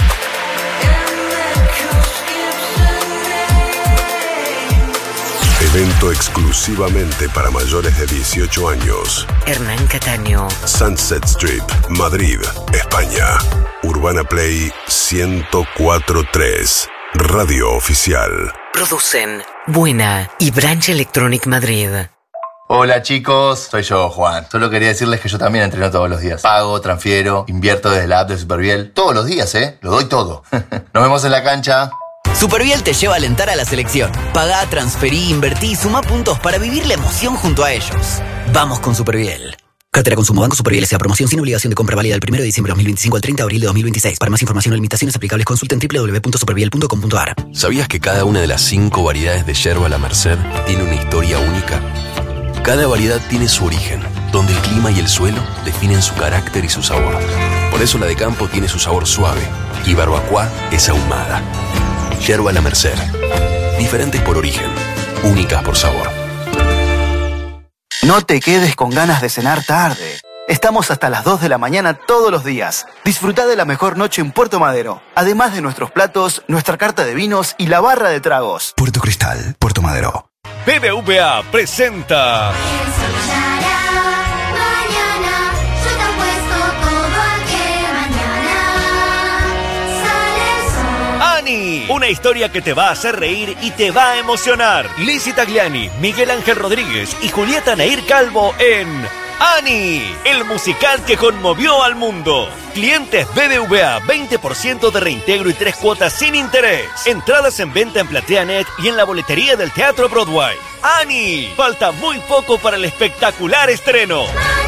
Speaker 1: Evento exclusivamente para mayores de 18 años.
Speaker 2: Hernán Cataño.
Speaker 1: Sunset Strip, Madrid, España. Urbana Play 104.3. Radio Oficial.
Speaker 2: Producen Buena y Branch Electronic Madrid.
Speaker 27: Hola chicos, soy yo, Juan. Solo quería decirles que yo también entreno todos los días. Pago, transfiero, invierto desde la app de Superbiel. Todos los días, Lo doy todo. Nos vemos en la cancha.
Speaker 11: Superviel te lleva a alentar a la selección. Pagá, transferí, invertí y sumá puntos para vivir la emoción junto a ellos. Vamos con Superviel. Cartera Consumo Banco Superviel S.A. Promoción sin obligación de compra válida del 1 de diciembre de 2025 al 30 de abril de 2026. Para más información o limitaciones aplicables consulten www.superviel.com.ar.
Speaker 7: ¿Sabías que cada una de las 5 variedades de yerba La Merced tiene una historia única? Cada variedad tiene su origen, donde el clima y el suelo definen su carácter y su sabor. Por eso la de campo tiene su sabor suave y barbacoa es ahumada. Yerba La Merced. Diferentes por origen, únicas por sabor.
Speaker 13: No te quedes con ganas de cenar tarde. Estamos hasta las 2 de la mañana todos los días. Disfrutá de la mejor noche en Puerto Madero. Además de nuestros platos, nuestra carta de vinos y la barra de tragos.
Speaker 17: Puerto Cristal, Puerto Madero.
Speaker 19: BBVA presenta... Ani, una historia que te va a hacer reír y te va a emocionar. Lizzy Tagliani, Miguel Ángel Rodríguez y Julieta Nair Calvo en Ani, el musical que conmovió al mundo. Clientes BBVA, 20% de reintegro y 3 cuotas sin interés. Entradas en venta en PlateaNet y en la boletería del Teatro Broadway. Ani, falta muy poco para el espectacular estreno.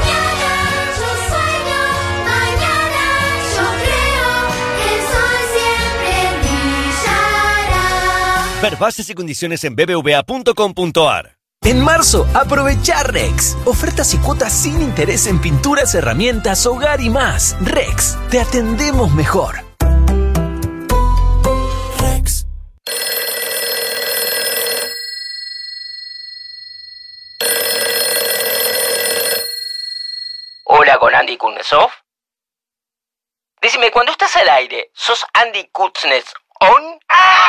Speaker 19: Ver bases y condiciones en bbva.com.ar.
Speaker 20: En marzo, aprovecha Rex. Ofertas y cuotas sin interés en pinturas, herramientas, hogar y más. Rex, te atendemos mejor. Rex.
Speaker 15: Hola, con Andy Kuznetsov. Decime, cuando estás al aire, ¿sos Andy Kuznetsov on?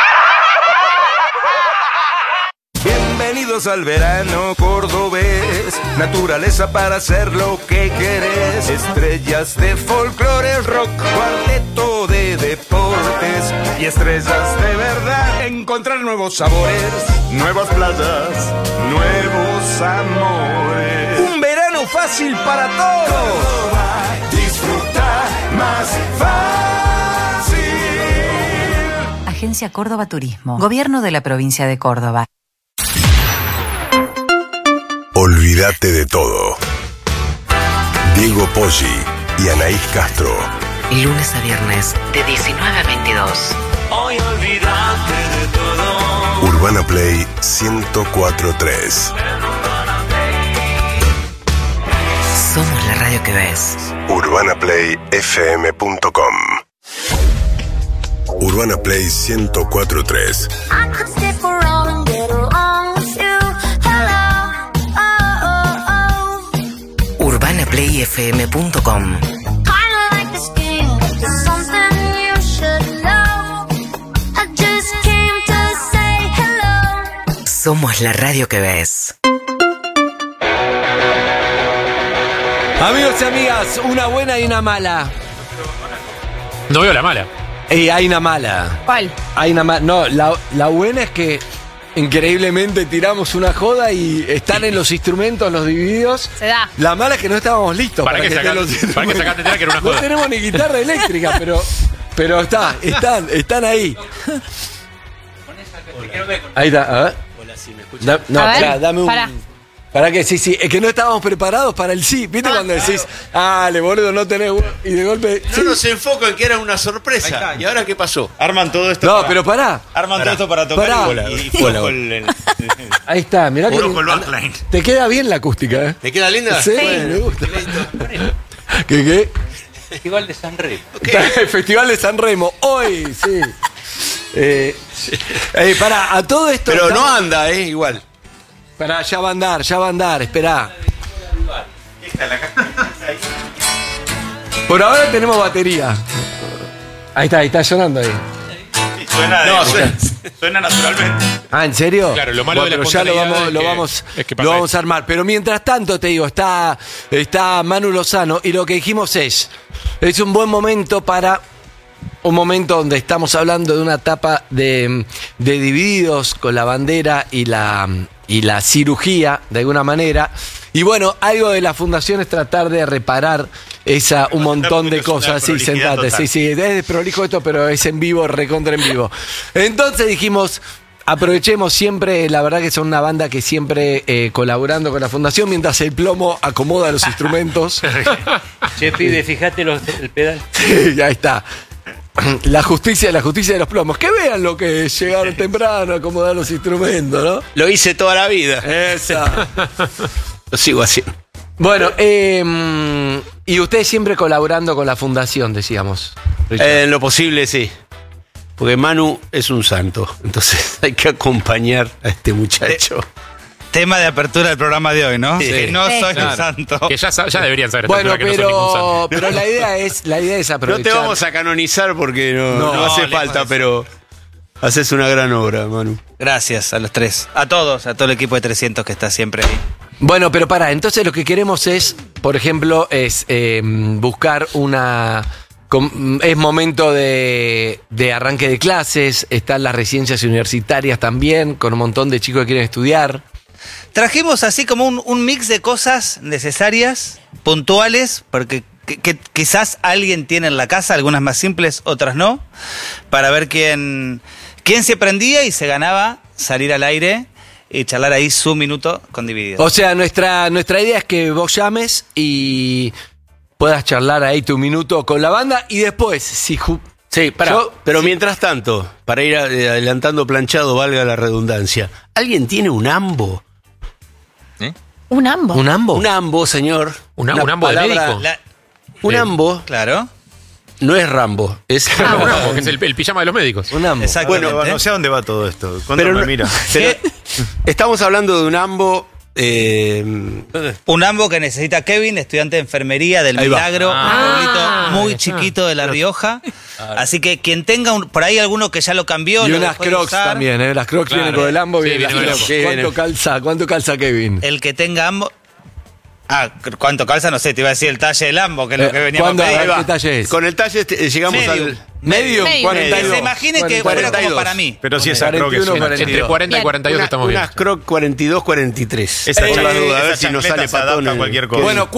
Speaker 23: Bienvenidos al verano cordobés, naturaleza para hacer lo que querés, estrellas de folclore, rock, cuarteto de deportes y estrellas de verdad. Encontrar nuevos sabores, nuevas playas, nuevos amores. Un verano fácil para todos. Córdoba, disfrutar más fácil.
Speaker 21: Agencia Córdoba Turismo, Gobierno de la Provincia de Córdoba.
Speaker 1: Olvídate de todo. Diego Poggi y Anaís Castro.
Speaker 2: Lunes a viernes, de 19 a 22.
Speaker 23: Hoy olvídate de todo.
Speaker 1: Urbana Play 104.3.
Speaker 2: Somos la radio que ves.
Speaker 1: UrbanaPlayFM.com. Urbana Play 104.3.
Speaker 2: UrbanaPlayFM.com. Somos la radio que ves.
Speaker 5: Amigos y amigas, una buena y una mala.
Speaker 3: No veo la mala.
Speaker 5: Hay una mala.
Speaker 22: ¿Cuál?
Speaker 5: Hay una mala. No, la buena es que increíblemente tiramos una joda y están en los instrumentos los divididos.
Speaker 22: Se da.
Speaker 5: La mala es que no estábamos listos
Speaker 3: ¿Para qué sacaste tela que era una joda?
Speaker 5: No tenemos ni guitarra eléctrica, pero están ahí. Ahí está, a ver.
Speaker 8: Hola, sí, ¿me escuchas?
Speaker 5: Dame un... ¿Para qué? Sí, es que no estábamos preparados para el sí. ¿Viste cuando decís, boludo, no tenés... Y de golpe...
Speaker 8: No nos enfoco en que era una sorpresa. ¿Y ahora qué pasó?
Speaker 6: Arman todo esto.
Speaker 5: No, pero pará.
Speaker 6: Arman todo esto para tocar y
Speaker 5: ahí está, mirá que...
Speaker 6: backline.
Speaker 5: Te queda bien la acústica, ¿eh?
Speaker 8: ¿Te queda linda?
Speaker 5: Sí, me gusta. ¿Qué?
Speaker 4: Festival de San Remo.
Speaker 5: El Festival de San Remo, hoy, sí. Pará, a todo esto...
Speaker 8: Pero no anda, igual.
Speaker 5: Pará, ya va a andar, esperá. Por ahora tenemos batería. Ahí está sonando ahí.
Speaker 6: Suena naturalmente.
Speaker 5: ¿En serio?
Speaker 3: Claro, lo malo de la
Speaker 5: pero ya lo vamos a armar. Pero mientras tanto, te digo, está Manu Lozano y lo que dijimos es un buen momento para... Un momento donde estamos hablando de una etapa de Divididos con la bandera y la cirugía, de alguna manera. Y bueno, algo de la fundación es tratar de reparar un montón de cosas. Sí, sentate. Sí, es prolijo esto, pero es en vivo, recontra en vivo. Entonces dijimos, aprovechemos siempre, la verdad que son una banda que siempre colaborando con la fundación, mientras el plomo acomoda los instrumentos.
Speaker 4: Che, pibe, fíjate el pedal.
Speaker 5: Sí, ya está. La justicia de los plomos. Que vean lo que es llegar temprano, acomodar los instrumentos, ¿no?
Speaker 8: Lo hice toda la vida.
Speaker 5: Esa.
Speaker 8: Lo sigo haciendo.
Speaker 5: Bueno, y ustedes siempre colaborando con la fundación, decíamos.
Speaker 8: En lo posible, sí. Porque Manu es un santo. Entonces hay que acompañar a este muchacho.
Speaker 9: Tema de apertura del programa de hoy, ¿no?
Speaker 8: Sí.
Speaker 9: Que no soy un santo.
Speaker 3: Que ya deberían saber.
Speaker 5: Bueno,
Speaker 3: que no son ningún santo.
Speaker 5: pero la idea es aprovechar.
Speaker 8: No te vamos a canonizar porque no hace falta, pero haces una gran obra, Manu.
Speaker 9: Gracias a los tres. A todos, a todo el equipo de 300 que está siempre ahí.
Speaker 5: Bueno, pero pará, entonces lo que queremos es, por ejemplo, buscar es momento de arranque de clases, están las residencias universitarias también, con un montón de chicos que quieren estudiar.
Speaker 9: Trajimos así como un mix de cosas necesarias, puntuales, porque que quizás alguien tiene en la casa, algunas más simples, otras no, para ver quién se prendía y se ganaba salir al aire y charlar ahí su minuto con Divididos.
Speaker 5: O sea, nuestra idea es que vos llames y puedas charlar ahí tu minuto con la banda y después,
Speaker 8: pero mientras tanto, para ir adelantando planchado, valga la redundancia, ¿alguien tiene un ambo?
Speaker 10: ¿Un ambo?
Speaker 5: ¿Un ambo?
Speaker 8: Un ambo, señor.
Speaker 3: ¿Un ambo de médico?
Speaker 8: Un ambo.
Speaker 9: Claro.
Speaker 8: No es Rambo, es
Speaker 3: Rambo, que es el pijama de los médicos.
Speaker 5: Un ambo.
Speaker 6: Bueno, no sé a dónde va todo esto. ¿Cuándo me mira?
Speaker 8: Estamos hablando de un ambo.
Speaker 9: Un ambo que necesita Kevin, estudiante de enfermería del Milagro, un pueblito muy chiquito de La Rioja. Así que quien tenga por ahí alguno que ya lo cambió.
Speaker 5: Y
Speaker 9: lo
Speaker 5: unas
Speaker 9: puede
Speaker 5: Crocs
Speaker 9: usar.
Speaker 5: también, las Crocs vienen con el ambo.
Speaker 3: Sí,
Speaker 5: vienen las
Speaker 3: viene
Speaker 5: Crocs. ¿Cuánto calza Kevin?
Speaker 9: El que tenga ambo. ¿Cuánto calza? No sé, te iba a decir el talle del ambo, que es lo que veníamos a pedir.
Speaker 5: ¿Qué talle es?
Speaker 8: Con el talle llegamos
Speaker 9: Medium.
Speaker 8: al...
Speaker 5: Medium, 42.
Speaker 9: Que se imagine que fuera como para mí.
Speaker 6: Pero si esa Croc es
Speaker 5: 41,
Speaker 6: una...
Speaker 3: Entre 40 y 42 estamos bien.
Speaker 8: Unas Croc 42, 43.
Speaker 6: Esa
Speaker 8: Por la
Speaker 6: chancleta-
Speaker 8: duda, a ver
Speaker 6: esa
Speaker 8: si nos
Speaker 6: chancleta
Speaker 8: sale
Speaker 6: se adapta
Speaker 8: patón.
Speaker 6: a cualquier cosa.
Speaker 5: Bueno,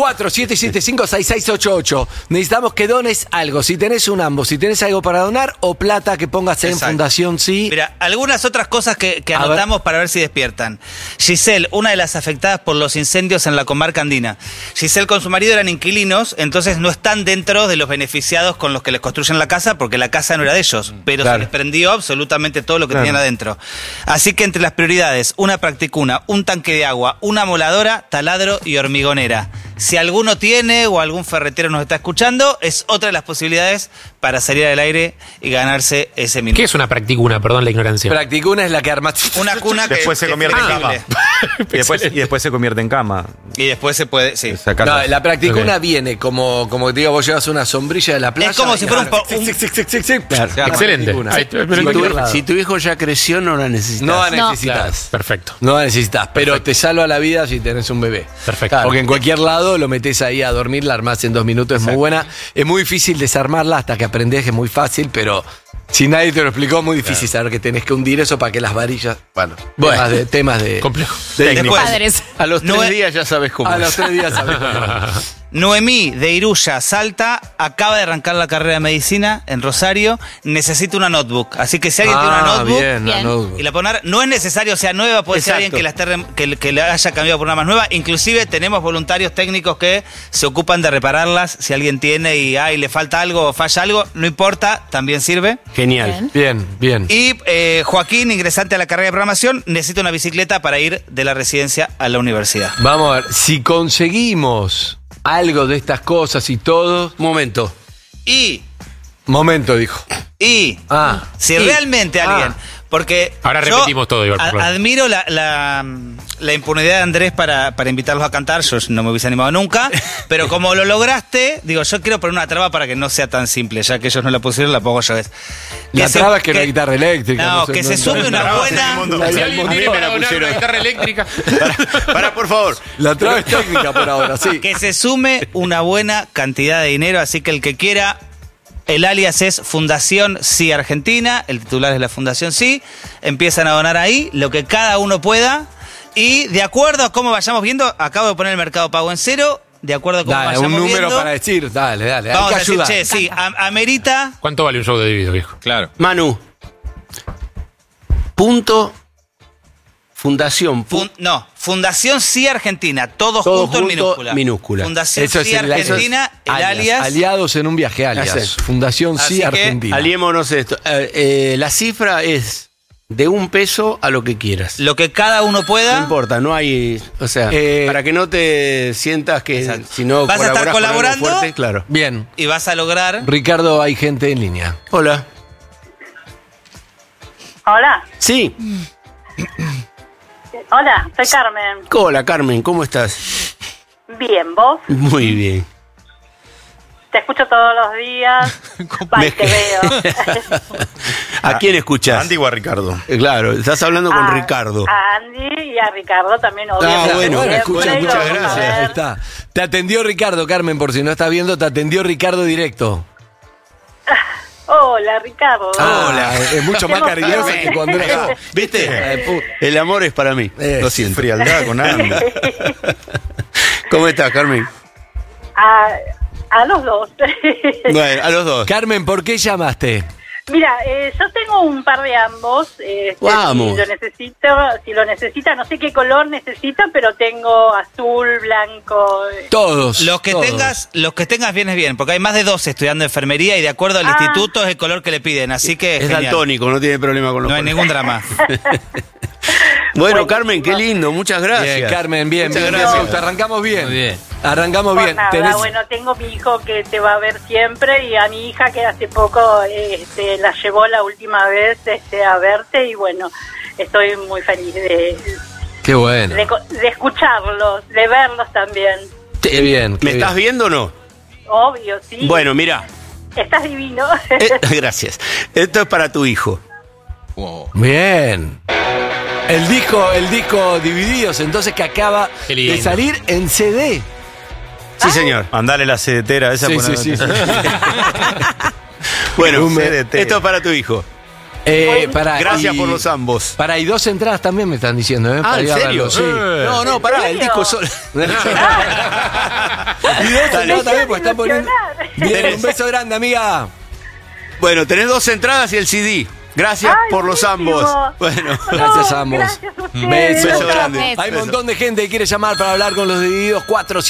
Speaker 5: 4775-6688. Necesitamos que dones algo. Si tenés un ambo, si tenés algo para donar o plata que pongas en
Speaker 9: Exacto.
Speaker 5: Fundación Sí.
Speaker 9: Mira, algunas otras cosas que
Speaker 5: A
Speaker 9: anotamos para ver si despiertan. Giselle, una de las afectadas por los incendios en la comarca andina. Giselle con su marido eran inquilinos, entonces no están dentro de los beneficiados con los que les construyen la casa, porque la casa no era de ellos, pero
Speaker 5: Claro.
Speaker 9: se les prendió absolutamente todo lo que
Speaker 5: Claro.
Speaker 9: tenían adentro. Así que entre las prioridades, una practicuna, un tanque de agua, una moladora, taladro y hormigonera. Si alguno tiene o algún ferretero nos está escuchando, es otra de las posibilidades para salir al aire y ganarse ese minuto.
Speaker 3: ¿Qué es una practicuna? Perdón la ignorancia.
Speaker 5: Practicuna es la que armaste.
Speaker 9: Una cuna que
Speaker 6: Después se convierte en cama. Y después se convierte en cama.
Speaker 9: Y después se puede, sí.
Speaker 5: No, la practicuna viene como te digo, vos llevas una sombrilla de la playa.
Speaker 9: Es como si fuera un
Speaker 5: Claro,
Speaker 3: Excelente.
Speaker 5: practicuna.
Speaker 3: Ahí, pero en cualquier lado.
Speaker 8: Si tu hijo ya creció, no la necesitas.
Speaker 5: No la
Speaker 3: Claro,
Speaker 5: necesitas.
Speaker 3: perfecto.
Speaker 5: No la necesitas, pero te salva la vida si tenés un bebé.
Speaker 3: Perfecto.
Speaker 5: Porque en cualquier lado lo metés ahí a dormir, la armás en 2 minutos, es muy buena. Es muy difícil desarmarla hasta que aprendés, que es muy fácil, pero si nadie te lo explicó, es muy difícil saber que tenés que hundir eso para que las varillas. Bueno. Temas de
Speaker 3: complejo.
Speaker 10: Padres.
Speaker 8: A los 3 días ya sabes cómo
Speaker 5: A
Speaker 8: es.
Speaker 5: los 3 días sabés cómo.
Speaker 9: Noemí de Iruya, Salta, acaba de arrancar la carrera de medicina en Rosario, necesita una notebook. Así que si alguien tiene una notebook
Speaker 5: bien, una
Speaker 10: Bien.
Speaker 5: notebook.
Speaker 9: y la poner, no es necesario sea nueva, puede ser
Speaker 8: Exacto.
Speaker 9: alguien que la que le haya cambiado por una más nueva. Inclusive tenemos voluntarios técnicos que se ocupan de repararlas. Si alguien tiene y le falta algo o falla algo, no importa, también sirve.
Speaker 8: Genial.
Speaker 5: Bien, bien.
Speaker 9: Y Joaquín, ingresante a la carrera de programación, necesita una bicicleta para ir de la residencia a la universidad.
Speaker 5: Vamos a ver, si conseguimos algo de estas cosas y todo.
Speaker 8: Momento.
Speaker 5: Momento, dijo.
Speaker 9: Si realmente alguien... Porque
Speaker 3: Ahora
Speaker 9: yo
Speaker 3: repetimos todo, igual, por favor.
Speaker 9: admiro la impunidad de Andrés para invitarlos a cantar. Yo no me hubiese animado nunca. Pero como lo lograste, digo, yo quiero poner una traba para que no sea tan simple. Ya que ellos no la pusieron, la pongo yo.
Speaker 5: La traba es que una guitarra eléctrica.
Speaker 9: No,
Speaker 5: sé,
Speaker 9: que se sume una buena...
Speaker 3: Si alguien tiene para donar una guitarra eléctrica.
Speaker 8: Para, por favor.
Speaker 5: La traba es técnica por ahora, sí.
Speaker 9: Que se sume una buena cantidad de dinero. Así que el que quiera... El alias es Fundación Sí Argentina, el titular es la Fundación Sí. Empiezan a donar ahí lo que cada uno pueda Y de acuerdo a cómo vayamos viendo, acabo de poner el Mercado Pago en 0. De acuerdo a cómo
Speaker 5: Dale,
Speaker 9: vayamos
Speaker 5: un número
Speaker 9: viendo,
Speaker 5: para decir. Dale.
Speaker 9: vamos
Speaker 5: Hay
Speaker 9: a
Speaker 5: que
Speaker 9: decir,
Speaker 5: ayudar.
Speaker 9: che, sí, amerita.
Speaker 3: ¿Cuánto vale un show de Divididos, viejo?
Speaker 8: Claro. Manu. Punto. Fundación.
Speaker 9: Fundación Sí Argentina. Todo junto en minúscula. Fundación
Speaker 5: Eso es
Speaker 9: Sí Argentina, el alias.
Speaker 5: Aliados en un viaje, alias.
Speaker 8: Así.
Speaker 5: Fundación
Speaker 9: Así
Speaker 5: Sí
Speaker 9: que,
Speaker 5: Argentina.
Speaker 8: Aliémonos esto. La cifra es de $1 a lo que quieras.
Speaker 9: Lo que cada uno pueda.
Speaker 8: No importa, no hay. O sea, para que no te sientas que si no
Speaker 9: vas a estar
Speaker 8: colaborás con algo
Speaker 9: colaborando.
Speaker 8: fuerte, claro.
Speaker 5: Bien.
Speaker 9: Y vas a lograr.
Speaker 5: Ricardo, hay gente en línea.
Speaker 8: Hola.
Speaker 12: Hola.
Speaker 8: Sí.
Speaker 12: Hola, soy Carmen.
Speaker 8: Hola, Carmen, ¿cómo estás?
Speaker 12: Bien, ¿vos?
Speaker 8: Muy bien.
Speaker 12: Te escucho todos los días. Bye, te veo.
Speaker 8: ¿A quién escuchas?
Speaker 6: Andy o a Ricardo.
Speaker 8: Claro, estás hablando con Ricardo.
Speaker 12: A Andy y a Ricardo también,
Speaker 5: Ah,
Speaker 12: obviamente.
Speaker 5: bueno, escucha,
Speaker 12: Siempre
Speaker 5: muchas
Speaker 12: lo vamos a
Speaker 5: gracias. Ahí
Speaker 12: ver.
Speaker 5: está. Te atendió Ricardo, Carmen, por si no estás viendo, te atendió Ricardo directo.
Speaker 12: Hola, Ricardo.
Speaker 5: Hola, es mucho más cariñoso que cuando era yo.
Speaker 8: ¿Viste? El amor es para mí. Lo siento.
Speaker 6: Frialdad con Andy.
Speaker 8: ¿Cómo estás, Carmen?
Speaker 12: A los dos.
Speaker 8: Bueno, a los dos.
Speaker 5: Carmen, ¿por qué llamaste?
Speaker 12: Mira, yo tengo un par de ambos.
Speaker 5: Vamos.
Speaker 12: Si lo necesita, no sé qué color necesita, pero tengo azul, blanco.
Speaker 5: Todos.
Speaker 9: Los que tengas vienes bien, porque hay más de 12 estudiando enfermería y de acuerdo al instituto es el color que le piden, así que
Speaker 8: Es
Speaker 9: genial.
Speaker 8: daltónico, no tiene problema con los
Speaker 9: No hay
Speaker 8: colores.
Speaker 9: ningún drama.
Speaker 8: Bueno, Carmen, qué lindo, muchas gracias.
Speaker 5: Bien, Carmen, bien,
Speaker 8: Muchas
Speaker 5: bien,
Speaker 8: gracias.
Speaker 5: me gusta. Arrancamos bien.
Speaker 4: Muy bien.
Speaker 5: Arrancamos
Speaker 12: Por
Speaker 5: bien.
Speaker 12: nada, bueno, tengo mi hijo que te va a ver siempre y a mi hija que hace poco la llevó la última vez a verte y bueno, estoy muy feliz
Speaker 5: Qué bueno.
Speaker 12: de escucharlos, de verlos también.
Speaker 5: Qué bien.
Speaker 8: ¿Me estás viendo o no?
Speaker 12: Obvio, sí.
Speaker 8: Bueno, mira.
Speaker 12: Estás divino.
Speaker 8: Gracias. Esto es para tu hijo.
Speaker 5: Bien. El disco Divididos, entonces, que acaba
Speaker 6: Qué lindo.
Speaker 5: de salir en CD.
Speaker 8: Sí, señor.
Speaker 6: Mandale la cedetera esa.
Speaker 5: Sí,
Speaker 6: poner-
Speaker 5: sí.
Speaker 8: Bueno,
Speaker 5: Un
Speaker 8: esto es para tu hijo. Gracias por los ambos.
Speaker 5: Para, y 2 entradas también me están diciendo, ¿eh?
Speaker 8: Ah,
Speaker 5: Para
Speaker 8: ¿en
Speaker 5: ir a
Speaker 8: serio?
Speaker 5: verlo, sí.
Speaker 8: No, pará, el disco solo.
Speaker 5: Y 2 entradas también, pues están poniendo. Bien, un beso grande, amiga.
Speaker 8: Bueno, tenés 2 entradas y el CD. Gracias por los ambos. Bueno,
Speaker 5: Gracias a ambos.
Speaker 8: Beso grande.
Speaker 5: Hay un montón de gente que quiere llamar para hablar con los Divididos.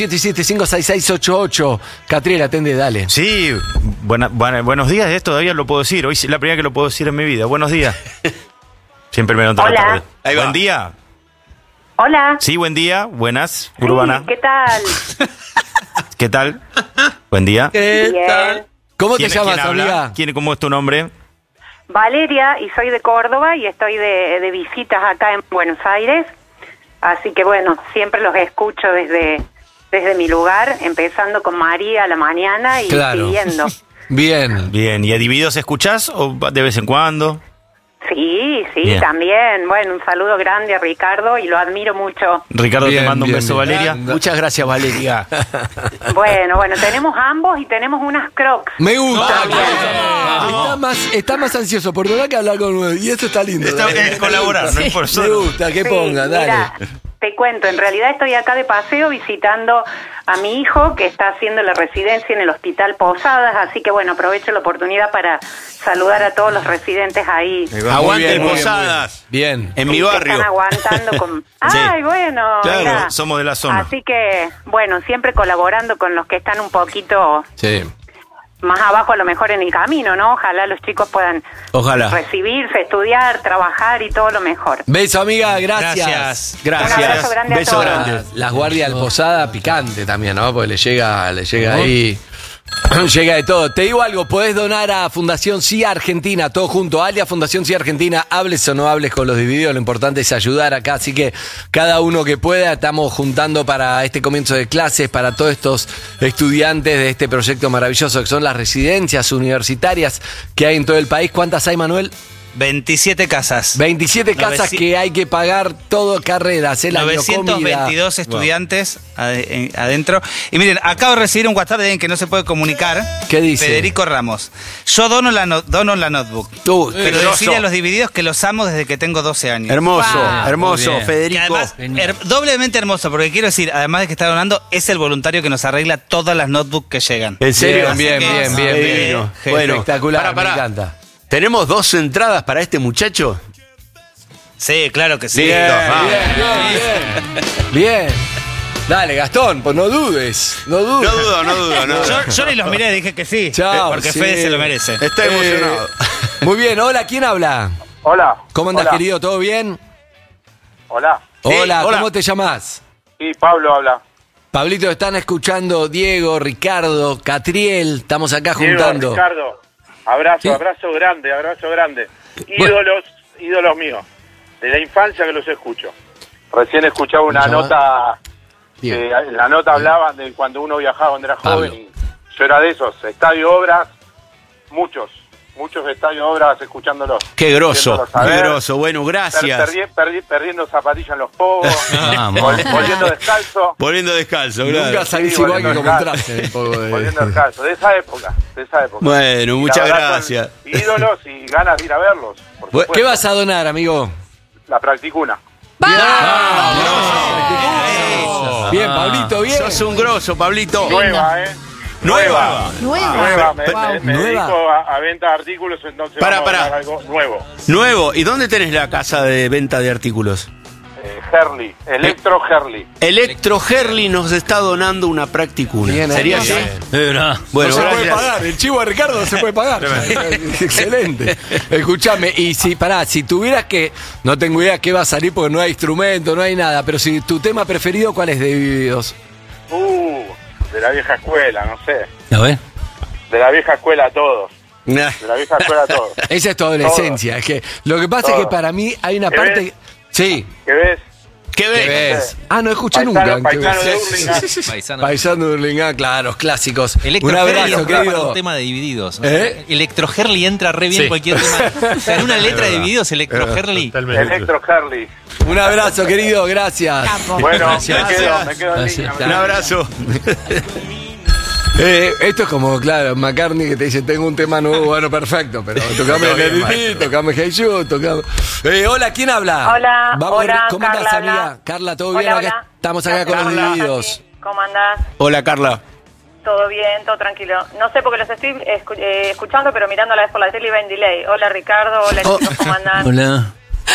Speaker 5: 477-566-88. Catriel, atende, dale.
Speaker 6: Sí, buenos días, todavía lo puedo decir. Hoy es la primera que lo puedo decir en mi vida. Buenos días. Siempre me noto
Speaker 12: Hola.
Speaker 6: tarde.
Speaker 8: Ahí va.
Speaker 6: Buen día.
Speaker 12: Hola.
Speaker 6: Sí, buen día. Buenas, Urbana.
Speaker 12: ¿Qué tal?
Speaker 6: ¿Qué tal? Buen día.
Speaker 12: Bien.
Speaker 5: ¿Cómo te
Speaker 6: ¿Quién
Speaker 5: llamas,
Speaker 6: habla?
Speaker 5: amiga?
Speaker 6: ¿Cómo es tu nombre?
Speaker 12: Valeria, y soy de Córdoba y estoy de visitas acá en Buenos Aires. Así que bueno, siempre los escucho desde mi lugar, empezando con María a la mañana y siguiendo.
Speaker 5: Bien.
Speaker 6: Bien. ¿Y a Divididos escuchás o de vez en cuando?
Speaker 12: Sí,
Speaker 6: Bien.
Speaker 12: también. Bueno, un saludo grande a Ricardo y lo admiro mucho.
Speaker 6: Ricardo,
Speaker 5: Bien,
Speaker 6: te mando un
Speaker 5: bien,
Speaker 6: beso,
Speaker 5: bien.
Speaker 6: Valeria.
Speaker 8: Muchas gracias, Valeria.
Speaker 12: Bueno, tenemos ambos y tenemos unas crocs.
Speaker 5: Me gusta.
Speaker 12: Vamos.
Speaker 5: Está más ansioso por verdad que hablar con uno. Y eso está lindo.
Speaker 6: Es colaborar, no importa.
Speaker 5: Me gusta, que
Speaker 12: Sí,
Speaker 5: ponga, dale.
Speaker 12: mira, te cuento, en realidad estoy acá de paseo visitando a mi hijo que está haciendo la residencia en el Hospital Posadas, así que bueno, aprovecho la oportunidad para saludar a todos los residentes ahí.
Speaker 8: Aguante
Speaker 5: muy bien,
Speaker 8: Posadas.
Speaker 5: Bien.
Speaker 8: En mi
Speaker 12: que
Speaker 8: barrio.
Speaker 12: están aguantando con... Ay, bueno.
Speaker 6: Claro,
Speaker 12: mirá.
Speaker 6: somos de la zona.
Speaker 12: Así que, bueno, siempre colaborando con los que están un poquito
Speaker 5: Sí.
Speaker 12: más abajo a lo mejor en el camino, ¿no? Ojalá los chicos puedan
Speaker 8: Ojalá.
Speaker 12: recibirse, estudiar, trabajar y todo lo mejor.
Speaker 5: Beso, amiga, gracias.
Speaker 12: Un abrazo grande a
Speaker 8: Beso
Speaker 12: todos.
Speaker 8: grande.
Speaker 5: Las guardias del Posada picante también, ¿no? Porque le llega ahí. Llega de todo. Te digo algo, podés donar a Fundación Sí Argentina, todo junto, alias Fundación Sí Argentina, hables o no hables con los Divididos, lo importante es ayudar acá, así que cada uno que pueda, estamos juntando para este comienzo de clases, para todos estos estudiantes de este proyecto maravilloso que son las residencias universitarias que hay en todo el país. ¿Cuántas hay, Manuel?
Speaker 9: 27 casas.
Speaker 5: 27 casas que hay que pagar todo carreras, el año, comida.
Speaker 9: 922 estudiantes adentro. Y miren, acabo de recibir un WhatsApp de alguien que no se puede comunicar.
Speaker 5: ¿Qué dice?
Speaker 9: Federico Ramos. Yo dono la notebook. Pero decirle a los divididos que los amo desde que tengo 12 años.
Speaker 8: Hermoso, hermoso, Federico.
Speaker 9: Que además, doblemente hermoso, porque quiero decir, además de que está donando, es el voluntario que nos arregla todas las notebooks que llegan.
Speaker 8: ¿En serio?
Speaker 5: Bien. Bueno, espectacular, me encanta.
Speaker 8: ¿Tenemos 2 entradas para este muchacho?
Speaker 9: Sí, claro que sí.
Speaker 5: Bien. Dale, Gastón, pues no dudes.
Speaker 8: No dudo.
Speaker 9: Yo ni los miré, dije que sí.
Speaker 5: Chao,
Speaker 9: porque Fede se lo merece.
Speaker 8: Estoy emocionado.
Speaker 5: Muy bien, hola, ¿quién habla?
Speaker 14: Hola.
Speaker 5: ¿Cómo andas, querido? ¿Todo bien?
Speaker 14: Hola.
Speaker 5: Hola, ¿cómo te llamás?
Speaker 14: Sí, Pablo habla.
Speaker 5: Pablito, están escuchando Diego, Ricardo, Catriel, estamos acá juntando.
Speaker 14: Ricardo, abrazo grande. Ídolos míos. De la infancia que los escucho. Recién escuchaba una nota, en la nota hablaban de cuando uno viajaba cuando era joven. Y yo era de esos, estadio obras, muchos estadios obras escuchándolos.
Speaker 8: Qué grosso, bueno, gracias.
Speaker 14: Perdiendo zapatillas en los pogos, volviendo descalzo.
Speaker 5: Nunca salís igual que como entraste en el pogo
Speaker 14: volviendo descalzo, de esa época.
Speaker 8: Bueno, muchas gracias.
Speaker 14: Ídolos y ganas de ir a verlos.
Speaker 5: ¿Qué vas a donar, amigo?
Speaker 14: La Practicuna.
Speaker 5: Bien, Pablito, bien.
Speaker 8: Sos un grosso, Pablito.
Speaker 14: Nueva. Me
Speaker 5: Nueva.
Speaker 14: dedico a venta de artículos, entonces vamos a hablar algo
Speaker 8: nuevo. ¿Y dónde tenés la casa de venta de artículos?
Speaker 14: Herli,
Speaker 8: Electro Herli nos está donando una Practicuna.
Speaker 5: Bien,
Speaker 8: ¿Sería así?
Speaker 5: Bueno, no se puede pagar, el chivo de Ricardo no se puede pagar. Excelente. Escuchame, y si tuvieras que, no tengo idea qué va a salir porque no hay instrumento, no hay nada, pero si tu tema preferido, ¿cuál es de Divididos?
Speaker 14: De la vieja escuela, no sé.
Speaker 5: A ver.
Speaker 14: De la vieja escuela todos. De la vieja escuela todos.
Speaker 5: Esa es tu adolescencia. Es que lo que pasa es que para mí hay una parte. Sí.
Speaker 14: ¿Qué ves?
Speaker 5: No escuché nunca.
Speaker 14: Paisano
Speaker 5: de Hurlingham, claro, clásicos.
Speaker 16: Un
Speaker 5: abrazo, querido.
Speaker 16: Un tema de Divididos. Electro Herli entra re bien cualquier tema. O sea, en una letra de Divididos, Electro Herli.
Speaker 5: Un abrazo, querido, gracias.
Speaker 14: Bueno,
Speaker 5: gracias.
Speaker 14: me quedo en línea.
Speaker 8: Un abrazo.
Speaker 5: Esto es como, claro, McCartney que te dice, tengo un tema nuevo, bueno, perfecto, pero tocame el tocame Hey You, tocame... hola, ¿quién habla?
Speaker 12: Hola, hola,
Speaker 5: ¿Cómo
Speaker 12: Carla
Speaker 5: andás,
Speaker 12: habla.
Speaker 5: amiga? Carla, ¿todo bien?
Speaker 12: Hola.
Speaker 5: Estamos acá con los Divididos.
Speaker 12: ¿Cómo andás?
Speaker 8: Hola, Carla.
Speaker 12: Todo bien, todo tranquilo. No sé porque los estoy escuchando, pero mirando a la vez por la tele y va en delay. Hola, Ricardo, hola, chicos, ¿cómo andan?
Speaker 4: Hola.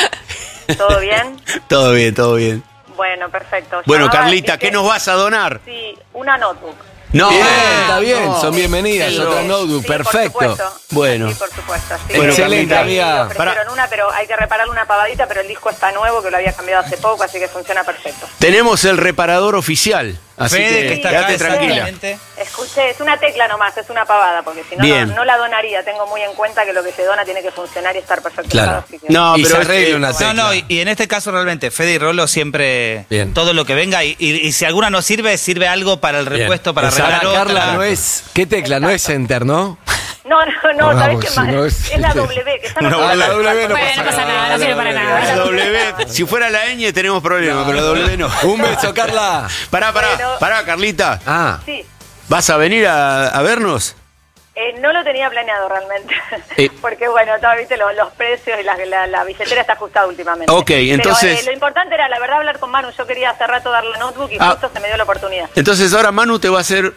Speaker 12: ¿Todo bien?
Speaker 8: Todo bien.
Speaker 12: Bueno, perfecto.
Speaker 8: Bueno, Carlita, ¿qué nos vas a donar?
Speaker 12: Sí, una notebook.
Speaker 8: No,
Speaker 5: bien, está bien, son bienvenidas,
Speaker 12: Sí,
Speaker 5: otra notebook,
Speaker 12: sí,
Speaker 5: perfecto.
Speaker 12: por supuesto.
Speaker 8: Bueno.
Speaker 12: Sí, por supuesto. Sí.
Speaker 5: Bueno, excelente, amiga.
Speaker 12: Ofrecieron una, pero hay que repararle una pavadita, pero el disco está nuevo, que lo había cambiado hace poco, así que funciona perfecto.
Speaker 8: Tenemos el reparador oficial, así
Speaker 9: Fede,
Speaker 8: que
Speaker 9: está
Speaker 8: quédate
Speaker 9: acá,
Speaker 8: tranquila.
Speaker 12: Escuché, es una tecla nomás, es una pavada, porque si no,
Speaker 8: Bien.
Speaker 12: no la donaría. Tengo muy en cuenta que lo que se dona tiene que funcionar y estar perfecto.
Speaker 5: Claro.
Speaker 12: Así que...
Speaker 8: No,
Speaker 5: Y
Speaker 8: pero
Speaker 5: se arregle una tecla.
Speaker 9: No, y en este caso realmente, Fede y Rolo siempre,
Speaker 5: Bien.
Speaker 9: todo lo que venga, y si alguna no sirve, sirve algo para el repuesto, para arreglar otra.
Speaker 5: Carla, no es... ¿Qué tecla? No es Enter, ¿no?
Speaker 12: No, ¿sabes qué
Speaker 5: si
Speaker 12: más?
Speaker 5: no
Speaker 12: es la W, que está
Speaker 5: la W no pasa
Speaker 10: nada, no sirve para nada.
Speaker 8: La W, si fuera la ñ tenemos problemas, pero la W no.
Speaker 5: Un beso, Carla.
Speaker 8: Pará, Carlita.
Speaker 12: Sí.
Speaker 8: ¿Vas a venir a vernos?
Speaker 12: No lo tenía planeado realmente, porque bueno, viste, los precios y la billetera está ajustada últimamente.
Speaker 8: Ok, entonces...
Speaker 12: Pero lo importante era, la verdad, hablar con Manu. Yo quería hace rato dar la notebook y justo se me dio la oportunidad.
Speaker 8: Entonces ahora Manu te va a hacer,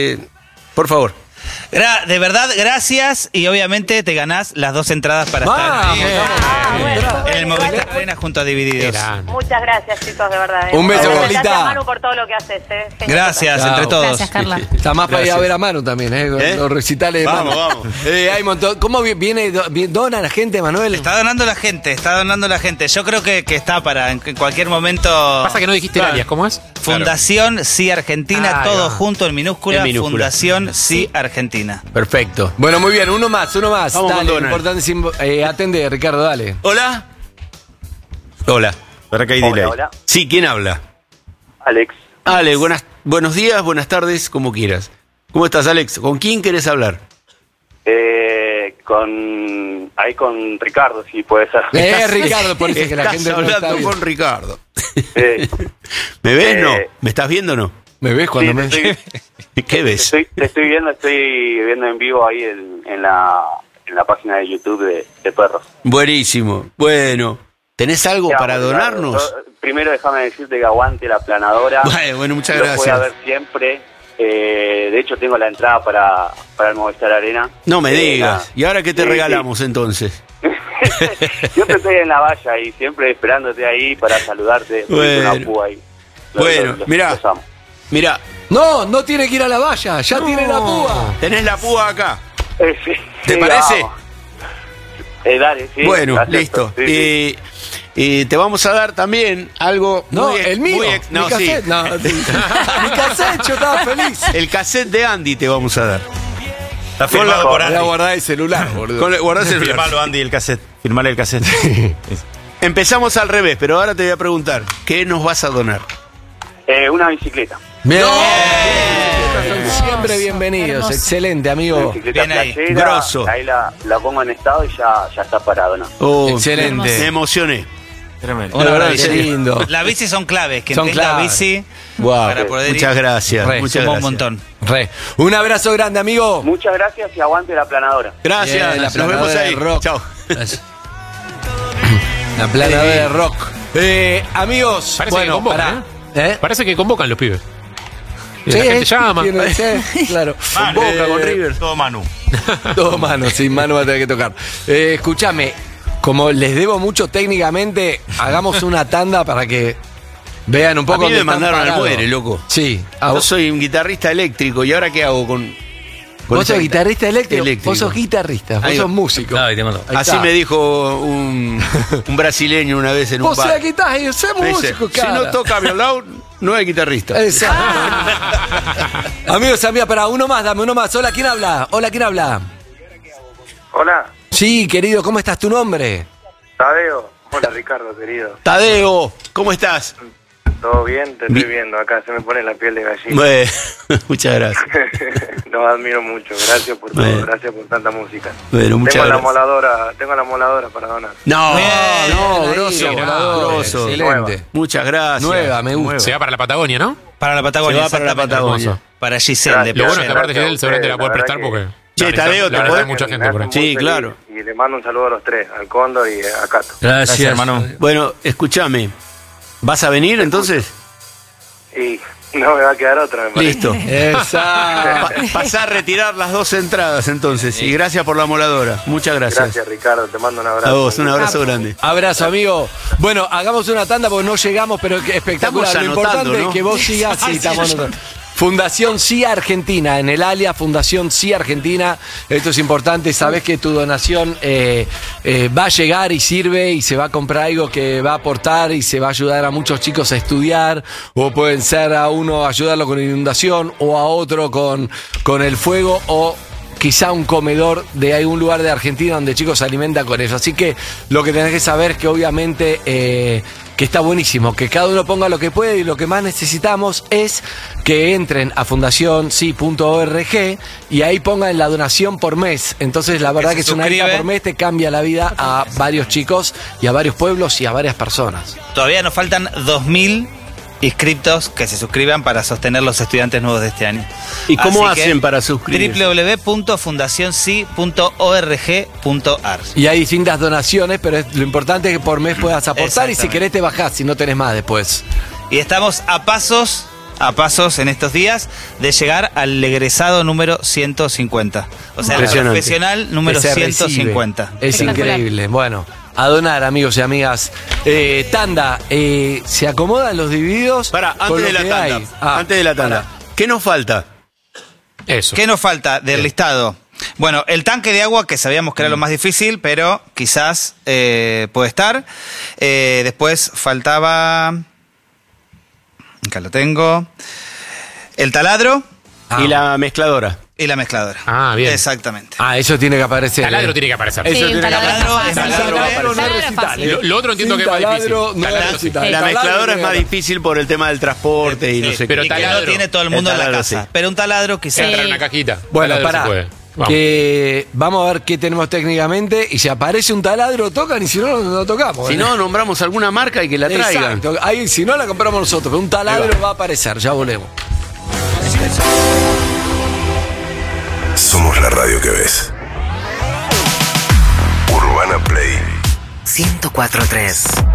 Speaker 8: por favor.
Speaker 9: De verdad, gracias, y obviamente te ganás las 2 entradas para estar en el Movistar Arena junto a Divididos.
Speaker 12: Muchas gracias, chicos, de verdad.
Speaker 5: Un beso, Carlita.
Speaker 12: Gracias, Manu, por todo lo que haces. Genial.
Speaker 9: Gracias, entre todos.
Speaker 10: Gracias, Carla.
Speaker 5: Está más para ir a ver a Manu también, los recitales de Manu.
Speaker 8: Vamos.
Speaker 5: Hay un montón. ¿Cómo dona la gente, Manuel?
Speaker 9: Está donando la gente. Yo creo que está para en cualquier momento.
Speaker 3: Pasa que no dijiste alias, ¿cómo es?
Speaker 9: Fundación Sí Argentina, todo junto en minúscula. Fundación Sí Argentina.
Speaker 8: Perfecto.
Speaker 5: Bueno, muy bien, uno más.
Speaker 8: Vamos
Speaker 5: Dale,
Speaker 8: con Donald.
Speaker 5: importante atende, Ricardo, dale.
Speaker 8: Hola. Para que hay delay.
Speaker 14: Hola.
Speaker 8: Sí, ¿quién habla?
Speaker 14: Alex.
Speaker 8: Ale, buenos días, buenas tardes, como quieras. ¿Cómo estás, Alex? ¿Con quién querés hablar?
Speaker 11: con Ricardo, si puede ser.
Speaker 5: Ricardo, por eso que la gente no está
Speaker 8: hablando
Speaker 5: viendo.
Speaker 8: con Ricardo.
Speaker 11: Sí.
Speaker 8: ¿Me ves? No. ¿Me estás viendo o no?
Speaker 5: ¿Me ves cuando me
Speaker 8: ¿Qué ves?
Speaker 11: Te estoy viendo en vivo ahí en la página de YouTube de Perros.
Speaker 8: Buenísimo. Bueno, ¿tenés algo para donarnos?
Speaker 11: Primero déjame decirte que aguante la planadora.
Speaker 8: Bueno, muchas
Speaker 11: Lo
Speaker 8: gracias.
Speaker 11: voy a ver siempre. De hecho, tengo la entrada para el Movistar Arena.
Speaker 8: No me digas.
Speaker 11: Nada.
Speaker 8: ¿Y ahora qué te
Speaker 11: Sí,
Speaker 8: regalamos entonces?
Speaker 11: Siempre estoy en la valla y siempre esperándote ahí para saludarte.
Speaker 8: Bueno.
Speaker 11: Una púa ahí.
Speaker 8: Bueno, mirá.
Speaker 11: Los amo.
Speaker 8: Mirá.
Speaker 5: No tiene que ir a la valla, ya tiene la púa.
Speaker 8: Tenés la púa acá.
Speaker 11: Sí,
Speaker 8: ¿Te
Speaker 11: sí,
Speaker 8: parece?
Speaker 11: vamos. Dale, sí.
Speaker 8: Bueno,
Speaker 11: acepto.
Speaker 8: listo.
Speaker 11: Sí, sí.
Speaker 8: Y te vamos a dar también algo.
Speaker 5: No,
Speaker 8: muy
Speaker 5: el mío.
Speaker 8: no,
Speaker 5: mi cassette.
Speaker 8: sí.
Speaker 5: No, mi cassette, yo estaba feliz.
Speaker 8: El cassette de Andy te vamos a dar.
Speaker 6: Está firmado por
Speaker 5: Voy a
Speaker 6: Andy.
Speaker 5: guardar el celular, boludo.
Speaker 8: Guardá el celular.
Speaker 6: Firmalo, Andy, el cassette. Firmale el cassette.
Speaker 8: Empezamos al revés, pero ahora te voy a preguntar, ¿qué nos vas a donar?
Speaker 11: Una bicicleta.
Speaker 5: Bien. Son siempre bienvenidos.
Speaker 10: Hermoso.
Speaker 5: Excelente, amigo.
Speaker 11: Una bicicleta
Speaker 9: Bien ahí.
Speaker 11: playera,
Speaker 8: Grosso.
Speaker 11: Ahí la pongo en estado y ya está parado, ¿no?
Speaker 8: Oh,
Speaker 5: Excelente.
Speaker 8: Me emocioné.
Speaker 6: Tremendo.
Speaker 5: Una verdad,
Speaker 8: Qué
Speaker 5: qué lindo.
Speaker 9: Las bicis son claves. Quien
Speaker 5: Son
Speaker 9: tenga
Speaker 5: claves.
Speaker 9: bici
Speaker 5: Wow.
Speaker 9: para poder
Speaker 8: Muchas
Speaker 9: ir.
Speaker 8: gracias.
Speaker 5: Re,
Speaker 8: Muchas
Speaker 9: Suma
Speaker 8: gracias.
Speaker 9: un montón.
Speaker 5: Re. Un abrazo grande, amigo.
Speaker 11: Muchas gracias y aguante la planadora.
Speaker 8: Gracias.
Speaker 5: Bien, la
Speaker 8: Nos vemos
Speaker 5: planadora
Speaker 8: ahí.
Speaker 5: de rock.
Speaker 8: Chao.
Speaker 5: La planadora de rock. Amigos,
Speaker 3: Parece que
Speaker 5: bueno,
Speaker 3: convocan,
Speaker 5: pará.
Speaker 3: Parece que convocan los pibes. Y
Speaker 5: Sí,
Speaker 3: la gente llama.
Speaker 5: sí, claro.
Speaker 6: Con Boca, con River. Todo Manu.
Speaker 5: Todo mano, sí, mano va a tener que tocar. Escúchame, como les debo mucho técnicamente, hagamos una tanda para que vean un poco.
Speaker 8: A mí me
Speaker 5: dónde están
Speaker 8: mandaron al
Speaker 5: parados.
Speaker 8: muere, loco.
Speaker 5: Sí.
Speaker 8: Yo soy un guitarrista eléctrico y ahora qué hago con
Speaker 5: Vos
Speaker 8: esa
Speaker 5: sos guitarrista eléctrico.
Speaker 8: Eléctrico.
Speaker 5: Vos sos guitarrista, vos
Speaker 8: Ahí va.
Speaker 5: sos músico.
Speaker 4: No, y te mando.
Speaker 5: Ahí
Speaker 8: Así
Speaker 5: está.
Speaker 8: me dijo un brasileño una vez en un
Speaker 5: Vos
Speaker 8: bar.
Speaker 5: sos guitarrista, sos
Speaker 8: Me dice,
Speaker 5: músico,
Speaker 8: si
Speaker 5: cara.
Speaker 8: no toca violón, no es guitarrista.
Speaker 5: Exacto. Amigos, amigas, para uno más, dame uno más. Hola, ¿quién habla? Hola, ¿quién habla?
Speaker 14: Hola,
Speaker 5: Sí, querido, ¿cómo estás? ¿Tu nombre?
Speaker 14: Tadeo. Hola, Ricardo, querido.
Speaker 8: Tadeo, ¿cómo estás?
Speaker 14: ¿Todo bien? Te estoy viendo acá, se me pone la piel de gallina.
Speaker 8: Bueno, muchas gracias.
Speaker 14: Los admiro mucho, gracias por todo,
Speaker 8: Bueno.
Speaker 14: gracias por tanta música.
Speaker 8: Bueno, muchas
Speaker 14: tengo
Speaker 8: gracias.
Speaker 14: tengo la moladora para donar.
Speaker 8: No,
Speaker 5: Bien,
Speaker 8: grosso,
Speaker 5: ahí,
Speaker 8: grosso.
Speaker 5: excelente.
Speaker 8: Muchas gracias.
Speaker 5: Nueva, me gusta.
Speaker 3: Se va para la Patagonia, ¿no?
Speaker 9: Para la Patagonia.
Speaker 8: Se va para la
Speaker 9: exactamente.
Speaker 8: Patagonia.
Speaker 9: Hermoso. Para Giselle de
Speaker 3: Lo bueno es que
Speaker 9: Playera.
Speaker 3: aparte Giselle seguramente la puede prestar porque.
Speaker 8: Che, Tadeo,
Speaker 3: la
Speaker 8: ¿te
Speaker 3: verdad,
Speaker 8: podés?
Speaker 3: hay mucha gente por ahí.
Speaker 8: Sí, claro.
Speaker 14: Y le mando un saludo a los tres, al Cóndor y a Cato.
Speaker 8: Gracias,
Speaker 6: hermano.
Speaker 8: Bueno, escúchame. ¿Vas a venir entonces?
Speaker 14: Y no me va a quedar otra, me parece.
Speaker 8: Listo. Pasá a retirar las dos entradas entonces. Y gracias por la moladora. Muchas gracias.
Speaker 14: Gracias, Ricardo, te mando un abrazo.
Speaker 8: A vos, un abrazo grande.
Speaker 5: Abrazo, amigo. Bueno, hagamos una tanda porque no llegamos, pero es espectacular.
Speaker 8: Estamos
Speaker 5: Lo
Speaker 8: anotando,
Speaker 5: importante
Speaker 8: ¿no?
Speaker 5: es que vos sigas. Sí, estamos anotando. Fundación Sí Argentina, en el alias Fundación Sí Argentina. Esto es importante, sabés que tu donación va a llegar y sirve y se va a comprar algo que va a aportar y se va a ayudar a muchos chicos a estudiar, o pueden ser a uno ayudarlo con inundación o a otro con el fuego o quizá un comedor de algún lugar de Argentina donde chicos se alimentan con eso. Así que lo que tenés que saber es que obviamente que está buenísimo, que cada uno ponga lo que puede y lo que más necesitamos es que entren a fundacionsi.org y ahí pongan la donación por mes. Entonces la verdad que es una guita por mes, te cambia la vida a varios chicos y a varios pueblos y a varias personas.
Speaker 9: Todavía nos faltan 2.000 inscriptos que se suscriban para sostener los estudiantes nuevos de este año.
Speaker 8: ¿Y cómo
Speaker 9: Así que
Speaker 8: hacen para suscribirse?
Speaker 9: www.fundacionsi.org.ar.
Speaker 5: Y hay distintas donaciones, pero lo importante es que por mes puedas aportar y si querés te bajás, si no tenés más después.
Speaker 9: Y estamos a pasos en estos días de llegar al egresado número 150. O sea, el
Speaker 5: Impresionante.
Speaker 9: profesional número
Speaker 5: Que se
Speaker 9: 150.
Speaker 5: recibe. Es increíble. Bueno, a donar, amigos y amigas. Tanda, ¿se acomodan los divididos?
Speaker 8: Antes de la tanda. Antes de la tanda. ¿Qué nos falta?
Speaker 3: Eso.
Speaker 9: ¿Qué nos falta del listado? Bueno, el tanque de agua, que sabíamos que era lo más difícil, pero quizás puede estar. Después faltaba... Acá lo tengo. El taladro.
Speaker 8: Y la mezcladora.
Speaker 9: Y la mezcladora.
Speaker 3: Ah, bien.
Speaker 9: Exactamente.
Speaker 5: Eso tiene que aparecer.
Speaker 3: Taladro tiene que aparecer.
Speaker 5: Eso
Speaker 10: Sí,
Speaker 5: tiene
Speaker 10: un
Speaker 5: que
Speaker 10: taladro
Speaker 5: aparecer.
Speaker 10: es fácil.
Speaker 5: Taladro no es
Speaker 10: Taladro es
Speaker 5: recital.
Speaker 10: fácil.
Speaker 3: Lo otro entiendo
Speaker 5: Sin
Speaker 3: que es más difícil.
Speaker 5: taladro no es
Speaker 3: Taladro sí.
Speaker 5: recital.
Speaker 8: La
Speaker 5: Taladro
Speaker 8: mezcladora es
Speaker 5: tiene
Speaker 8: más
Speaker 5: que-
Speaker 8: difícil por el tema del transporte y no sé
Speaker 3: Pero
Speaker 9: y que
Speaker 3: taladro.
Speaker 9: no tiene todo el mundo
Speaker 8: El
Speaker 9: en la
Speaker 8: taladro,
Speaker 9: casa.
Speaker 8: sí.
Speaker 9: Pero un taladro quizás...
Speaker 3: Entra en una cajita.
Speaker 5: Bueno,
Speaker 3: Taladro se
Speaker 5: pará.
Speaker 3: puede.
Speaker 5: Que vamos a ver qué tenemos técnicamente y si aparece un taladro tocan y si no, no tocamos.
Speaker 8: Si no, nombramos alguna marca y que la traigan.
Speaker 5: Exacto. Ahí, si no, la compramos nosotros, pero un taladro va a aparecer, ya volvemos.
Speaker 1: Somos la radio que ves. Urbana Play
Speaker 2: 104.3.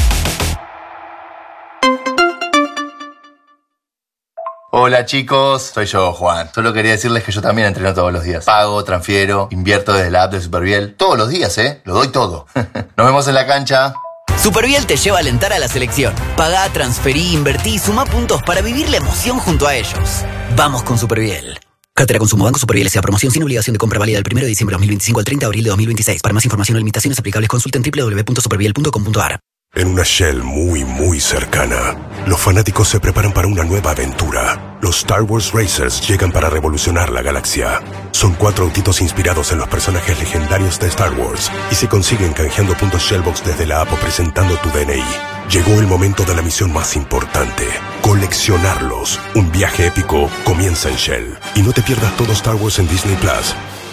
Speaker 7: Hola chicos, soy yo, Juan. Solo quería decirles que yo también entreno todos los días. Pago, transfiero, invierto desde la app de Superviel. Todos los días, lo doy todo. Nos vemos en la cancha.
Speaker 2: Superviel te lleva a alentar a la selección. Pagá, transferí, invertí y sumá puntos para vivir la emoción junto a ellos. Vamos con Superviel. Cartera Consumo Banco Superviel S.A. Promoción sin obligación de compra válida del 1 de diciembre de 2025 al 30 de abril de 2026. Para más información o limitaciones aplicables consulten www.superviel.com.ar.
Speaker 1: En una Shell muy, muy cercana, los fanáticos se preparan para una nueva aventura. Los Star Wars Racers llegan para revolucionar la galaxia. Son 4 autitos inspirados en los personajes legendarios de Star Wars y se consiguen canjeando puntos Shellbox desde la app o presentando tu DNI. Llegó el momento de la misión más importante: coleccionarlos. Un viaje épico comienza en Shell. Y no te pierdas todo Star Wars en Disney Plus.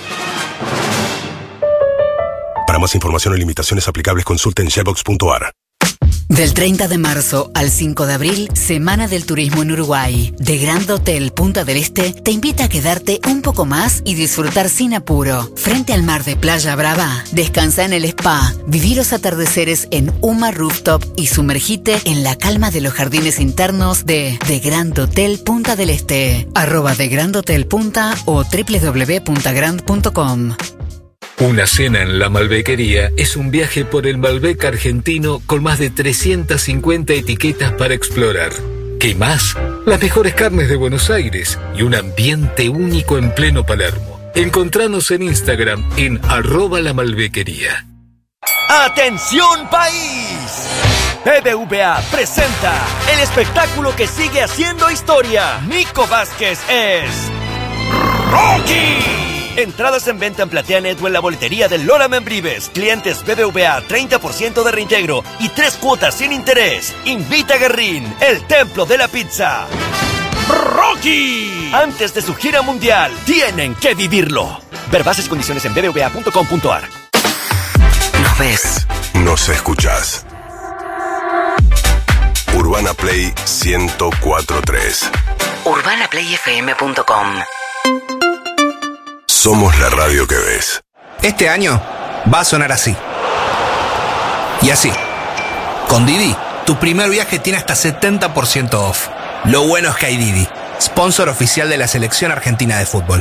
Speaker 1: Para más información o limitaciones aplicables, consulten shellbox.ar.
Speaker 21: Del 30 de marzo al 5 de abril, Semana del Turismo en Uruguay. The Grand Hotel Punta del Este te invita a quedarte un poco más y disfrutar sin apuro. Frente al mar de Playa Brava, descansa en el spa, viví los atardeceres en Uma Rooftop y sumergite en la calma de los jardines internos de The Grand Hotel Punta del Este. @The Grand Hotel Punta o www.grand.com.
Speaker 18: Una cena en La Malbequería es un viaje por el Malbec argentino con más de 350 etiquetas para explorar. ¿Qué más? Las mejores carnes de Buenos Aires y un ambiente único en pleno Palermo. Encontranos en Instagram en @lamalbequería.
Speaker 19: ¡Atención país! BBVA presenta el espectáculo que sigue haciendo historia. Nico Vázquez es Rocky. Entradas en venta en PlateaNet o en la boletería de Lola Membrives. Clientes BBVA, 30% de reintegro y 3 cuotas sin interés. Invita a Guerrín, el templo de la pizza. ¡Rocky! Antes de su gira mundial, tienen que vivirlo. Ver bases y condiciones en bbva.com.ar.
Speaker 2: Nos ves.
Speaker 1: Nos escuchás. Urbana Play 104.3.
Speaker 2: UrbanaPlayFM.com.
Speaker 1: Somos la radio que ves.
Speaker 22: Este año va a sonar así. Y así. Con Didi, tu primer viaje tiene hasta 70% off. Lo bueno es que hay Didi, sponsor oficial de la selección argentina de fútbol.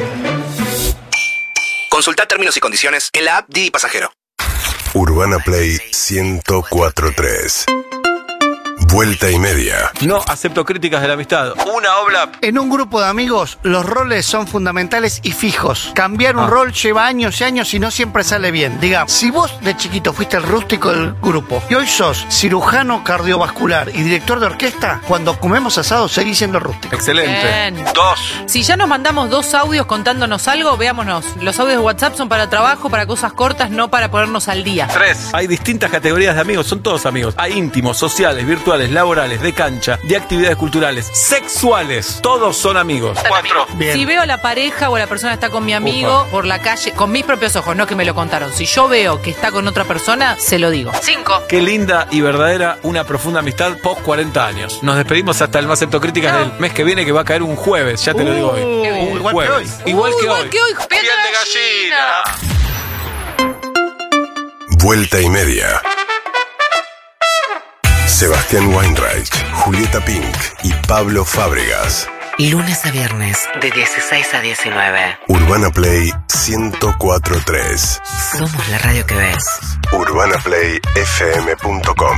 Speaker 22: Consulta términos y condiciones en la app Didi Pasajero.
Speaker 1: Urbana Play 104.3. Vuelta y media.
Speaker 24: No acepto críticas de la amistad. Una obra.
Speaker 25: En un grupo de amigos, los roles son fundamentales y fijos. Cambiar un rol lleva años y años y no siempre sale bien. Digamos, si vos de chiquito fuiste el rústico del grupo y hoy sos cirujano cardiovascular y director de orquesta, cuando comemos asado seguís siendo rústico.
Speaker 24: Excelente.
Speaker 10: Bien.
Speaker 24: 2.
Speaker 10: Si ya nos mandamos 2 audios contándonos algo, veámonos. Los audios de WhatsApp son para trabajo, para cosas cortas, no para ponernos al día.
Speaker 24: 3. Hay distintas categorías de amigos, son todos amigos. Hay íntimos, sociales, virtuales, laborales, de cancha, de actividades culturales, sexuales. Todos son amigos. 4.
Speaker 10: Si veo a la pareja o a la persona que está con mi amigo por la calle, con mis propios ojos, no que me lo contaron. Si yo veo que está con otra persona, se lo digo. 5.
Speaker 24: Qué linda y verdadera una profunda amistad post 40 años. Nos despedimos hasta el más críticas del mes que viene, que va a caer un jueves, ya te lo digo hoy. Un jueves. Igual que hoy.
Speaker 10: Piel de gallina.
Speaker 1: Vuelta y media. Sebastián Weinreich, Julieta Pink y Pablo Fábregas.
Speaker 2: Lunes a viernes, de 16 a 19.
Speaker 1: Urbana Play 104.3.
Speaker 2: Somos la radio que ves.
Speaker 1: UrbanaPlayFM.com.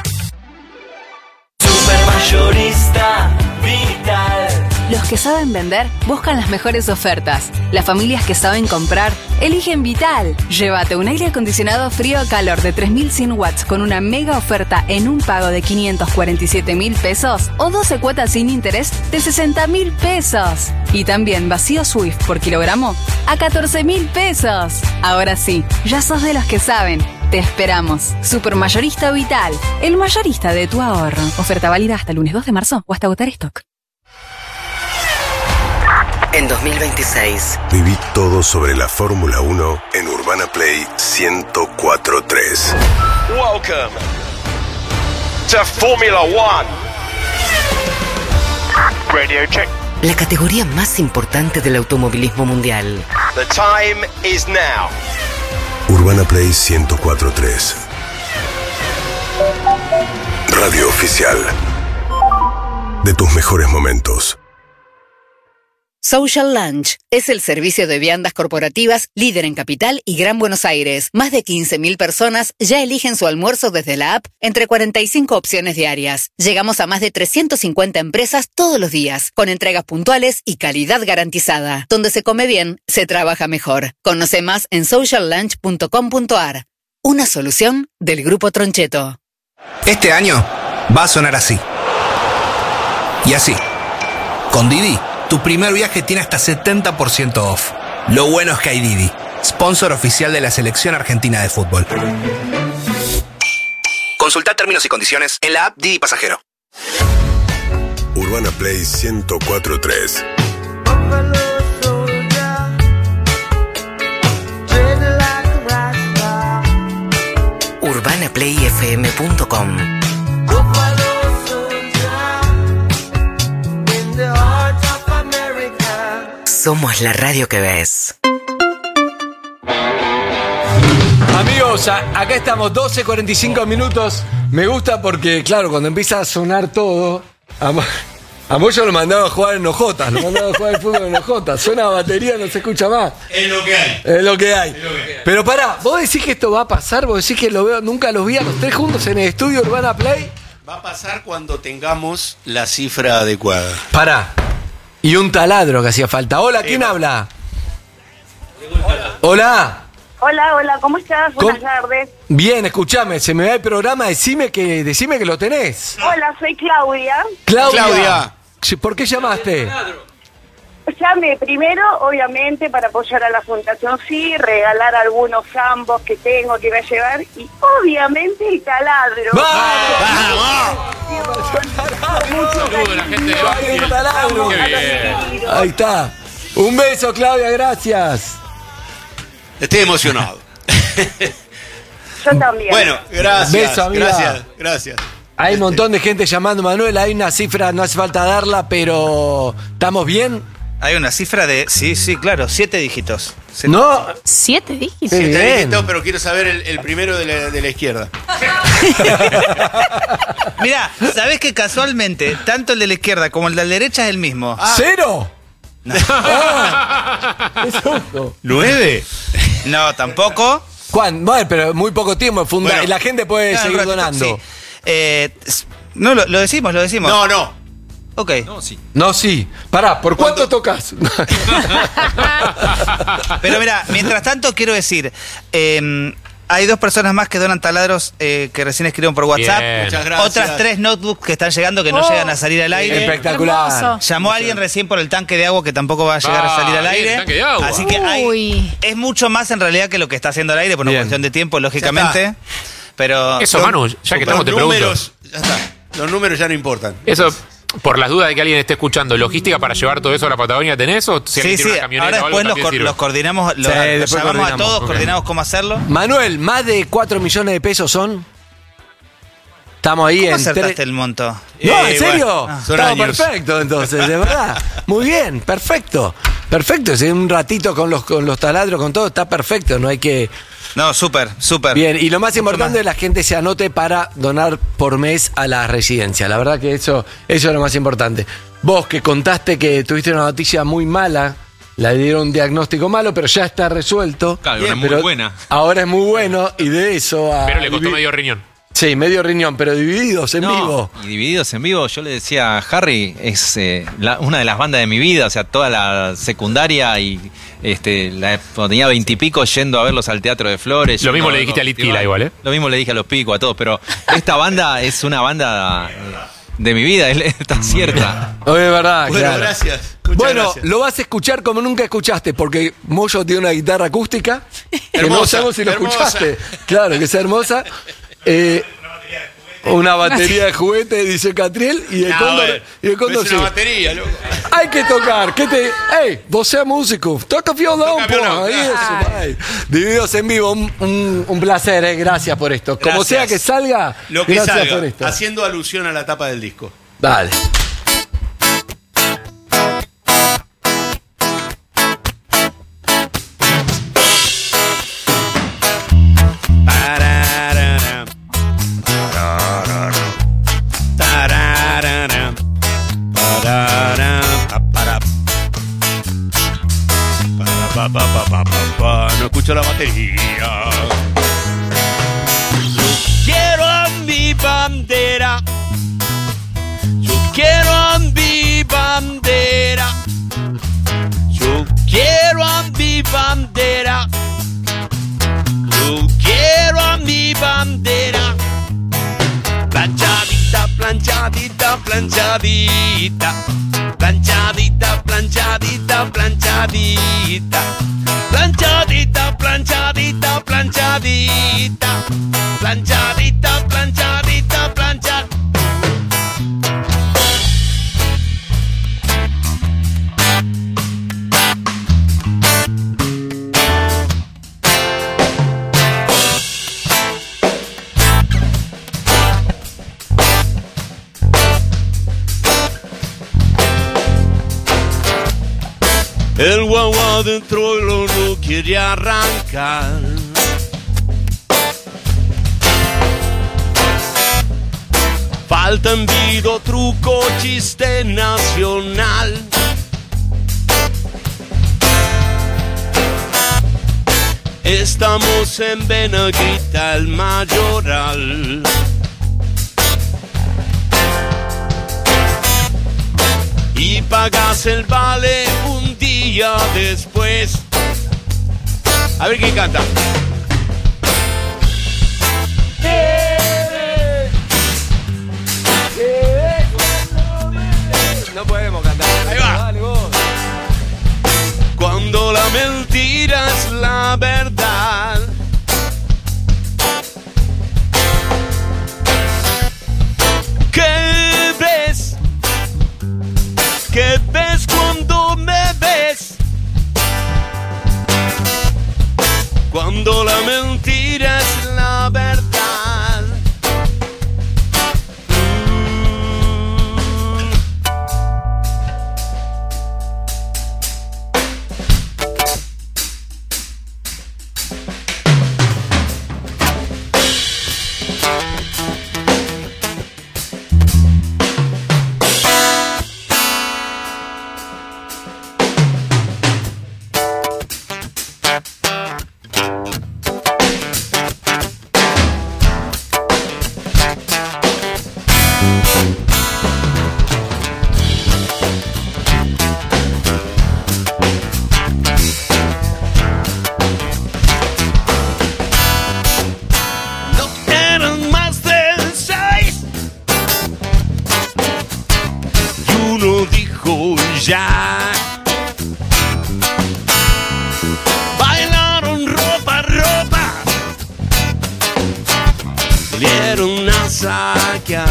Speaker 23: Supermayorista Vital.
Speaker 26: Los que saben vender buscan las mejores ofertas. Las familias que saben comprar eligen Vital. Llévate un aire acondicionado frío a calor de 3100 watts con una mega oferta en un pago de 547.000 pesos o 12 cuotas sin interés de 60.000 pesos. Y también vacío Swift por kilogramo a 14.000 pesos. Ahora sí, ya sos de los que saben. Te esperamos. Supermayorista Vital, el mayorista de tu ahorro. Oferta válida hasta el lunes 2 de marzo o hasta agotar stock.
Speaker 21: en 2026.
Speaker 1: Viví todo sobre la Fórmula 1 en Urbana Play 104.3.
Speaker 23: Welcome to Formula One. Radio check.
Speaker 21: La categoría más importante del automovilismo mundial.
Speaker 23: The time is now.
Speaker 1: Urbana Play 104.3. Radio oficial de tus mejores momentos.
Speaker 21: Social Lunch es el servicio de viandas corporativas líder en Capital y Gran Buenos Aires. Más de 15.000 personas ya eligen su almuerzo desde la app entre 45 opciones diarias. Llegamos a más de 350 empresas todos los días, con entregas puntuales y calidad garantizada. Donde se come bien, se trabaja mejor. Conoce más en sociallunch.com.ar. Una solución del Grupo Troncheto.
Speaker 22: Este año va a sonar así. Y así. Con Didi, tu primer viaje tiene hasta 70% off. Lo bueno es que hay Didi, sponsor oficial de la selección argentina de fútbol. Consulta términos y condiciones en la app Didi Pasajero.
Speaker 1: Urbana Play 104.3.
Speaker 21: UrbanaPlayFM.com. Somos la radio que ves.
Speaker 5: Amigos, acá estamos, 12:45 minutos. Me gusta porque, claro, cuando empieza a sonar todo, a Moyo lo mandaba a jugar en Ojotas, lo mandaba a jugar al fútbol en Ojotas. Suena batería, no se escucha más.
Speaker 12: Es lo que hay.
Speaker 5: Es lo que hay. Pero pará, ¿vos decís que esto va a pasar? ¿Vos decís que lo veo, nunca los vi a los tres juntos en el estudio Urbana Play?
Speaker 12: Va a pasar cuando tengamos la cifra adecuada.
Speaker 5: Pará. Y un taladro que hacía falta. Hola, ¿quién habla? Hola.
Speaker 13: Hola, ¿cómo estás? Buenas tardes.
Speaker 5: Bien, escuchame, se me va el programa, decime que lo tenés.
Speaker 13: Hola, soy Claudia.
Speaker 5: Claudia. ¿Por qué llamaste?
Speaker 13: Llamé primero, obviamente, para apoyar a la Fundación Sí, regalar algunos ambos que tengo que iba a llevar y obviamente el taladro.
Speaker 3: ¡Vamos!
Speaker 5: El taladro. Ahí está. Un beso, Claudia, gracias.
Speaker 12: Estoy emocionado.
Speaker 13: Yo también.
Speaker 12: Bueno, gracias.
Speaker 5: Beso, amiga.
Speaker 12: Gracias.
Speaker 5: Hay un montón de gente llamando, Manuel, hay una cifra, no hace falta darla, pero ¿estamos bien?
Speaker 9: Hay una cifra de, sí, claro, 7 dígitos.
Speaker 5: No.
Speaker 10: 7 dígitos.
Speaker 12: 7 dígitos, pero quiero saber el primero de la izquierda.
Speaker 9: Mirá, ¿sabés que casualmente tanto el de la izquierda como el de la derecha es el mismo?
Speaker 5: ¿Cero?
Speaker 9: No.
Speaker 12: ¿9?
Speaker 9: No, tampoco.
Speaker 5: Juan, bueno, pero muy poco tiempo, bueno, la gente puede seguir donando.
Speaker 9: Sí. No, lo decimos.
Speaker 12: No.
Speaker 9: Ok.
Speaker 5: No, sí. Pará, ¿por cuánto tocas?
Speaker 9: Pero mira, mientras tanto quiero decir, hay 2 personas más que donan taladros que recién escribieron por WhatsApp.
Speaker 12: Muchas gracias.
Speaker 9: Otras 3 notebooks que están llegando que no llegan a salir al aire.
Speaker 5: Espectacular.
Speaker 9: Llamó a alguien recién por el tanque de agua que tampoco va a llegar a salir al aire.
Speaker 3: El tanque de agua.
Speaker 9: Así que es mucho más en realidad que lo que está haciendo al aire, por una cuestión de tiempo, lógicamente. Pero
Speaker 3: eso, Manu, ya que estamos te pregunto.
Speaker 12: Ya está. Los números ya no importan.
Speaker 3: Eso, por las dudas de que alguien esté escuchando, ¿logística para llevar todo eso a la Patagonia tenés? ¿O si alguien tiene una camioneta
Speaker 9: ahora
Speaker 3: o algo,
Speaker 9: después los coordinamos, los llamamos a todos, coordinamos cómo hacerlo.
Speaker 5: Manuel, más de 4 millones de pesos son. Estamos ahí
Speaker 9: ¿Cómo
Speaker 5: en.
Speaker 9: acertaste el monto?
Speaker 5: No, ¿en serio?
Speaker 12: Bueno, son
Speaker 5: Estamos
Speaker 12: años.
Speaker 5: perfecto, entonces, de verdad. Muy bien, perfecto. Perfecto, si un ratito con los taladros, con todo, está perfecto, no hay que.
Speaker 9: No, súper.
Speaker 5: Bien, y lo más importante es que la gente se anote para donar por mes a la residencia. La verdad que eso es lo más importante. Vos que contaste que tuviste una noticia muy mala, le dieron un diagnóstico malo, pero ya está resuelto.
Speaker 15: Claro,
Speaker 5: Bien,
Speaker 15: es muy buena.
Speaker 5: Ahora es muy bueno y de eso a.
Speaker 3: Pero le costó medio riñón.
Speaker 5: Sí, medio riñón, pero divididos en vivo.
Speaker 15: Y Divididos en vivo, yo le decía a Harry, es una de las bandas de mi vida, o sea, toda la secundaria y cuando tenía 20 y pico yendo a verlos al Teatro de Flores.
Speaker 3: Lo mismo le dijiste a Litquila igual, ¿eh?
Speaker 15: Lo mismo le dije a los Picos, a todos, pero esta banda es una banda de mi vida, está cierta.
Speaker 5: Es verdad,
Speaker 12: Bueno,
Speaker 5: claro.
Speaker 12: gracias.
Speaker 5: Bueno,
Speaker 12: gracias.
Speaker 5: lo vas a escuchar como nunca escuchaste, porque Moyo tiene una guitarra acústica. Que no
Speaker 12: Hermosa,
Speaker 5: sabemos si lo
Speaker 12: hermosa.
Speaker 5: escuchaste. Claro, que es hermosa. una batería de juguete, dice Catriel, y el cóndor,
Speaker 12: es una batería, loco.
Speaker 5: Hay que tocar. ¡Ey! Vos seas músico. Toca violón, Ahí eso, vai. Divididos en vivo. Un placer, Gracias por esto. Como
Speaker 12: Gracias.
Speaker 5: sea que salga,
Speaker 12: Lo que
Speaker 5: gracias
Speaker 12: salga,
Speaker 5: por esto.
Speaker 12: haciendo alusión a la tapa del disco.
Speaker 5: Dale.
Speaker 12: No escucho la batería. Yo quiero a mi bandera. Yo quiero a mi bandera. Yo quiero a mi bandera. Yo quiero a mi bandera. Planchadita, planchadita, planchadita. Planchadita, planchadita, planchadita. Planchadita, planchadita, planchadita. Planchadita, planchadita, planchadita. El guagua dentro no quiere arrancar. Falta envido, truco, chiste nacional. Estamos en Benaguita, el Mayoral. Y pagas el vale un día después. A ver quién canta.
Speaker 5: No podemos cantar.
Speaker 12: Ahí va.
Speaker 5: Dale, vos.
Speaker 12: Cuando la mentira es la verdad. ¿Qué ves? ¿Qué ves cuando me ves? Cuando la mentira es la verdad. Ya bailaron ropa, ropa, salieron a saquear.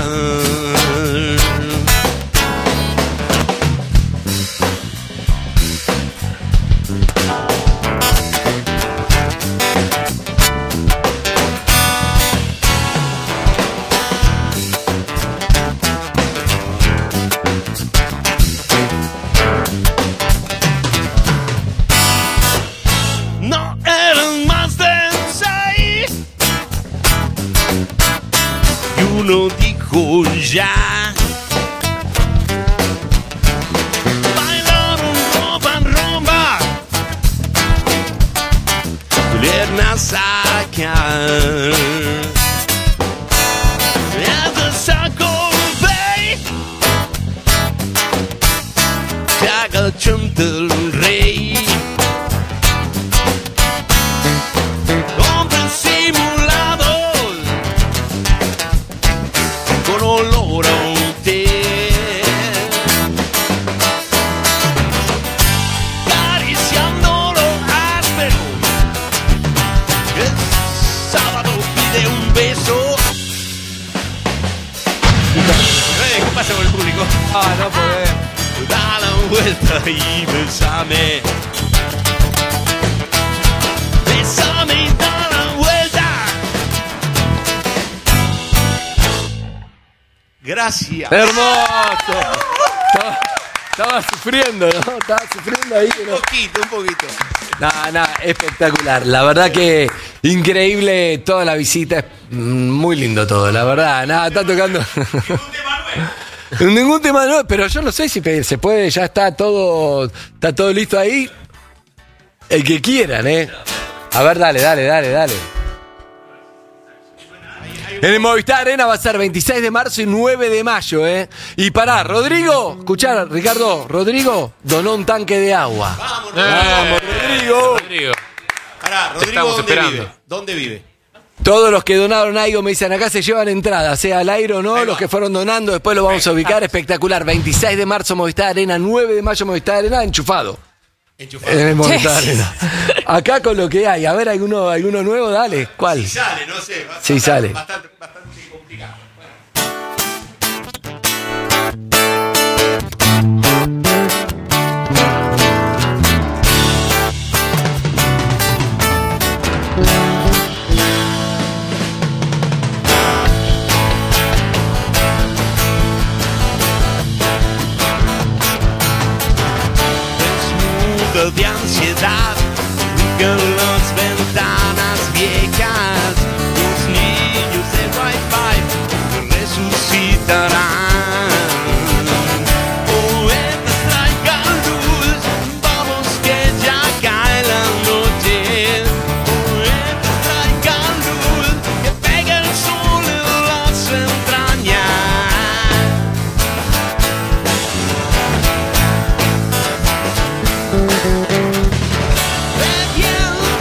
Speaker 12: Uno dijo ya. Bailaron ropa, ropa, salieron a saquear. As a saco bay, se agachó del rey. Hombres simulados con olor a hotel, acariciando lo áspero. El sábado pide un beso. vuelta y besame. Besame y da la vuelta. Gracias.
Speaker 5: ¡Hermoso! Estaba sufriendo, ¿no? Estaba sufriendo ahí. ¿No?
Speaker 12: Un poquito.
Speaker 5: Nada, espectacular. La verdad que increíble toda la visita. Es muy lindo todo, la verdad. Nada, está tocando. Ningún tema nuevo, pero yo no sé si se puede, ya está todo listo ahí. El que quieran, ¿eh? A ver, dale. En el Movistar Arena va a ser 26 de marzo y 9 de mayo, ¿eh? Y pará, Rodrigo, escuchá, Ricardo, Rodrigo donó un tanque de agua. Vamos, Rodrigo.
Speaker 12: Pará, Rodrigo, ¿dónde vive?
Speaker 5: Todos los que donaron algo me dicen, acá se llevan entradas, sea al aire o no, los que fueron donando, después lo vamos a ubicar, espectacular. 26 de marzo Movistar Arena, 9 de mayo Movistar Arena, enchufado. En el Movistar Arena. Acá con lo que hay, a ver, alguno nuevo, dale, ¿cuál?
Speaker 12: Si sale, no sé.
Speaker 5: Sí, sale.
Speaker 12: Bastante complicado. De ansiedad, con las ventanas viejas, los niños de Wi-Fi resucitarán. Poetas traigan luz, vamos que ya cae la noche. Poetas traigan luz, que pega el sol en las entrañas. Bebiendo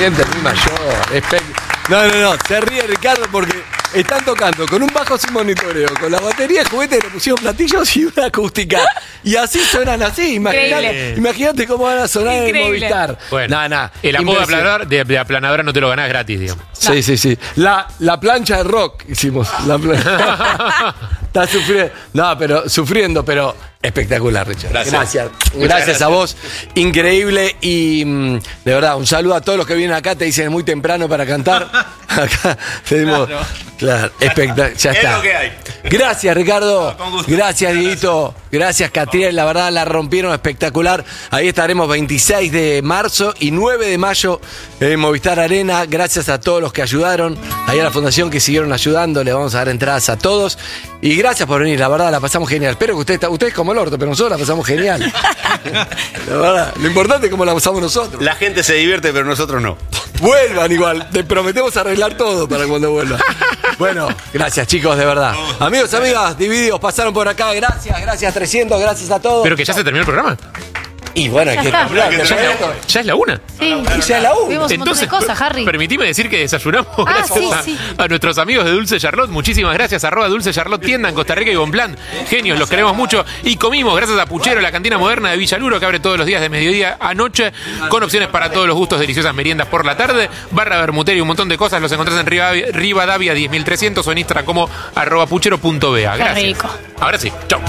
Speaker 5: gente muy mayor. No, se ríe Ricardo porque están tocando con un bajo sin monitoreo, con la batería de juguete le pusieron platillos y una acústica. Y así suenan así. Imagínate cómo van a sonar en el Movistar.
Speaker 3: Bueno, el apodo de aplanadora no te lo ganás gratis, digamos.
Speaker 5: Sí. La plancha de rock hicimos. Está sufriendo. No, pero sufriendo, pero espectacular, Richard. Gracias a vos. Increíble. Y de verdad, un saludo a todos los que vienen acá. Te dicen es muy temprano para cantar. Acá tenemos. Claro, espectacular. Ya está.
Speaker 4: Es lo que hay.
Speaker 5: Gracias, Ricardo. Gracias, Dieguito. Gracias, Catriel. La verdad, la rompieron espectacular. Ahí estaremos 26 de marzo y 9 de mayo en Movistar Arena. Gracias a todos los que ayudaron. Ahí a la fundación que siguieron ayudando. Le vamos a dar entradas a todos. Y gracias por venir. La verdad, la pasamos genial. Espero que ustedes como el orto, pero nosotros la pasamos genial. La verdad, lo importante es cómo la pasamos nosotros.
Speaker 4: La gente se divierte, pero nosotros no.
Speaker 5: Vuelvan igual. Te prometemos arreglar todo para cuando vuelvan. Bueno, gracias chicos, de verdad. Amigos, amigas, divididos, pasaron por acá. Gracias 300, gracias a todos.
Speaker 3: Pero que ya se terminó el programa.
Speaker 5: Y bueno, hay que
Speaker 3: ya es la 1.
Speaker 10: Sí.
Speaker 5: Ya es la 1.
Speaker 10: Vimos un montón de cosas, Harry.
Speaker 3: Permitime decir que desayunamos gracias a nuestros amigos de Dulce Charlotte. Muchísimas gracias, @Dulce Charlotte, tienda en Costa Rica y Bonplan. Genios, los queremos mucho. Y comimos gracias a Puchero, la cantina moderna de Villaluro, que abre todos los días de mediodía a noche, con opciones para todos los gustos, deliciosas meriendas por la tarde, barra Bermutero y un montón de cosas. Los encontrás en Rivadavia 10300 o en Instagram como @puchero.ba. Gracias.
Speaker 10: Qué rico.
Speaker 3: Ahora sí, chau.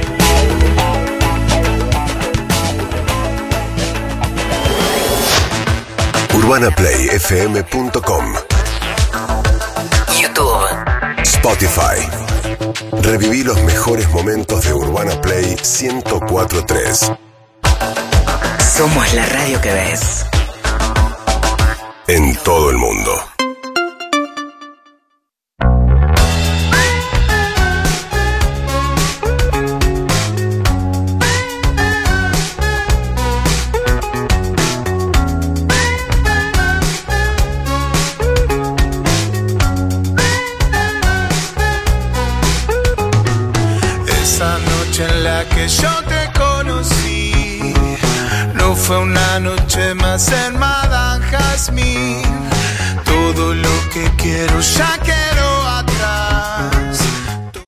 Speaker 1: UrbanaPlayFM.com,
Speaker 2: YouTube,
Speaker 1: Spotify. Reviví los mejores momentos de Urbana Play 104.3.
Speaker 2: Somos la radio que ves.
Speaker 1: En todo el mundo.
Speaker 6: En la que yo te conocí, no fue una noche más en Madame Jasmine. Todo lo que quiero ya quedó atrás.